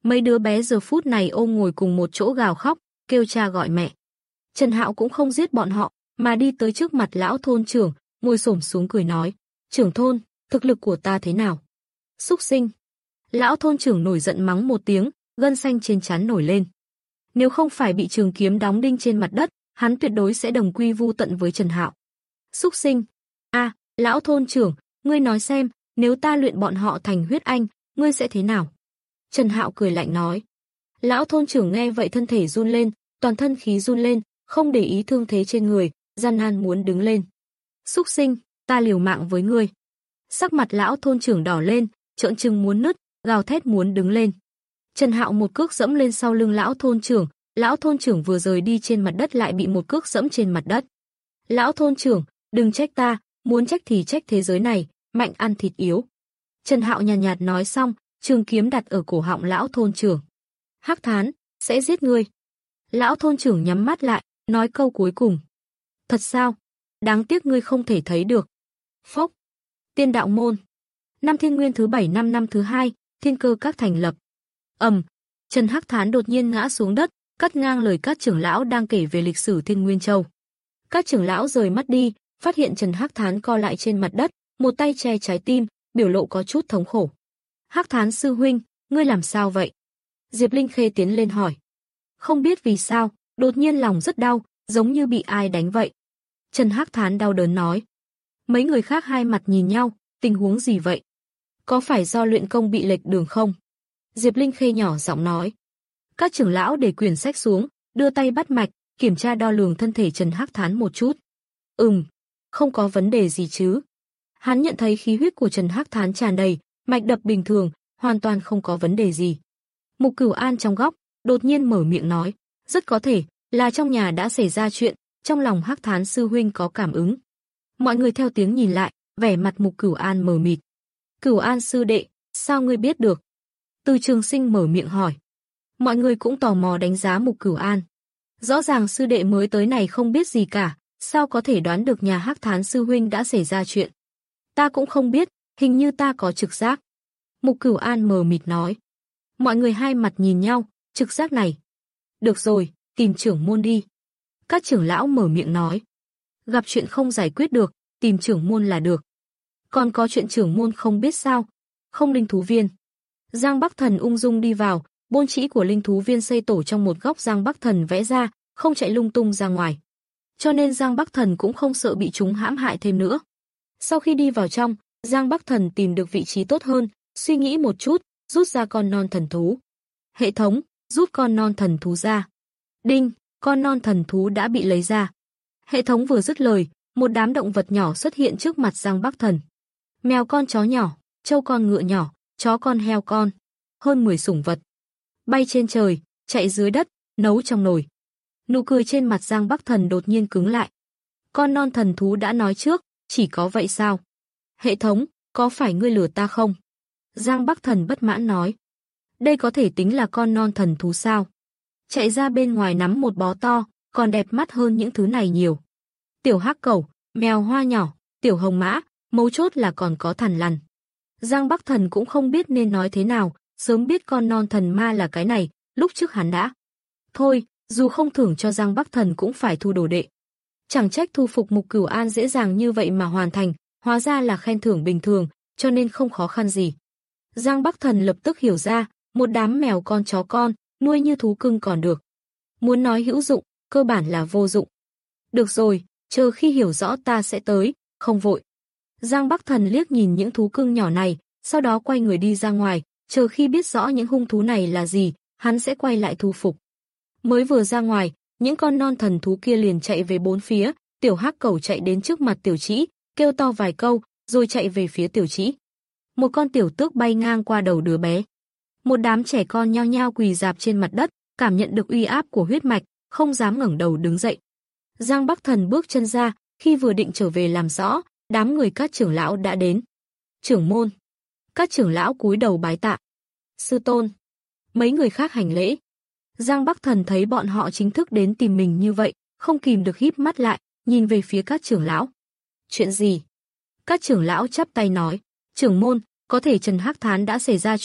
Mấy đứa bé giờ phút này ôm ngồi cùng một chỗ gào khóc, kêu cha gọi mẹ. Trần Hạo cũng không giết bọn họ, mà đi tới trước mặt lão thôn trưởng, ngồi xổm xuống cười nói, trưởng thôn, thực lực của ta thế nào? Súc sinh. Lão thôn trưởng nổi giận mắng một tiếng, gân xanh trên trán nổi lên. Nếu không phải bị trường kiếm đóng đinh trên mặt đất, hắn tuyệt đối sẽ đồng quy vu tận với Trần Hạo. Súc sinh. A, lão thôn trưởng, ngươi nói xem, nếu ta luyện bọn họ thành huyết anh, ngươi sẽ thế nào? Trần Hạo cười lạnh nói. Lão thôn trưởng nghe vậy thân thể run lên, toàn thân khí run lên, không để ý thương thế trên người, gian nan muốn đứng lên. Súc sinh, ta liều mạng với ngươi. Sắc mặt lão thôn trưởng đỏ lên, trợn trừng muốn nứt, gào thét muốn đứng lên. Trần Hạo một cước dẫm lên sau lưng lão thôn trưởng, lão thôn trưởng vừa rời đi trên mặt đất lại bị một cước dẫm trên mặt đất. Lão thôn trưởng, đừng trách ta, muốn trách thì trách thế giới này, mạnh ăn thịt yếu. Trần Hạo nhàn nhạt, nhạt nói xong, trường kiếm đặt ở cổ họng lão thôn trưởng. Hắc Thán, sẽ giết ngươi. Lão thôn trưởng nhắm mắt lại, nói câu cuối cùng. Thật sao? Đáng tiếc ngươi không thể thấy được. Phốc. Tiên đạo môn. Năm Thiên Nguyên thứ bảy năm năm thứ hai, Thiên Cơ Các thành lập. Ầm, Trần Hắc Thán đột nhiên ngã xuống đất, cắt ngang lời các trưởng lão đang kể về lịch sử Thiên Nguyên Châu. Các trưởng lão rời mắt đi, phát hiện Trần Hắc Thán co lại trên mặt đất, một tay che trái tim, biểu lộ có chút thống khổ. Hắc Thán sư huynh, ngươi làm sao vậy? Diệp Linh Khê tiến lên hỏi. Không biết vì sao, đột nhiên lòng rất đau, giống như bị ai đánh vậy. Trần Hắc Thán đau đớn nói. Mấy người khác hai mặt nhìn nhau, tình huống gì vậy? Có phải do luyện công bị lệch đường không? Diệp Linh Khê nhỏ giọng nói. Các trưởng lão để quyển sách xuống, đưa tay bắt mạch, kiểm tra đo lường thân thể Trần Hắc Thán một chút. Ừm, không có vấn đề gì chứ. Hắn nhận thấy khí huyết của Trần Hắc Thán tràn đầy, mạch đập bình thường, hoàn toàn không có vấn đề gì. Mục Cửu An trong góc, đột nhiên mở miệng nói, rất có thể là trong nhà đã xảy ra chuyện, trong lòng Hắc Thán sư huynh có cảm ứng. Mọi người theo tiếng nhìn lại, vẻ mặt Mục Cửu An mờ mịt. Cửu An sư đệ, sao ngươi biết được? Từ Trường Sinh mở miệng hỏi. Mọi người cũng tò mò đánh giá Mục Cửu An. Rõ ràng sư đệ mới tới này không biết gì cả, sao có thể đoán được nhà Hắc Thán sư huynh đã xảy ra chuyện? Ta cũng không biết, hình như ta có trực giác. Mục Cửu An mờ mịt nói. Mọi người hai mặt nhìn nhau, trực giác này. Được rồi, tìm trưởng môn đi. Các trưởng lão mở miệng nói. Gặp chuyện không giải quyết được, tìm trưởng môn là được. Còn có chuyện trưởng môn không biết sao? Không linh thú viên. Giang Bắc Thần ung dung đi vào, bôn chỉ của linh thú viên xây tổ trong một góc Giang Bắc Thần vẽ ra, không chạy lung tung ra ngoài. Cho nên Giang Bắc Thần cũng không sợ bị chúng hãm hại thêm nữa. Sau khi đi vào trong, Giang Bắc Thần tìm được vị trí tốt hơn, suy nghĩ một chút, rút ra con non thần thú. Hệ thống, rút con non thần thú ra. Đinh, con non thần thú đã bị lấy ra. Hệ thống vừa dứt lời, một đám động vật nhỏ xuất hiện trước mặt Giang Bắc Thần. Mèo con chó nhỏ, trâu con ngựa nhỏ, chó con heo con, hơn mười sủng vật. Bay trên trời, chạy dưới đất, nấu trong nồi. Nụ cười trên mặt Giang Bắc Thần đột nhiên cứng lại. Con non thần thú đã nói trước, chỉ có vậy sao? Hệ thống, có phải ngươi lừa ta không? Giang Bắc Thần bất mãn nói. Đây có thể tính là con non thần thú sao? Chạy ra bên ngoài nắm một bó to, còn đẹp mắt hơn những thứ này nhiều. Tiểu hắc cẩu, mèo hoa nhỏ, tiểu hồng mã, mấu chốt là còn có thằn lằn. Giang Bắc Thần cũng không biết nên nói thế nào, sớm biết con non thần ma là cái này, lúc trước hắn đã. Thôi, dù không thưởng cho Giang Bắc Thần cũng phải thu đồ đệ. Chẳng trách thu phục Mục Cửu An dễ dàng như vậy mà hoàn thành, hóa ra là khen thưởng bình thường, cho nên không khó khăn gì. Giang Bắc Thần lập tức hiểu ra, một đám mèo con chó con, nuôi như thú cưng còn được. Muốn nói hữu dụng, cơ bản là vô dụng. Được rồi, chờ khi hiểu rõ ta sẽ tới, không vội. Giang Bắc Thần liếc nhìn những thú cưng nhỏ này, sau đó quay người đi ra ngoài, chờ khi biết rõ những hung thú này là gì, hắn sẽ quay lại thu phục. Mới vừa ra ngoài, những con non thần thú kia liền chạy về bốn phía, tiểu hắc cẩu chạy đến trước mặt Tiểu Trĩ, kêu to vài câu, rồi chạy về phía Tiểu Trĩ. Một con tiểu tước bay ngang qua đầu đứa bé. Một đám trẻ con nhao nhao quỳ rạp trên mặt đất, cảm nhận được uy áp của huyết mạch, không dám ngẩng đầu đứng dậy. Giang Bắc Thần bước chân ra, khi vừa định trở về làm rõ, đám người các trưởng lão đã đến. Trưởng môn. Các trưởng lão cúi đầu bái tạ. Sư tôn. Mấy người khác hành lễ. Giang Bắc Thần thấy bọn họ chính thức đến tìm mình như vậy, không kìm được híp mắt lại, nhìn về phía các trưởng lão. Chuyện gì? Các trưởng lão chắp tay nói, trưởng môn, có thể Trần Hắc Thán đã xảy ra chuyện,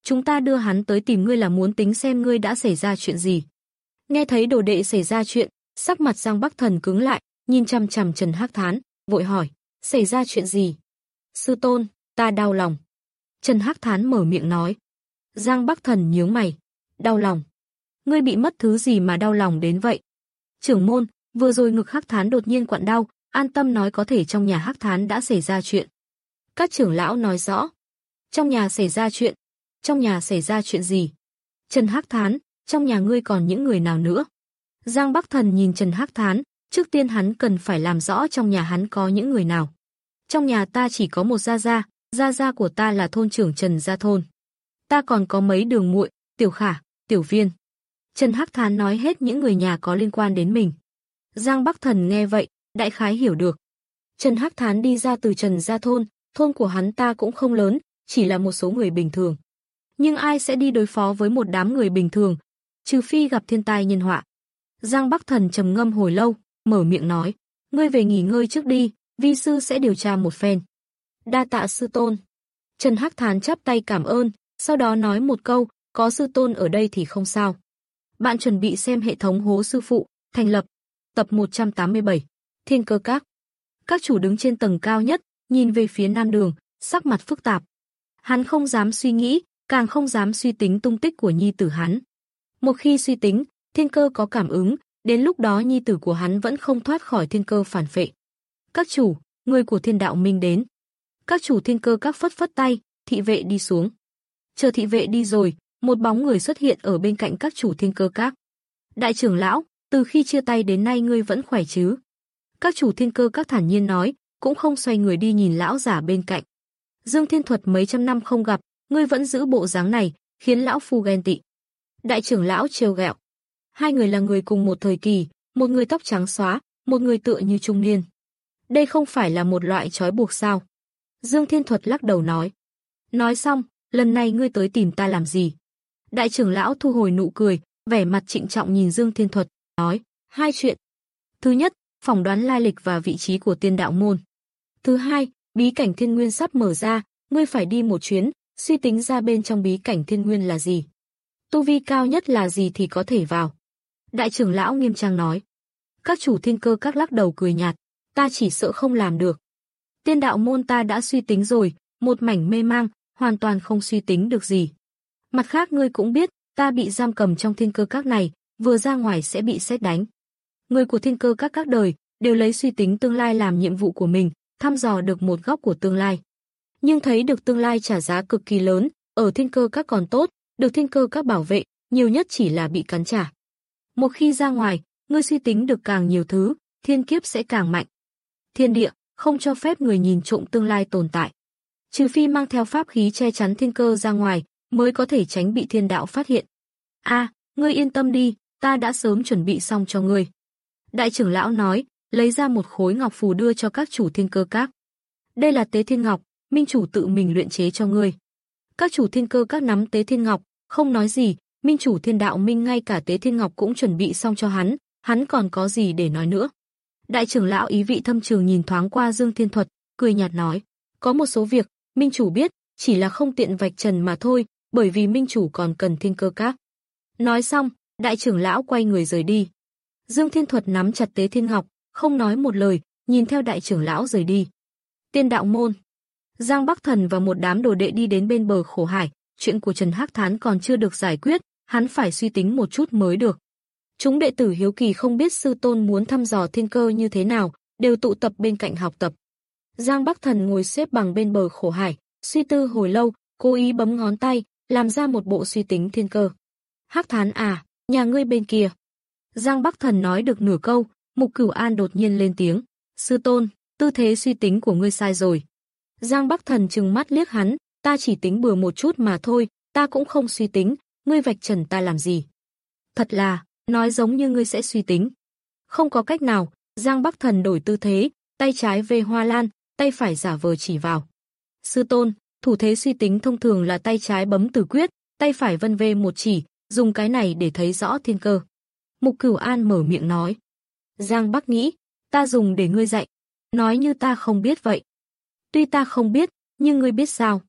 chúng ta đưa hắn tới tìm ngươi là muốn tính xem ngươi đã xảy ra chuyện gì. Nghe thấy đồ đệ xảy ra chuyện, sắc mặt Giang Bắc Thần cứng lại, nhìn chằm chằm Trần Hắc Thán, vội hỏi, xảy ra chuyện gì? Sư tôn, ta đau lòng. Trần Hắc Thán mở miệng nói. Giang Bắc Thần nhướng mày, đau lòng. Ngươi bị mất thứ gì mà đau lòng đến vậy? Trưởng môn, vừa rồi ngực Hắc Thán đột nhiên quặn đau, an tâm nói có thể trong nhà Hắc Thán đã xảy ra chuyện. Các trưởng lão nói rõ. Trong nhà xảy ra chuyện? Trong nhà xảy ra chuyện gì? Trần Hắc Thán, trong nhà ngươi còn những người nào nữa? Giang Bắc Thần nhìn Trần Hắc Thán, trước tiên hắn cần phải làm rõ trong nhà hắn có những người nào. Trong nhà ta chỉ có một gia gia, gia gia của ta là thôn trưởng Trần Gia Thôn. Ta còn có mấy đường muội, Tiểu Khả, Tiểu Viên. Trần Hắc Thán nói hết những người nhà có liên quan đến mình. Giang Bắc Thần nghe vậy, đại khái hiểu được. Trần Hắc Thán đi ra từ Trần Gia Thôn, thôn của hắn ta cũng không lớn, chỉ là một số người bình thường. Nhưng ai sẽ đi đối phó với một đám người bình thường, trừ phi gặp thiên tai nhân họa. Giang Bắc Thần trầm ngâm hồi lâu, mở miệng nói, ngươi về nghỉ ngơi trước đi, vi sư sẽ điều tra một phen. Đa tạ sư tôn. Trần Hắc Thán chắp tay cảm ơn, sau đó nói một câu, có sư tôn ở đây thì không sao. Bạn chuẩn bị xem hệ thống hố sư phụ, thành lập, tập một trăm tám mươi bảy, Thiên Cơ Các. Các chủ đứng trên tầng cao nhất, nhìn về phía nam đường, sắc mặt phức tạp. Hắn không dám suy nghĩ, càng không dám suy tính tung tích của nhi tử hắn. Một khi suy tính, thiên cơ có cảm ứng, đến lúc đó nhi tử của hắn vẫn không thoát khỏi thiên cơ phản phệ. Các chủ, người của Thiên Đạo Minh đến. Các chủ Thiên Cơ Các phất phất tay, thị vệ đi xuống. Chờ thị vệ đi rồi, một bóng người xuất hiện ở bên cạnh các chủ Thiên Cơ Các. Đại trưởng lão, từ khi chia tay đến nay ngươi vẫn khỏe chứ? Các chủ Thiên Cơ Các thản nhiên nói, cũng không xoay người đi nhìn lão giả bên cạnh. Dương Thiên Thuật mấy trăm năm không gặp, ngươi vẫn giữ bộ dáng này, khiến lão phu ghen tị. Đại trưởng lão trêu ghẹo. Hai người là người cùng một thời kỳ, một người tóc trắng xóa, một người tựa như trung niên. Đây không phải là một loại trói buộc sao? Dương Thiên Thuật lắc đầu nói. Nói xong, lần này ngươi tới tìm ta làm gì? Đại trưởng lão thu hồi nụ cười, vẻ mặt trịnh trọng nhìn Dương Thiên Thuật, nói, hai chuyện. Thứ nhất, phỏng đoán lai lịch và vị trí của Tiên Đạo Môn. Thứ hai, bí cảnh Thiên Nguyên sắp mở ra, ngươi phải đi một chuyến, suy tính ra bên trong bí cảnh Thiên Nguyên là gì. Tu vi cao nhất là gì thì có thể vào. Đại trưởng lão nghiêm trang nói. Các chủ Thiên Cơ Các lắc đầu cười nhạt, ta chỉ sợ không làm được. Tiên Đạo Môn ta đã suy tính rồi, một mảnh mê mang, hoàn toàn không suy tính được gì. Mặt khác ngươi cũng biết, ta bị giam cầm trong Thiên Cơ Các này, vừa ra ngoài sẽ bị sét đánh. Người của Thiên Cơ Các các đời đều lấy suy tính tương lai làm nhiệm vụ của mình, thăm dò được một góc của tương lai. Nhưng thấy được tương lai trả giá cực kỳ lớn, ở Thiên Cơ Các còn tốt, được Thiên Cơ Các bảo vệ, nhiều nhất chỉ là bị cắn trả. Một khi ra ngoài, ngươi suy tính được càng nhiều thứ, thiên kiếp sẽ càng mạnh. Thiên địa không cho phép người nhìn trộm tương lai tồn tại. Trừ phi mang theo pháp khí che chắn thiên cơ ra ngoài, mới có thể tránh bị thiên đạo phát hiện. A, à, ngươi yên tâm đi, ta đã sớm chuẩn bị xong cho ngươi. Đại trưởng lão nói, lấy ra một khối ngọc phù đưa cho các chủ Thiên Cơ Các. Đây là Tế Thiên Ngọc, minh chủ tự mình luyện chế cho ngươi. Các chủ Thiên Cơ Các nắm Tế Thiên Ngọc, không nói gì, minh chủ Thiên Đạo Minh ngay cả Tế Thiên Ngọc cũng chuẩn bị xong cho hắn, hắn còn có gì để nói nữa. Đại trưởng lão ý vị thâm trường nhìn thoáng qua Dương Thiên Thuật, cười nhạt nói, có một số việc, minh chủ biết, chỉ là không tiện vạch trần mà thôi, bởi vì minh chủ còn cần Thiên Cơ Các. Nói xong, đại trưởng lão quay người rời đi. Dương Thiên Thuật nắm chặt Tế Thiên Ngọc, không nói một lời, nhìn theo đại trưởng lão rời đi. Tiên Đạo Môn. Giang Bắc Thần và một đám đồ đệ đi đến bên bờ khổ hải, chuyện của Trần Hắc Thán còn chưa được giải quyết, hắn phải suy tính một chút mới được. Chúng đệ tử hiếu kỳ không biết sư tôn muốn thăm dò thiên cơ như thế nào, đều tụ tập bên cạnh học tập. Giang Bắc Thần ngồi xếp bằng bên bờ khổ hải, suy tư hồi lâu, cố ý bấm ngón tay, làm ra một bộ suy tính thiên cơ. Hắc Thán à, nhà ngươi bên kia. Giang Bắc Thần nói được nửa câu, Mục Cửu An đột nhiên lên tiếng, sư tôn, tư thế suy tính của ngươi sai rồi. Giang Bắc Thần trừng mắt liếc hắn, ta chỉ tính bừa một chút mà thôi, ta cũng không suy tính, ngươi vạch trần ta làm gì. Thật là, nói giống như ngươi sẽ suy tính. Không có cách nào, Giang Bắc Thần đổi tư thế, tay trái vê hoa lan, tay phải giả vờ chỉ vào. Sư tôn, thủ thế suy tính thông thường là tay trái bấm tử quyết, tay phải vân vê một chỉ, dùng cái này để thấy rõ thiên cơ. Mục Cửu An mở miệng nói. Giang Bắc nghĩ, ta dùng để ngươi dạy, nói như ta không biết vậy. Tuy ta không biết, nhưng ngươi biết sao?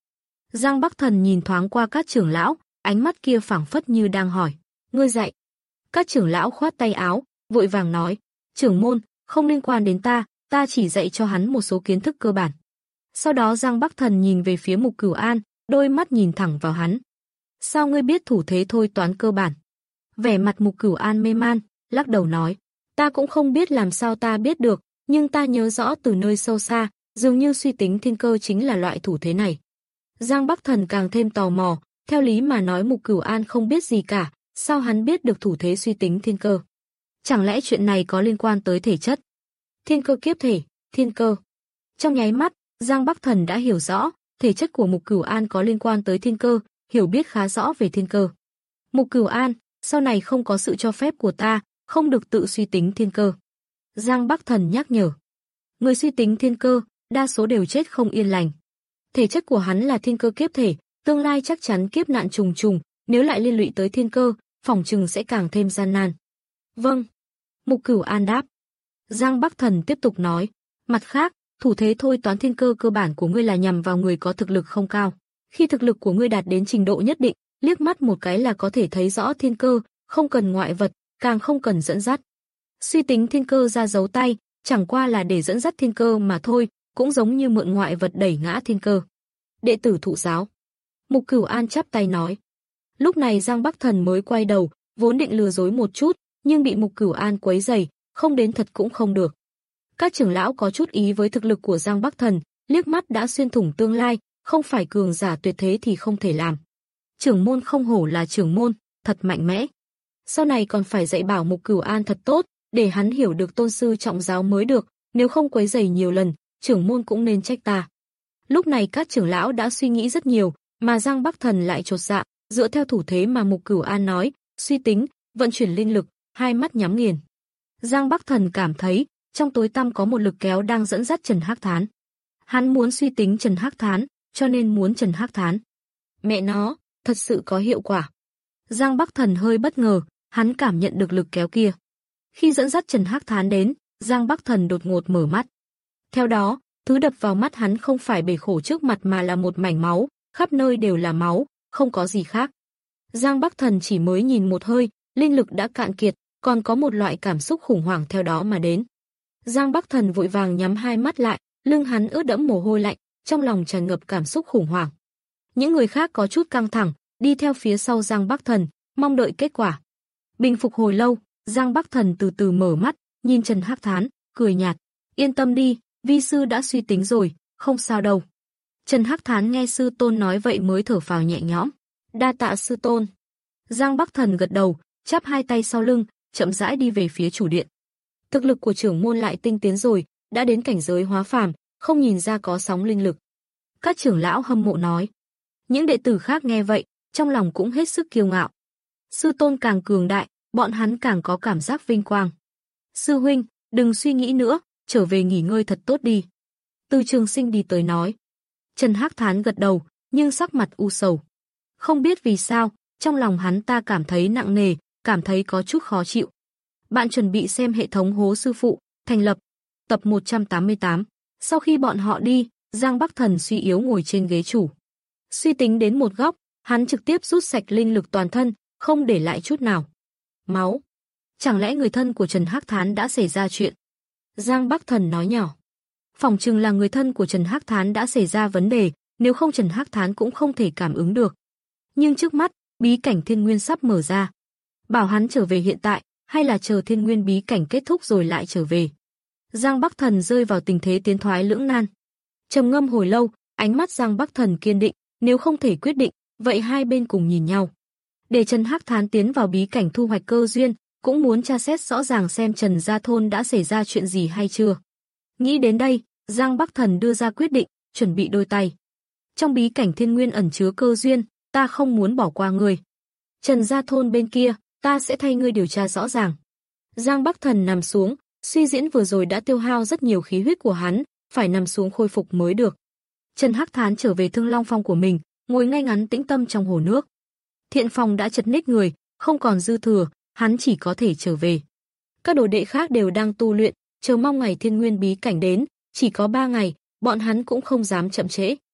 Giang Bắc Thần nhìn thoáng qua các trưởng lão, ánh mắt kia phảng phất như đang hỏi, ngươi dạy. Các trưởng lão khoát tay áo, vội vàng nói, trưởng môn, không liên quan đến ta, ta chỉ dạy cho hắn một số kiến thức cơ bản. Sau đó Giang Bắc Thần nhìn về phía Mục Cửu An, đôi mắt nhìn thẳng vào hắn. Sao ngươi biết thủ thế thôi toán cơ bản? Vẻ mặt Mục Cửu An mê man, lắc đầu nói, ta cũng không biết làm sao ta biết được, nhưng ta nhớ rõ từ nơi sâu xa, dường như suy tính thiên cơ chính là loại thủ thế này. Giang Bắc Thần càng thêm tò mò, theo lý mà nói Mục Cửu An không biết gì cả, sao hắn biết được thủ thế suy tính thiên cơ? Chẳng lẽ chuyện này có liên quan tới thể chất? Thiên cơ kiếp thể, thiên cơ. Trong nháy mắt, Giang Bắc Thần đã hiểu rõ, thể chất của Mục Cửu An có liên quan tới thiên cơ, hiểu biết khá rõ về thiên cơ. Mục Cửu An, sau này không có sự cho phép của ta, không được tự suy tính thiên cơ. Giang Bắc Thần nhắc nhở. Người suy tính thiên cơ, đa số đều chết không yên lành. Thể chất của hắn là thiên cơ kiếp thể, tương lai chắc chắn kiếp nạn trùng trùng, nếu lại liên lụy tới thiên cơ, phỏng chừng sẽ càng thêm gian nan. Vâng. Mục Cửu An đáp. Giang Bắc Thần tiếp tục nói, mặt khác, thủ thế thôi toán thiên cơ cơ bản của ngươi là nhằm vào người có thực lực không cao. Khi thực lực của ngươi đạt đến trình độ nhất định, liếc mắt một cái là có thể thấy rõ thiên cơ, không cần ngoại vật, càng không cần dẫn dắt. Suy tính thiên cơ ra dấu tay, chẳng qua là để dẫn dắt thiên cơ mà thôi, cũng giống như mượn ngoại vật đẩy ngã thiên cơ. Đệ tử thụ giáo. Mục Cửu An chắp tay nói. Lúc này Giang Bắc Thần mới quay đầu, vốn định lừa dối một chút, nhưng bị Mục Cửu An quấy rầy, không đến thật cũng không được. Các trưởng lão có chút ý với thực lực của Giang Bắc Thần, liếc mắt đã xuyên thủng tương lai, không phải cường giả tuyệt thế thì không thể làm. Trưởng môn không hổ là trưởng môn, thật mạnh mẽ. Sau này còn phải dạy bảo Mục Cửu An thật tốt, để hắn hiểu được tôn sư trọng giáo mới được, nếu không quấy rầy nhiều lần, trưởng môn cũng nên trách ta. Lúc này các trưởng lão đã suy nghĩ rất nhiều, mà Giang Bắc Thần lại chột dạ, dựa theo thủ thế mà Mục Cửu An nói, suy tính, vận chuyển linh lực, hai mắt nhắm nghiền. Giang Bắc Thần cảm thấy, trong tối tăm có một lực kéo đang dẫn dắt Trần Hắc Thán. Hắn muốn suy tính Trần Hắc Thán, cho nên muốn Trần Hắc Thán. Mẹ nó, thật sự có hiệu quả. Giang Bắc Thần hơi bất ngờ, hắn cảm nhận được lực kéo kia. Khi dẫn dắt Trần Hắc Thán đến, Giang Bắc Thần đột ngột mở mắt. Theo đó, thứ đập vào mắt hắn không phải bể khổ trước mặt mà là một mảnh máu, khắp nơi đều là máu, không có gì khác. Giang Bắc Thần chỉ mới nhìn một hơi, linh lực đã cạn kiệt, còn có một loại cảm xúc khủng hoảng theo đó mà đến. Giang Bắc Thần vội vàng nhắm hai mắt lại, lưng hắn ướt đẫm mồ hôi lạnh, trong lòng tràn ngập cảm xúc khủng hoảng. Những người khác có chút căng thẳng, đi theo phía sau Giang Bắc Thần, mong đợi kết quả. Bình phục hồi lâu, Giang Bắc Thần từ từ mở mắt, nhìn Trần Hắc Thán, cười nhạt, yên tâm đi, vi sư đã suy tính rồi, không sao đâu. Trần Hắc Thán nghe sư tôn nói vậy mới thở phào nhẹ nhõm. Đa tạ sư tôn. Giang Bắc Thần gật đầu, chắp hai tay sau lưng, chậm rãi đi về phía chủ điện. Thực lực của trưởng môn lại tinh tiến rồi, đã đến cảnh giới hóa phàm, không nhìn ra có sóng linh lực. Các trưởng lão hâm mộ nói. Những đệ tử khác nghe vậy, trong lòng cũng hết sức kiêu ngạo. Sư tôn càng cường đại, bọn hắn càng có cảm giác vinh quang. Sư huynh, đừng suy nghĩ nữa, trở về nghỉ ngơi thật tốt đi. Từ Trường Sinh đi tới nói. Trần Hắc Thán gật đầu, nhưng sắc mặt u sầu. Không biết vì sao, trong lòng hắn ta cảm thấy nặng nề, cảm thấy có chút khó chịu. Bạn chuẩn bị xem hệ thống Hố Sư Phụ, thành lập, tập một trăm tám mươi tám. Sau khi bọn họ đi, Giang Bắc Thần suy yếu ngồi trên ghế chủ. Suy tính đến một góc, hắn trực tiếp rút sạch linh lực toàn thân, không để lại chút nào. Máu. Chẳng lẽ người thân của Trần Hắc Thán đã xảy ra chuyện? Giang Bắc Thần nói nhỏ. Phỏng chừng là người thân của Trần Hắc Thán đã xảy ra vấn đề, nếu không Trần Hắc Thán cũng không thể cảm ứng được. Nhưng trước mắt, bí cảnh thiên nguyên sắp mở ra. Bảo hắn trở về hiện tại, hay là chờ thiên nguyên bí cảnh kết thúc rồi lại trở về. Giang Bắc Thần rơi vào tình thế tiến thoái lưỡng nan. Trầm ngâm hồi lâu, ánh mắt Giang Bắc Thần kiên định, nếu không thể quyết định, vậy hai bên cùng nhìn nhau. Để Trần Hắc Thán tiến vào bí cảnh thu hoạch cơ duyên, cũng muốn tra xét rõ ràng xem Trần Gia Thôn đã xảy ra chuyện gì hay chưa. Nghĩ đến đây, Giang Bắc Thần đưa ra quyết định, chuẩn bị đôi tay. Trong bí cảnh thiên nguyên ẩn chứa cơ duyên, ta không muốn bỏ qua ngươi. Trần Gia Thôn bên kia, ta sẽ thay ngươi điều tra rõ ràng. Giang Bắc Thần nằm xuống, suy diễn vừa rồi đã tiêu hao rất nhiều khí huyết của hắn, phải nằm xuống khôi phục mới được. Trần Hắc Thán trở về Thương Long Phong của mình, ngồi ngay ngắn tĩnh tâm trong hồ nước. Thiện Phong đã chật ních người, không còn dư thừa, hắn chỉ có thể trở về. Các đồ đệ khác đều đang tu luyện, chờ mong ngày thiên nguyên bí cảnh đến, chỉ có ba ngày, bọn hắn cũng không dám chậm trễ.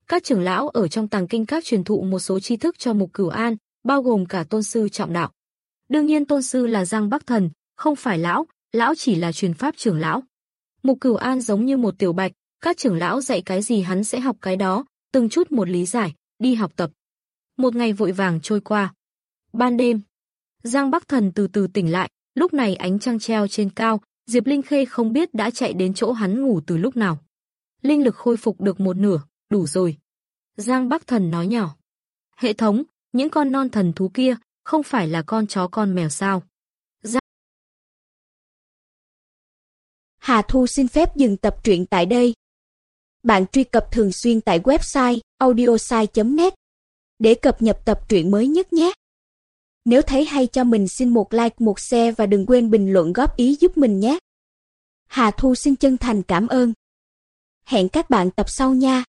Các trưởng lão ở trong Tàng Kinh Các truyền thụ một số tri thức cho Mục Cửu An, bao gồm cả tôn sư trọng đạo. Đương nhiên tôn sư là Giang Bắc Thần, không phải lão, lão chỉ là truyền pháp trưởng lão. Mục Cửu An giống như một tiểu bạch, các trưởng lão dạy cái gì hắn sẽ học cái đó, từng chút một lý giải, đi học tập. Một ngày vội vàng trôi qua. Ban đêm, Giang Bắc Thần từ từ tỉnh lại, lúc này ánh trăng treo trên cao, Diệp Linh Khê không biết đã chạy đến chỗ hắn ngủ từ lúc nào. Linh lực khôi phục được một nửa, đủ rồi. Giang Bắc Thần nói nhỏ. Hệ thống, những con non thần thú kia, không phải là con chó con mèo sao? Giang... Hà Thu xin phép dừng tập truyện tại đây. Bạn truy cập thường xuyên tại website audiosai chấm net để cập nhật tập truyện mới nhất nhé. Nếu thấy hay cho mình xin một like, một share và đừng quên bình luận góp ý giúp mình nhé. Hà Thu xin chân thành cảm ơn. Hẹn các bạn tập sau nha.